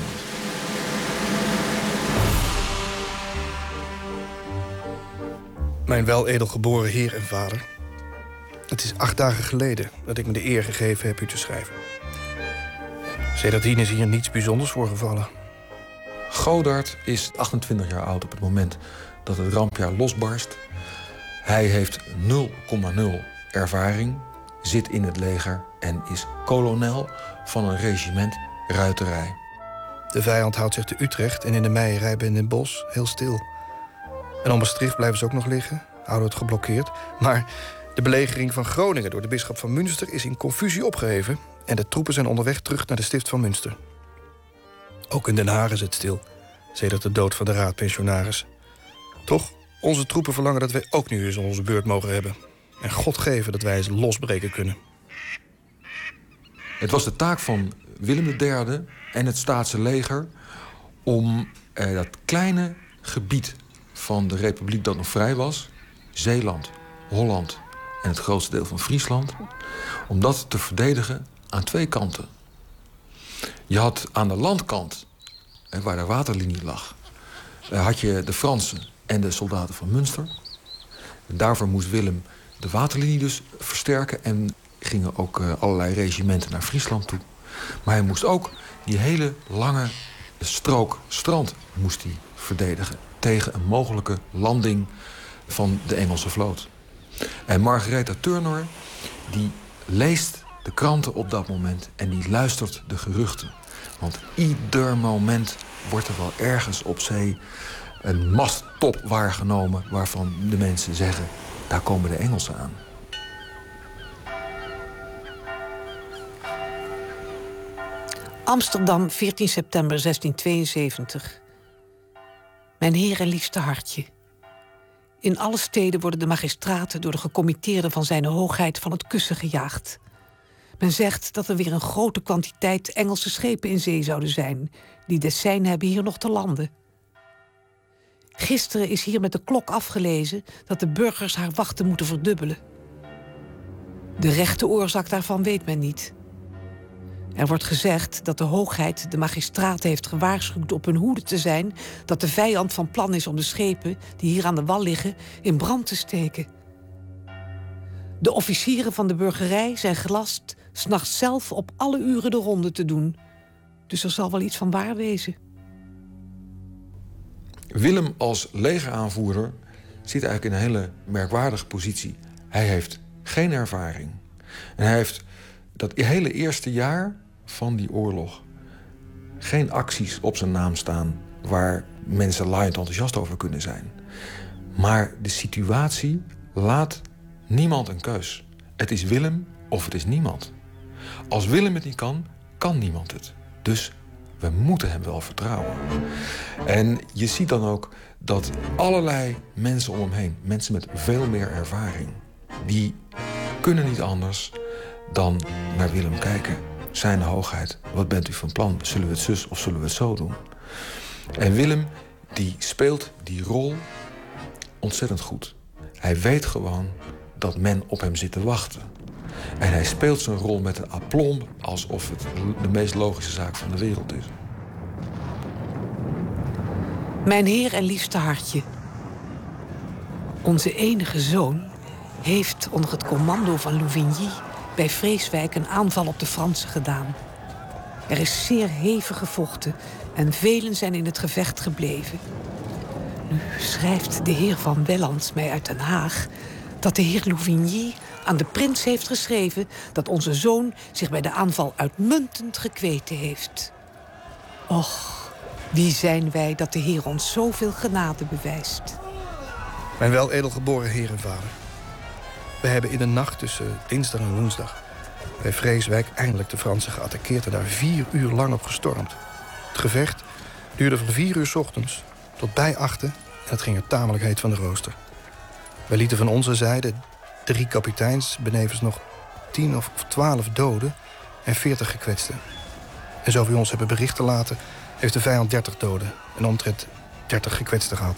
Speaker 10: Mijn weledelgeboren heer en vader. Het is acht dagen geleden dat ik me de eer gegeven heb u te schrijven. Sedertdien is hier niets bijzonders voorgevallen.
Speaker 7: Godard is achtentwintig jaar oud op het moment dat het rampjaar losbarst. Hij heeft nul komma nul ervaring, zit in het leger en is kolonel van een regiment ruiterij.
Speaker 10: De vijand houdt zich te Utrecht en in de Meijerij bij Den Bosch heel stil. En om Maastricht blijven ze ook nog liggen, houden we het geblokkeerd. Maar de belegering van Groningen door de bisschop van Münster is in confusie opgeheven en de troepen zijn onderweg terug naar de stift van Münster. Ook in Den Haag is het stil, sedert de dood van de raadpensionaris. Toch, onze troepen verlangen dat wij ook nu eens onze beurt mogen hebben. En God geven dat wij eens losbreken kunnen.
Speaker 7: Het was de taak van Willem de derde en het Staatse leger om eh, dat kleine gebied van de republiek dat nog vrij was, Zeeland, Holland en het grootste deel van Friesland, om dat te verdedigen aan twee kanten. Je had aan de landkant, eh, waar de waterlinie lag, eh, had je de Fransen en de soldaten van Münster. En daarvoor moest Willem de waterlinie dus versterken en gingen ook uh, allerlei regimenten naar Friesland toe. Maar hij moest ook die hele lange strook strand moest hij verdedigen tegen een mogelijke landing van de Engelse vloot. En Margaretha Turner die leest de kranten op dat moment en die luistert de geruchten. Want ieder moment wordt er wel ergens op zee een masttop waargenomen waarvan de mensen zeggen, daar komen de Engelsen aan.
Speaker 13: Amsterdam, veertien september zestienhonderdtweeënzeventig. Mijn heer en liefste hartje. In alle steden worden de magistraten door de gecommitteerden van zijn hoogheid van het kussen gejaagd. Men zegt dat er weer een grote kwantiteit Engelse schepen in zee zouden zijn, die dessein hebben hier nog te landen. Gisteren is hier met de klok afgelezen dat de burgers haar wachten moeten verdubbelen. De rechte oorzaak daarvan weet men niet. Er wordt gezegd dat de hoogheid de magistraten heeft gewaarschuwd op hun hoede te zijn, dat de vijand van plan is om de schepen die hier aan de wal liggen in brand te steken. De officieren van de burgerij zijn gelast 's nachts zelf op alle uren de ronde te doen. Dus er zal wel iets van waar wezen.
Speaker 7: Willem als legeraanvoerder zit eigenlijk in een hele merkwaardige positie. Hij heeft geen ervaring. En hij heeft dat hele eerste jaar van die oorlog geen acties op zijn naam staan waar mensen laaiend enthousiast over kunnen zijn. Maar de situatie laat niemand een keus. Het is Willem of het is niemand. Als Willem het niet kan, kan niemand het. Dus we moeten hem wel vertrouwen. En je ziet dan ook dat allerlei mensen om hem heen, mensen met veel meer ervaring, die kunnen niet anders dan naar Willem kijken. Zijn hoogheid, wat bent u van plan? Zullen we het zus of zullen we het zo doen? En Willem die speelt die rol ontzettend goed. Hij weet gewoon dat men op hem zit te wachten. En hij speelt zijn rol met een aplomb alsof het de meest logische zaak van de wereld is.
Speaker 13: Mijn heer en liefste hartje. Onze enige zoon heeft onder het commando van Louvigny bij Vreeswijk een aanval op de Fransen gedaan. Er is zeer hevig gevochten en velen zijn in het gevecht gebleven. Nu schrijft de heer van Wellands mij uit Den Haag dat de heer Louvigny aan de prins heeft geschreven dat onze zoon zich bij de aanval uitmuntend gekweten heeft. Och, wie zijn wij dat de heer ons zoveel genade bewijst.
Speaker 10: Mijn wel edelgeboren heer en vader. We hebben in de nacht tussen dinsdag en woensdag bij Vreeswijk eindelijk de Fransen geattaqueerd en daar vier uur lang op gestormd. Het gevecht duurde van vier uur 's ochtends tot bij achten en het ging er tamelijk heet van de rooster. Wij lieten van onze zijde drie kapiteins, benevens nog tien of twaalf doden en veertig gekwetsten. En zo we ons hebben berichten laten, heeft de vijand dertig doden en omtrent dertig gekwetsten gehad.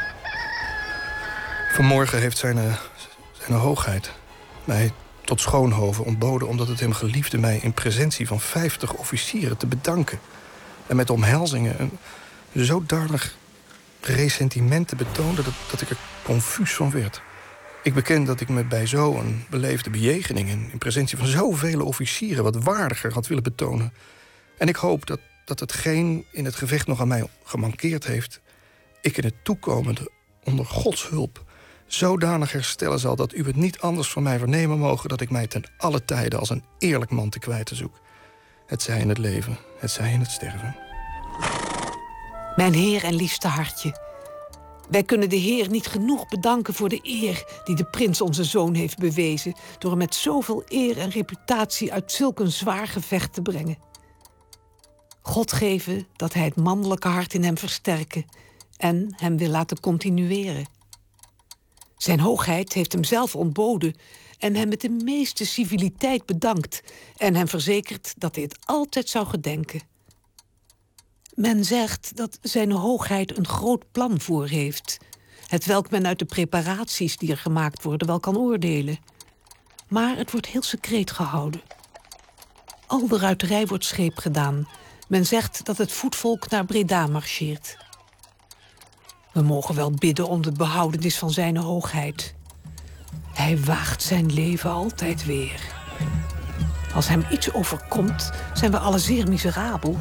Speaker 10: Vanmorgen heeft zijn, uh, zijn hoogheid mij tot Schoonhoven ontboden, omdat het hem geliefde mij in presentie van vijftig officieren te bedanken. En met omhelzingen een zodanig ressentiment te betonen dat, dat ik er confuus van werd. Ik beken dat ik me bij zo'n beleefde bejegening en in presentie van zoveel officieren wat waardiger had willen betonen. En ik hoop dat, dat hetgeen in het gevecht nog aan mij gemankeerd heeft, ik in het toekomende onder Gods hulp zodanig herstellen zal dat u het niet anders van mij vernemen mogen dat ik mij ten alle tijden als een eerlijk man te kwijten zoek. Het zij in het leven, het zij in het sterven.
Speaker 13: Mijn heer en liefste hartje. Wij kunnen de heer niet genoeg bedanken voor de eer die de prins onze zoon heeft bewezen door hem met zoveel eer en reputatie uit zulk een zwaar gevecht te brengen. God geven dat hij het mannelijke hart in hem versterken en hem wil laten continueren. Zijn hoogheid heeft hem zelf ontboden en hem met de meeste civiliteit bedankt en hem verzekerd dat hij het altijd zou gedenken. Men zegt dat zijn hoogheid een groot plan voor heeft, hetwelk men uit de preparaties die er gemaakt worden wel kan oordelen. Maar het wordt heel secreet gehouden. Al de ruiterij wordt scheep gedaan. Men zegt dat het voetvolk naar Breda marcheert. We mogen wel bidden om de behoudenis van zijn hoogheid. Hij waagt zijn leven altijd weer. Als hem iets overkomt, zijn we alle zeer miserabel.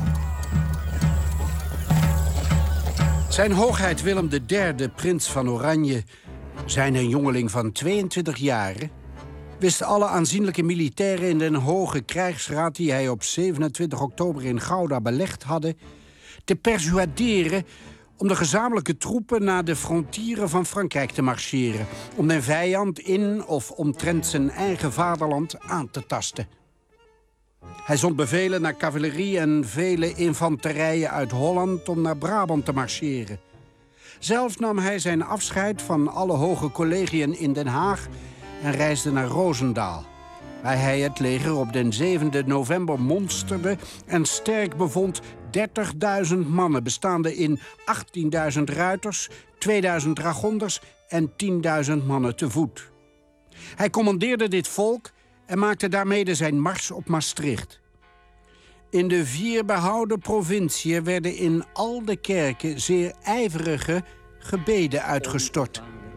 Speaker 8: Zijn hoogheid Willem de derde, prins van Oranje, zijn een jongeling van tweeëntwintig jaren, wist alle aanzienlijke militairen in den hoge krijgsraad die hij op zevenentwintig oktober in Gouda belegd hadden, te persuaderen om de gezamenlijke troepen naar de frontieren van Frankrijk te marcheren, om de vijand in of omtrent zijn eigen vaderland aan te tasten. Hij zond bevelen naar cavalerie en vele infanterijen uit Holland om naar Brabant te marcheren. Zelf nam hij zijn afscheid van alle hoge collegiën in Den Haag en reisde naar Roosendaal, waar hij het leger op den zevende november monsterde en sterk bevond dertigduizend mannen, bestaande in achttienduizend ruiters, tweeduizend dragonders en tienduizend mannen te voet. Hij commandeerde dit volk en maakte daarmee zijn mars op Maastricht. In de vier behouden provinciën werden in al de kerken zeer ijverige gebeden uitgestort.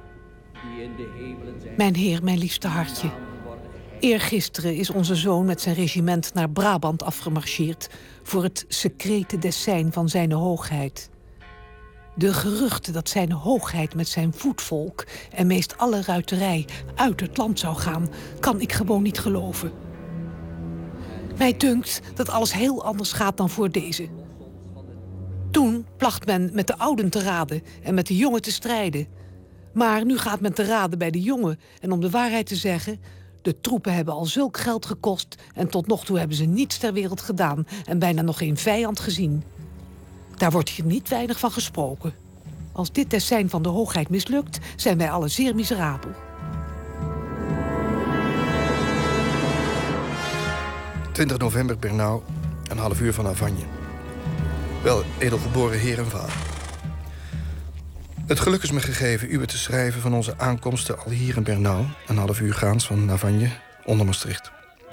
Speaker 13: Mijn heer, mijn liefste hartje. Eergisteren is onze zoon met zijn regiment naar Brabant afgemarcheerd voor het secrete dessein van zijn hoogheid. De geruchten dat zijn hoogheid met zijn voetvolk en meest alle ruiterij uit het land zou gaan, kan ik gewoon niet geloven. Mij dunkt dat alles heel anders gaat dan voor deze. Toen placht men met de ouden te raden en met de jongen te strijden. Maar nu gaat men te raden bij de jongen. En om de waarheid te zeggen, de troepen hebben al zulk geld gekost en tot nog toe hebben ze niets ter wereld gedaan en bijna nog geen vijand gezien. Daar wordt hier niet weinig van gesproken. Als dit dessein van de hoogheid mislukt, zijn wij alle zeer miserabel.
Speaker 10: twintig november, Bernau, een half uur van Avagne. Wel, edelgeboren heer en vader. Het geluk is me gegeven u te schrijven van onze aankomsten al hier in Bernau, een half uur gaans van Navagne, onder Maastricht.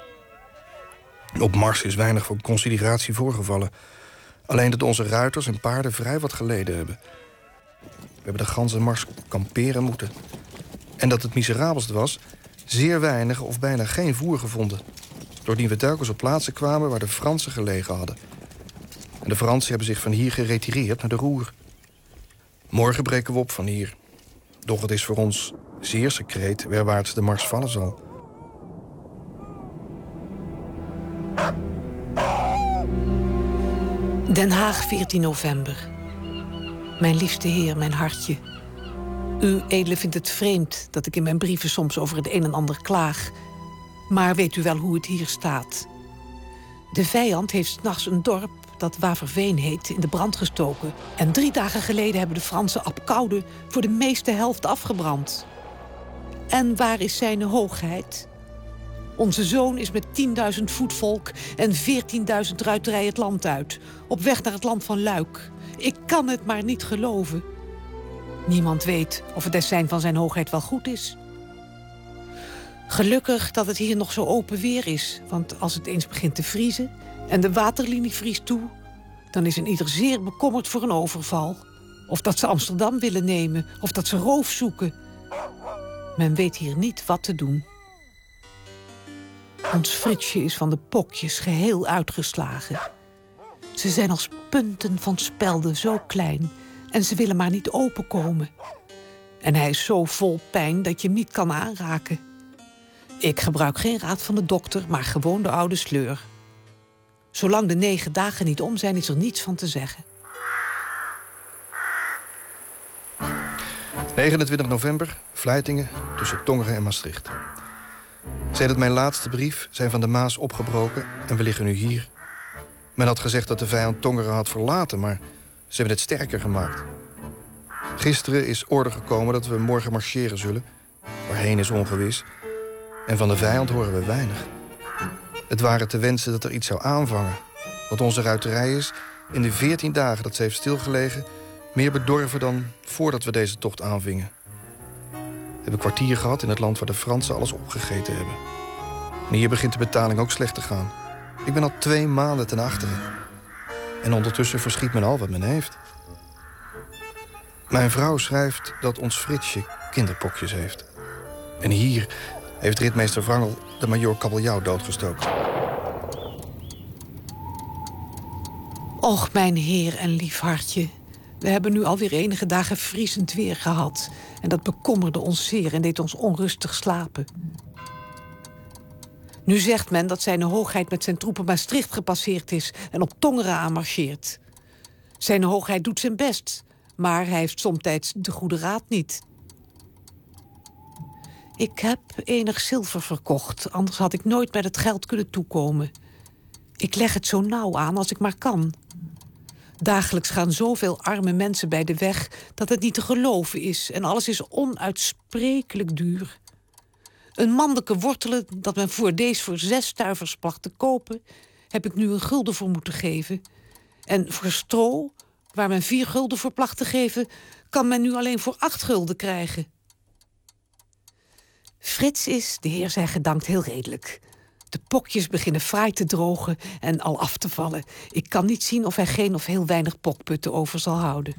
Speaker 10: Op Mars is weinig van consideratie voorgevallen. Alleen dat onze ruiters en paarden vrij wat geleden hebben. We hebben de ganse Mars kamperen moeten. En dat het miserabelst was, zeer weinig of bijna geen voer gevonden. Doordien we telkens op plaatsen kwamen waar de Fransen gelegen hadden. En de Fransen hebben zich van hier geretireerd naar de Roer. Morgen breken we op van hier. Doch het is voor ons zeer secreet werwaarts de Mars vallen zal.
Speaker 13: Den Haag, veertien november. Mijn liefste heer, mijn hartje. U, edele, vindt het vreemd dat ik in mijn brieven soms over het een en ander klaag. Maar weet u wel hoe het hier staat? De vijand heeft 's nachts een dorp dat Waverveen heet in de brand gestoken. En drie dagen geleden hebben de Fransen Apkoude voor de meeste helft afgebrand. En waar is zijn hoogheid? Onze zoon is met tienduizend voetvolk en veertienduizend ruiterij het land uit. Op weg naar het land van Luik. Ik kan het maar niet geloven. Niemand weet of het dessein van zijn hoogheid wel goed is. Gelukkig dat het hier nog zo open weer is. Want als het eens begint te vriezen en de waterlinie vriest toe, dan is een ieder zeer bekommerd voor een overval. Of dat ze Amsterdam willen nemen, of dat ze roof zoeken. Men weet hier niet wat te doen. Ons Fritsje is van de pokjes geheel uitgeslagen. Ze zijn als punten van spelden zo klein en ze willen maar niet openkomen. En hij is zo vol pijn dat je hem niet kan aanraken. Ik gebruik geen raad van de dokter, maar gewoon de oude sleur. Zolang de negen dagen niet om zijn, is er niets van te zeggen.
Speaker 10: negenentwintig november, Vlijtingen, tussen Tongeren en Maastricht. Sedert mijn laatste brief zijn Van de Maas opgebroken en we liggen nu hier. Men had gezegd dat de vijand Tongeren had verlaten, maar ze hebben het sterker gemaakt. Gisteren is orde gekomen dat we morgen marcheren zullen. Waarheen is ongewis. En van de vijand horen we weinig. Het waren te wensen dat er iets zou aanvangen. Want onze ruiterij is in de veertien dagen dat ze heeft stilgelegen meer bedorven dan voordat we deze tocht aanvingen. We hebben een kwartier gehad in het land waar de Fransen alles opgegeten hebben. En hier begint de betaling ook slecht te gaan. Ik ben al twee maanden ten achteren. En ondertussen verschiet men al wat men heeft. Mijn vrouw schrijft dat ons Fritsje kinderpokjes heeft. En hier heeft ritmeester Wrangel de majoor Kabeljauw doodgestoken.
Speaker 13: Och, mijn heer en lief hartje. We hebben nu alweer enige dagen vriezend weer gehad. En dat bekommerde ons zeer en deed ons onrustig slapen. Nu zegt men dat zijn hoogheid met zijn troepen Maastricht gepasseerd is en op Tongeren aanmarcheert. Zijn hoogheid doet zijn best, maar hij heeft somtijds de goede raad niet. Ik heb enig zilver verkocht, anders had ik nooit met het geld kunnen toekomen. Ik leg het zo nauw aan als ik maar kan. Dagelijks gaan zoveel arme mensen bij de weg dat het niet te geloven is en alles is onuitsprekelijk duur. Een mandeke wortelen dat men voor deze voor zes stuivers placht te kopen, heb ik nu een gulden voor moeten geven. En voor stro, waar men vier gulden voor placht te geven, kan men nu alleen voor acht gulden krijgen. Frits is, de heer zij gedankt, heel redelijk. De pokjes beginnen fraai te drogen en al af te vallen. Ik kan niet zien of hij geen of heel weinig pokputten over zal houden.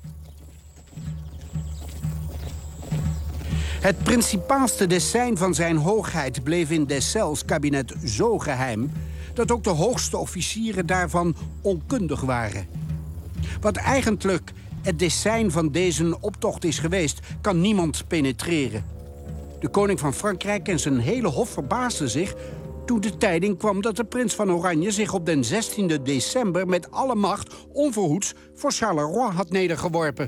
Speaker 8: Het principaalste dessein van zijn hoogheid bleef in Dessels kabinet zo geheim dat ook de hoogste officieren daarvan onkundig waren. Wat eigenlijk het dessein van deze optocht is geweest, kan niemand penetreren. De koning van Frankrijk en zijn hele hof verbaasden zich toen de tijding kwam dat de prins van Oranje zich op den zestiende december met alle macht onverhoeds voor Charleroi had nedergeworpen.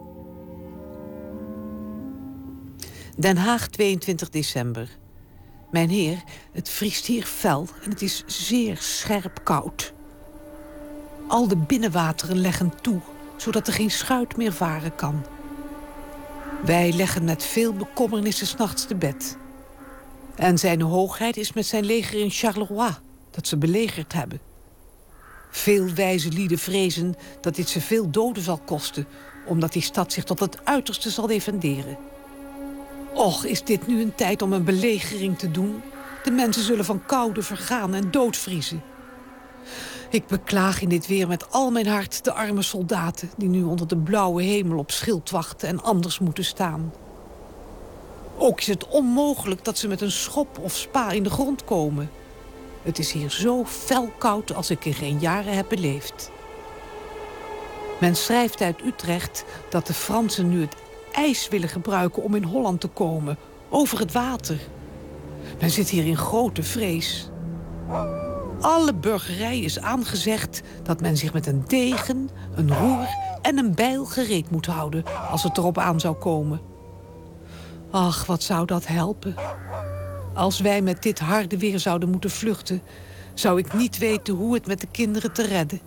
Speaker 13: Den Haag, tweeëntwintig december. Mijn heer, het vriest hier fel en het is zeer scherp koud. Al de binnenwateren leggen toe, zodat er geen schuit meer varen kan. Wij leggen met veel bekommernissen 's nachts te bed. En zijn hoogheid is met zijn leger in Charleroi, dat ze belegerd hebben. Veel wijze lieden vrezen dat dit ze veel doden zal kosten, omdat die stad zich tot het uiterste zal defenderen. Och, is dit nu een tijd om een belegering te doen? De mensen zullen van koude vergaan en doodvriezen. Ik beklaag in dit weer met al mijn hart de arme soldaten die nu onder de blauwe hemel op schild wachten en anders moeten staan. Ook is het onmogelijk dat ze met een schop of spa in de grond komen. Het is hier zo fel koud als ik in geen jaren heb beleefd. Men schrijft uit Utrecht dat de Fransen nu het ijs willen gebruiken om in Holland te komen, over het water. Men zit hier in grote vrees. Alle burgerij is aangezegd dat men zich met een degen, een roer en een bijl gereed moet houden als het erop aan zou komen. Ach, wat zou dat helpen? Als wij met dit harde weer zouden moeten vluchten, zou ik niet weten hoe het met de kinderen te redden.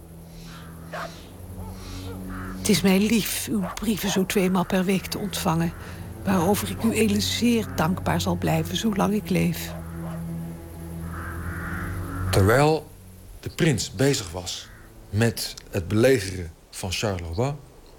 Speaker 13: Het is mij lief uw brieven zo tweemaal per week te ontvangen, waarover ik u edele zeer dankbaar zal blijven zolang ik leef.
Speaker 7: Terwijl de prins bezig was met het belegeren van Charleroi,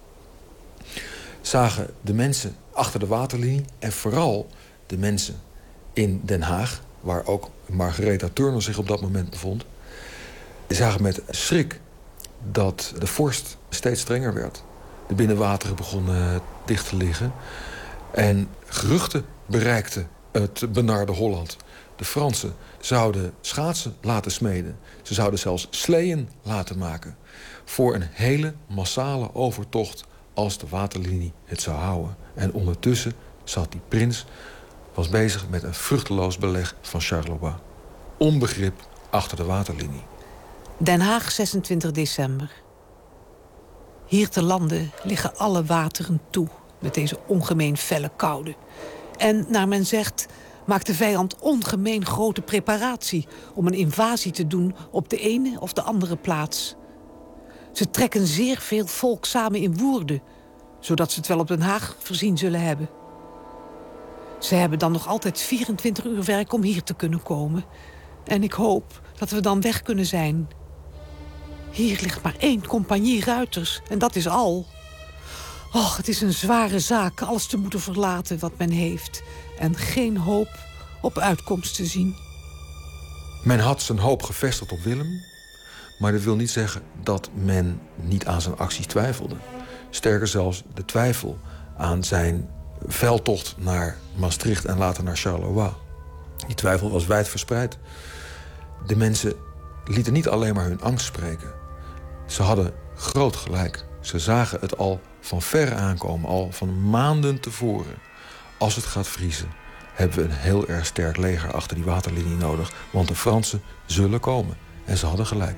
Speaker 7: zagen de mensen achter de waterlinie en vooral de mensen in Den Haag, waar ook Margaretha Turner zich op dat moment bevond, zagen met schrik dat de vorst steeds strenger werd. De binnenwateren begonnen dicht te liggen en geruchten bereikten het benarde Holland. De Fransen zouden schaatsen laten smeden. Ze zouden zelfs sleeën laten maken voor een hele massale overtocht als de waterlinie het zou houden. En ondertussen zat die prins, was bezig met een vruchteloos beleg van Charleroi. Onbegrip achter de waterlinie.
Speaker 13: Den Haag, zesentwintig december. Hier te lande liggen alle wateren toe met deze ongemeen felle koude. En, naar men zegt, maakt de vijand ongemeen grote preparatie om een invasie te doen op de ene of de andere plaats. Ze trekken zeer veel volk samen in Woerden, zodat ze het wel op Den Haag voorzien zullen hebben. Ze hebben dan nog altijd vierentwintig uur werk om hier te kunnen komen. En ik hoop dat we dan weg kunnen zijn. Hier ligt maar één compagnie ruiters en dat is al. Och, het is een zware zaak alles te moeten verlaten wat men heeft en geen hoop op uitkomst te zien.
Speaker 7: Men had zijn hoop gevestigd op Willem, maar dat wil niet zeggen dat men niet aan zijn acties twijfelde. Sterker zelfs, de twijfel aan zijn veldtocht naar Maastricht en later naar Charleroi. Die twijfel was wijd verspreid. De mensen lieten niet alleen maar hun angst spreken. Ze hadden groot gelijk. Ze zagen het al van ver aankomen, al van maanden tevoren. Als het gaat vriezen, hebben we een heel erg sterk leger achter die waterlinie nodig. Want de Fransen zullen komen. En ze hadden gelijk.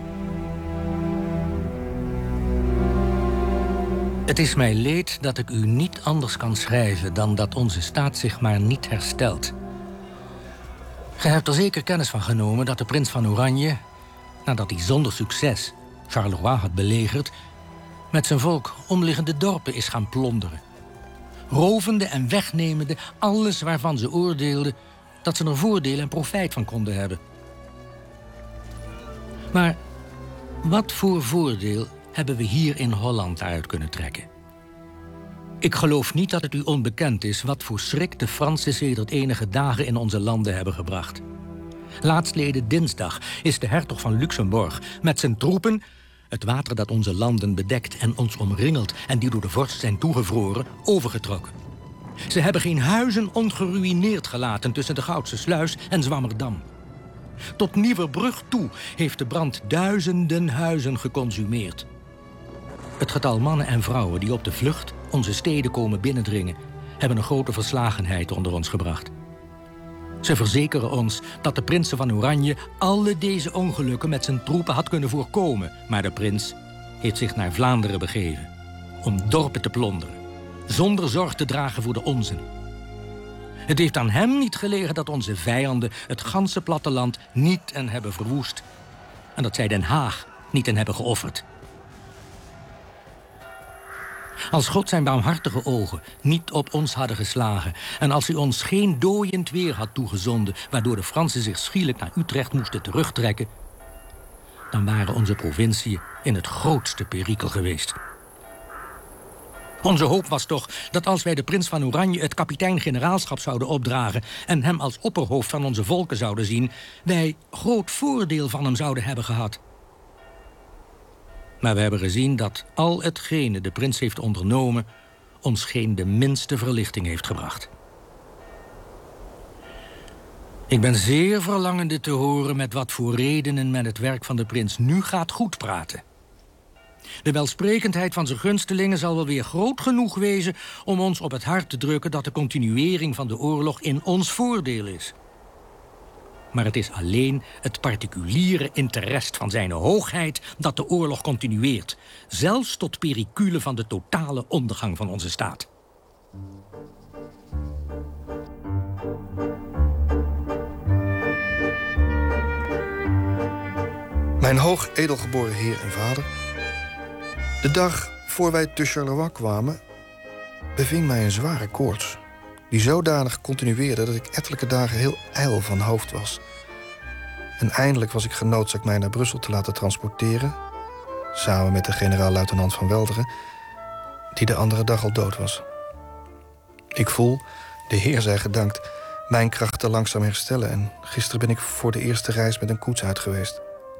Speaker 21: Het is mij leed dat ik u niet anders kan schrijven dan dat onze staat zich maar niet herstelt. Gij hebt er zeker kennis van genomen dat de prins van Oranje, nadat hij zonder succes Charleroi had belegerd, met zijn volk omliggende dorpen is gaan plonderen. Rovende en wegnemende alles waarvan ze oordeelden dat ze er voordeel en profijt van konden hebben. Maar wat voor voordeel hebben we hier in Holland uit kunnen trekken? Ik geloof niet dat het u onbekend is wat voor schrik de Fransen sedert enige dagen in onze landen hebben gebracht. Laatstleden dinsdag is de hertog van Luxemburg met zijn troepen, het water dat onze landen bedekt en ons omringelt en die door de vorst zijn toegevroren, overgetrokken. Ze hebben geen huizen ongeruïneerd gelaten tussen de Goudse Sluis en Zwammerdam. Tot Nieuwerbrug toe heeft de brand duizenden huizen geconsumeerd. Het getal mannen en vrouwen die op de vlucht onze steden komen binnendringen, hebben een grote verslagenheid onder ons gebracht. Ze verzekeren ons dat de prinsen van Oranje alle deze ongelukken met zijn troepen had kunnen voorkomen. Maar de prins heeft zich naar Vlaanderen begeven om dorpen te plonderen, zonder zorg te dragen voor de onzen. Het heeft aan hem niet gelegen dat onze vijanden het ganse platteland niet en hebben verwoest. En dat zij Den Haag niet en hebben geofferd. Als God zijn barmhartige ogen niet op ons hadden geslagen en als hij ons geen dooiend weer had toegezonden, waardoor de Fransen zich schielijk naar Utrecht moesten terugtrekken, dan waren onze provinciën in het grootste perikel geweest. Onze hoop was toch dat als wij de prins van Oranje het kapitein-generaalschap zouden opdragen en hem als opperhoofd van onze volken zouden zien, wij groot voordeel van hem zouden hebben gehad. Maar we hebben gezien dat al hetgene de prins heeft ondernomen ons geen de minste verlichting heeft gebracht. Ik ben zeer verlangende te horen met wat voor redenen men het werk van de prins nu gaat goedpraten. De welsprekendheid van zijn gunstelingen zal wel weer groot genoeg wezen om ons op het hart te drukken dat de continuering van de oorlog in ons voordeel is. Maar het is alleen het particuliere interesse van zijn hoogheid dat de oorlog continueert, zelfs tot pericule van de totale ondergang van onze staat.
Speaker 10: Mijn hoog edelgeboren heer en vader, de dag voor wij te Charleroi kwamen, beving mij een zware koorts, die zodanig continueerde dat ik ettelijke dagen heel ijl van hoofd was. En eindelijk was ik genoodzaakt mij naar Brussel te laten transporteren, samen met de generaal-luitenant van Welderen, die de andere dag al dood was. Ik voel, de Heer zij gedankt, mijn krachten langzaam herstellen en gisteren ben ik voor de eerste reis met een koets uit geweest.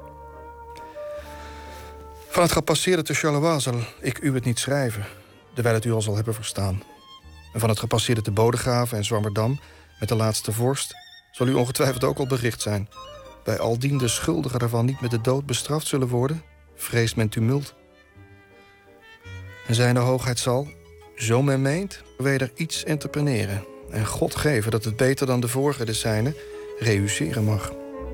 Speaker 10: Van het gepasseerde te Charleroi zal ik u het niet schrijven, terwijl het u al zal hebben verstaan. En van het gepasseerde te Bodegraven en Zwammerdam met de laatste vorst zal u ongetwijfeld ook al bericht zijn. Bij aldien de schuldigen ervan niet met de dood bestraft zullen worden, vreest men tumult. En zijne hoogheid zal, zo men meent, weder iets entrepreneren. En God geven dat het beter dan de vorige de zijne reüsseren mag.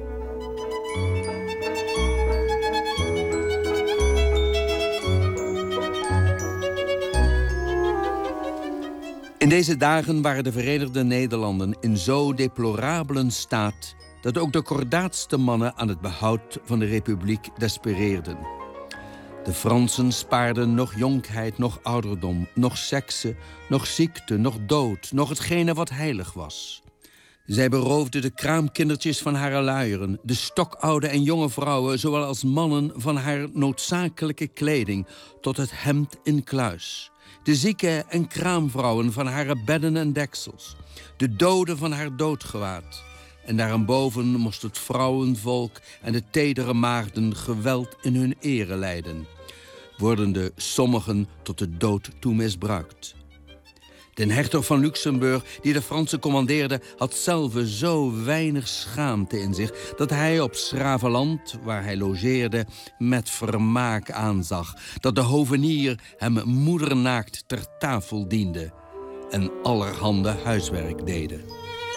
Speaker 14: In deze dagen waren de Verenigde Nederlanden in zo deplorabele staat dat ook de kordaatste mannen aan het behoud van de republiek despereerden. De Fransen spaarden nog jonkheid, nog ouderdom, nog sekse, nog ziekte, nog dood, nog hetgene wat heilig was. Zij beroofden de kraamkindertjes van haar luieren, de stokoude en jonge vrouwen, zowel als mannen, van haar noodzakelijke kleding tot het hemd in kluis. De zieke en kraamvrouwen van haar bedden en deksels, de doden van haar doodgewaad. En daarboven moest het vrouwenvolk en de tedere maagden geweld in hun ere lijden, wordende sommigen tot de dood toe misbruikt. De hertog van Luxemburg, die de Fransen commandeerde, had zelf zo weinig schaamte in zich dat hij op 's Gravenland, waar hij logeerde, met vermaak aanzag dat de hovenier hem moedernaakt ter tafel diende en allerhande huiswerk deden.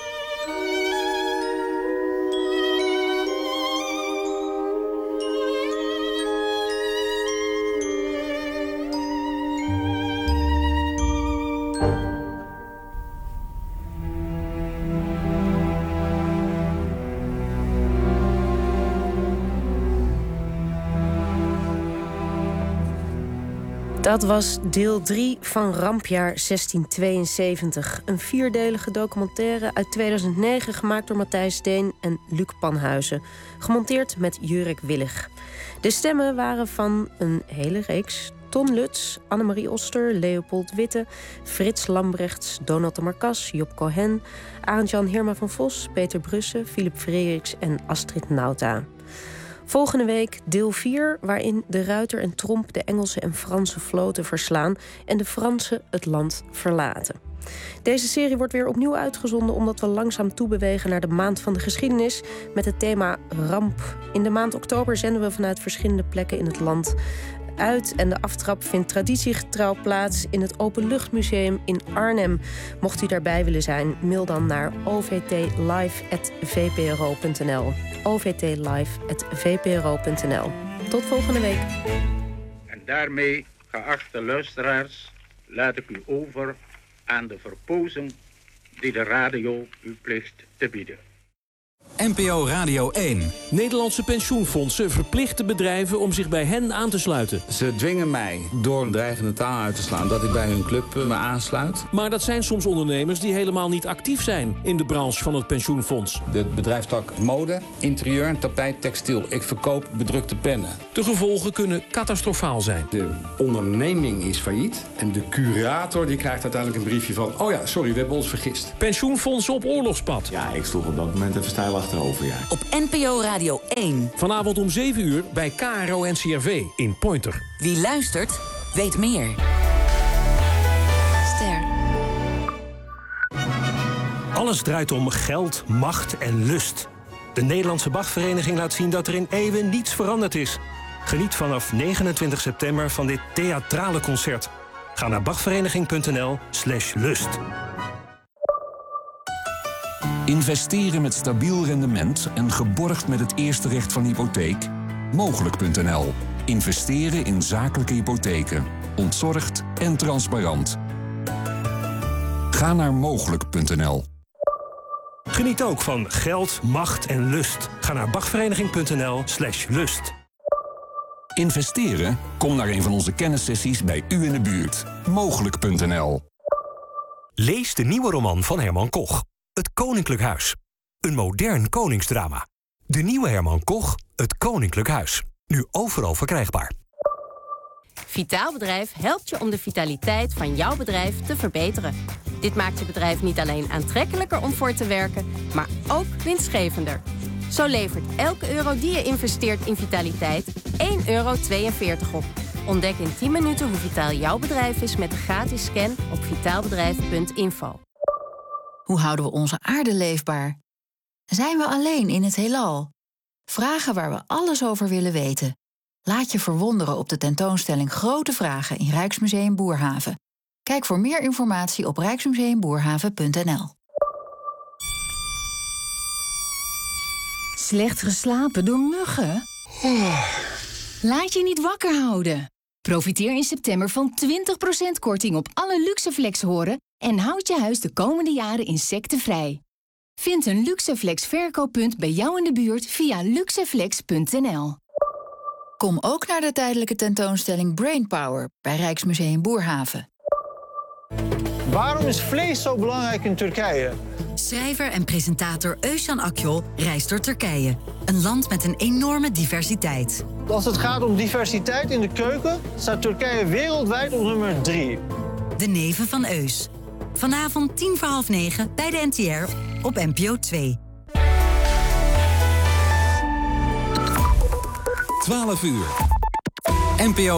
Speaker 12: Dat was deel drie van Rampjaar zestien tweeënzeventig. Een vierdelige documentaire uit tweeduizend negen gemaakt door Matthijs Deen en Luc Panhuizen. Gemonteerd met Jurek Willig. De stemmen waren van een hele reeks. Ton Lutz, Annemarie Oster, Leopold Witte, Frits Lambrechts, Donald de Marcas, Job Cohen, Arend-Jan Heerma van Vos, Peter Brussen, Philip Frederiks en Astrid Nauta. Volgende week deel vier, waarin de Ruiter en Tromp de Engelse en Franse vloten verslaan en de Fransen het land verlaten. Deze serie wordt weer opnieuw uitgezonden omdat we langzaam toebewegen naar de maand van de geschiedenis met het thema ramp. In de maand oktober zenden we vanuit verschillende plekken in het land uit en de aftrap vindt traditiegetrouw plaats in het Openluchtmuseum in Arnhem. Mocht u daarbij willen zijn, mail dan naar o v t live at v p r o punt n l. o v t live at v p r o punt n l. Tot volgende week.
Speaker 22: En daarmee, geachte luisteraars, laat ik u over aan de verpozing die de radio u plicht te bieden.
Speaker 11: N P O Radio één.
Speaker 2: Nederlandse pensioenfondsen verplichten bedrijven om zich bij hen aan te sluiten.
Speaker 15: Ze dwingen mij door dreigende taal uit te slaan dat ik bij hun club me aansluit.
Speaker 2: Maar dat zijn soms ondernemers die helemaal niet actief zijn in de branche van het pensioenfonds.
Speaker 15: De bedrijfstak mode, interieur, tapijt, textiel. Ik verkoop bedrukte pennen.
Speaker 2: De gevolgen kunnen catastrofaal zijn.
Speaker 23: De onderneming is failliet en de curator die krijgt uiteindelijk een briefje van... oh ja, sorry, we hebben ons vergist.
Speaker 2: Pensioenfondsen op oorlogspad.
Speaker 23: Ja, ik sloeg op dat moment even stijl achterover, ja.
Speaker 20: Op N P O Radio één.
Speaker 2: Vanavond om zeven uur bij K R O N C R V in Pointer.
Speaker 20: Wie luistert, weet meer. Ster.
Speaker 24: Alles draait om geld, macht en lust. De Nederlandse Bachvereniging laat zien dat er in eeuwen niets veranderd is. Geniet vanaf negenentwintig september van dit theatrale concert. Ga naar bachvereniging.nl slash lust.
Speaker 25: Investeren met stabiel rendement en geborgd met het eerste recht van hypotheek? Mogelijk punt n l. Investeren in zakelijke hypotheken. Ontzorgd en transparant. Ga naar mogelijk punt n l.
Speaker 24: Geniet ook van geld, macht en lust. Ga naar bachvereniging.nl slash lust.
Speaker 25: Investeren? Kom naar een van onze kennissessies bij u in de buurt. Mogelijk punt n l.
Speaker 26: Lees de nieuwe roman van Herman Koch. Het Koninklijk Huis. Een modern koningsdrama. De nieuwe Herman Koch, Het Koninklijk Huis. Nu overal verkrijgbaar.
Speaker 27: Vitaal Bedrijf helpt je om de vitaliteit van jouw bedrijf te verbeteren. Dit maakt je bedrijf niet alleen aantrekkelijker om voor te werken, maar ook winstgevender. Zo levert elke euro die je investeert in vitaliteit één euro tweeënveertig op. Ontdek in tien minuten hoe vitaal jouw bedrijf is met de gratis scan op vitaalbedrijf punt info.
Speaker 28: Hoe houden we onze aarde leefbaar? Zijn we alleen in het heelal? Vragen waar we alles over willen weten. Laat je verwonderen op de tentoonstelling Grote Vragen in Rijksmuseum Boerhaven. Kijk voor meer informatie op rijksmuseumboerhaven punt n l.
Speaker 29: Slecht geslapen door muggen? Laat je niet wakker houden. Profiteer in september van twintig procent korting op alle Luxeflex horen en houd je huis de komende jaren insectenvrij. Vind een Luxeflex verkooppunt bij jou in de buurt via luxeflex punt n l.
Speaker 28: Kom ook naar de tijdelijke tentoonstelling Brainpower bij Rijksmuseum Boerhaven.
Speaker 30: Waarom is vlees zo belangrijk in Turkije?
Speaker 31: Schrijver en presentator Özcan Akyol reist door Turkije. Een land met een enorme diversiteit.
Speaker 30: Als het gaat om diversiteit in de keuken, staat Turkije wereldwijd op nummer drie.
Speaker 31: De Neven van Eus. Vanavond tien voor half negen bij de N T R op N P O twee.
Speaker 11: twaalf uur. N P O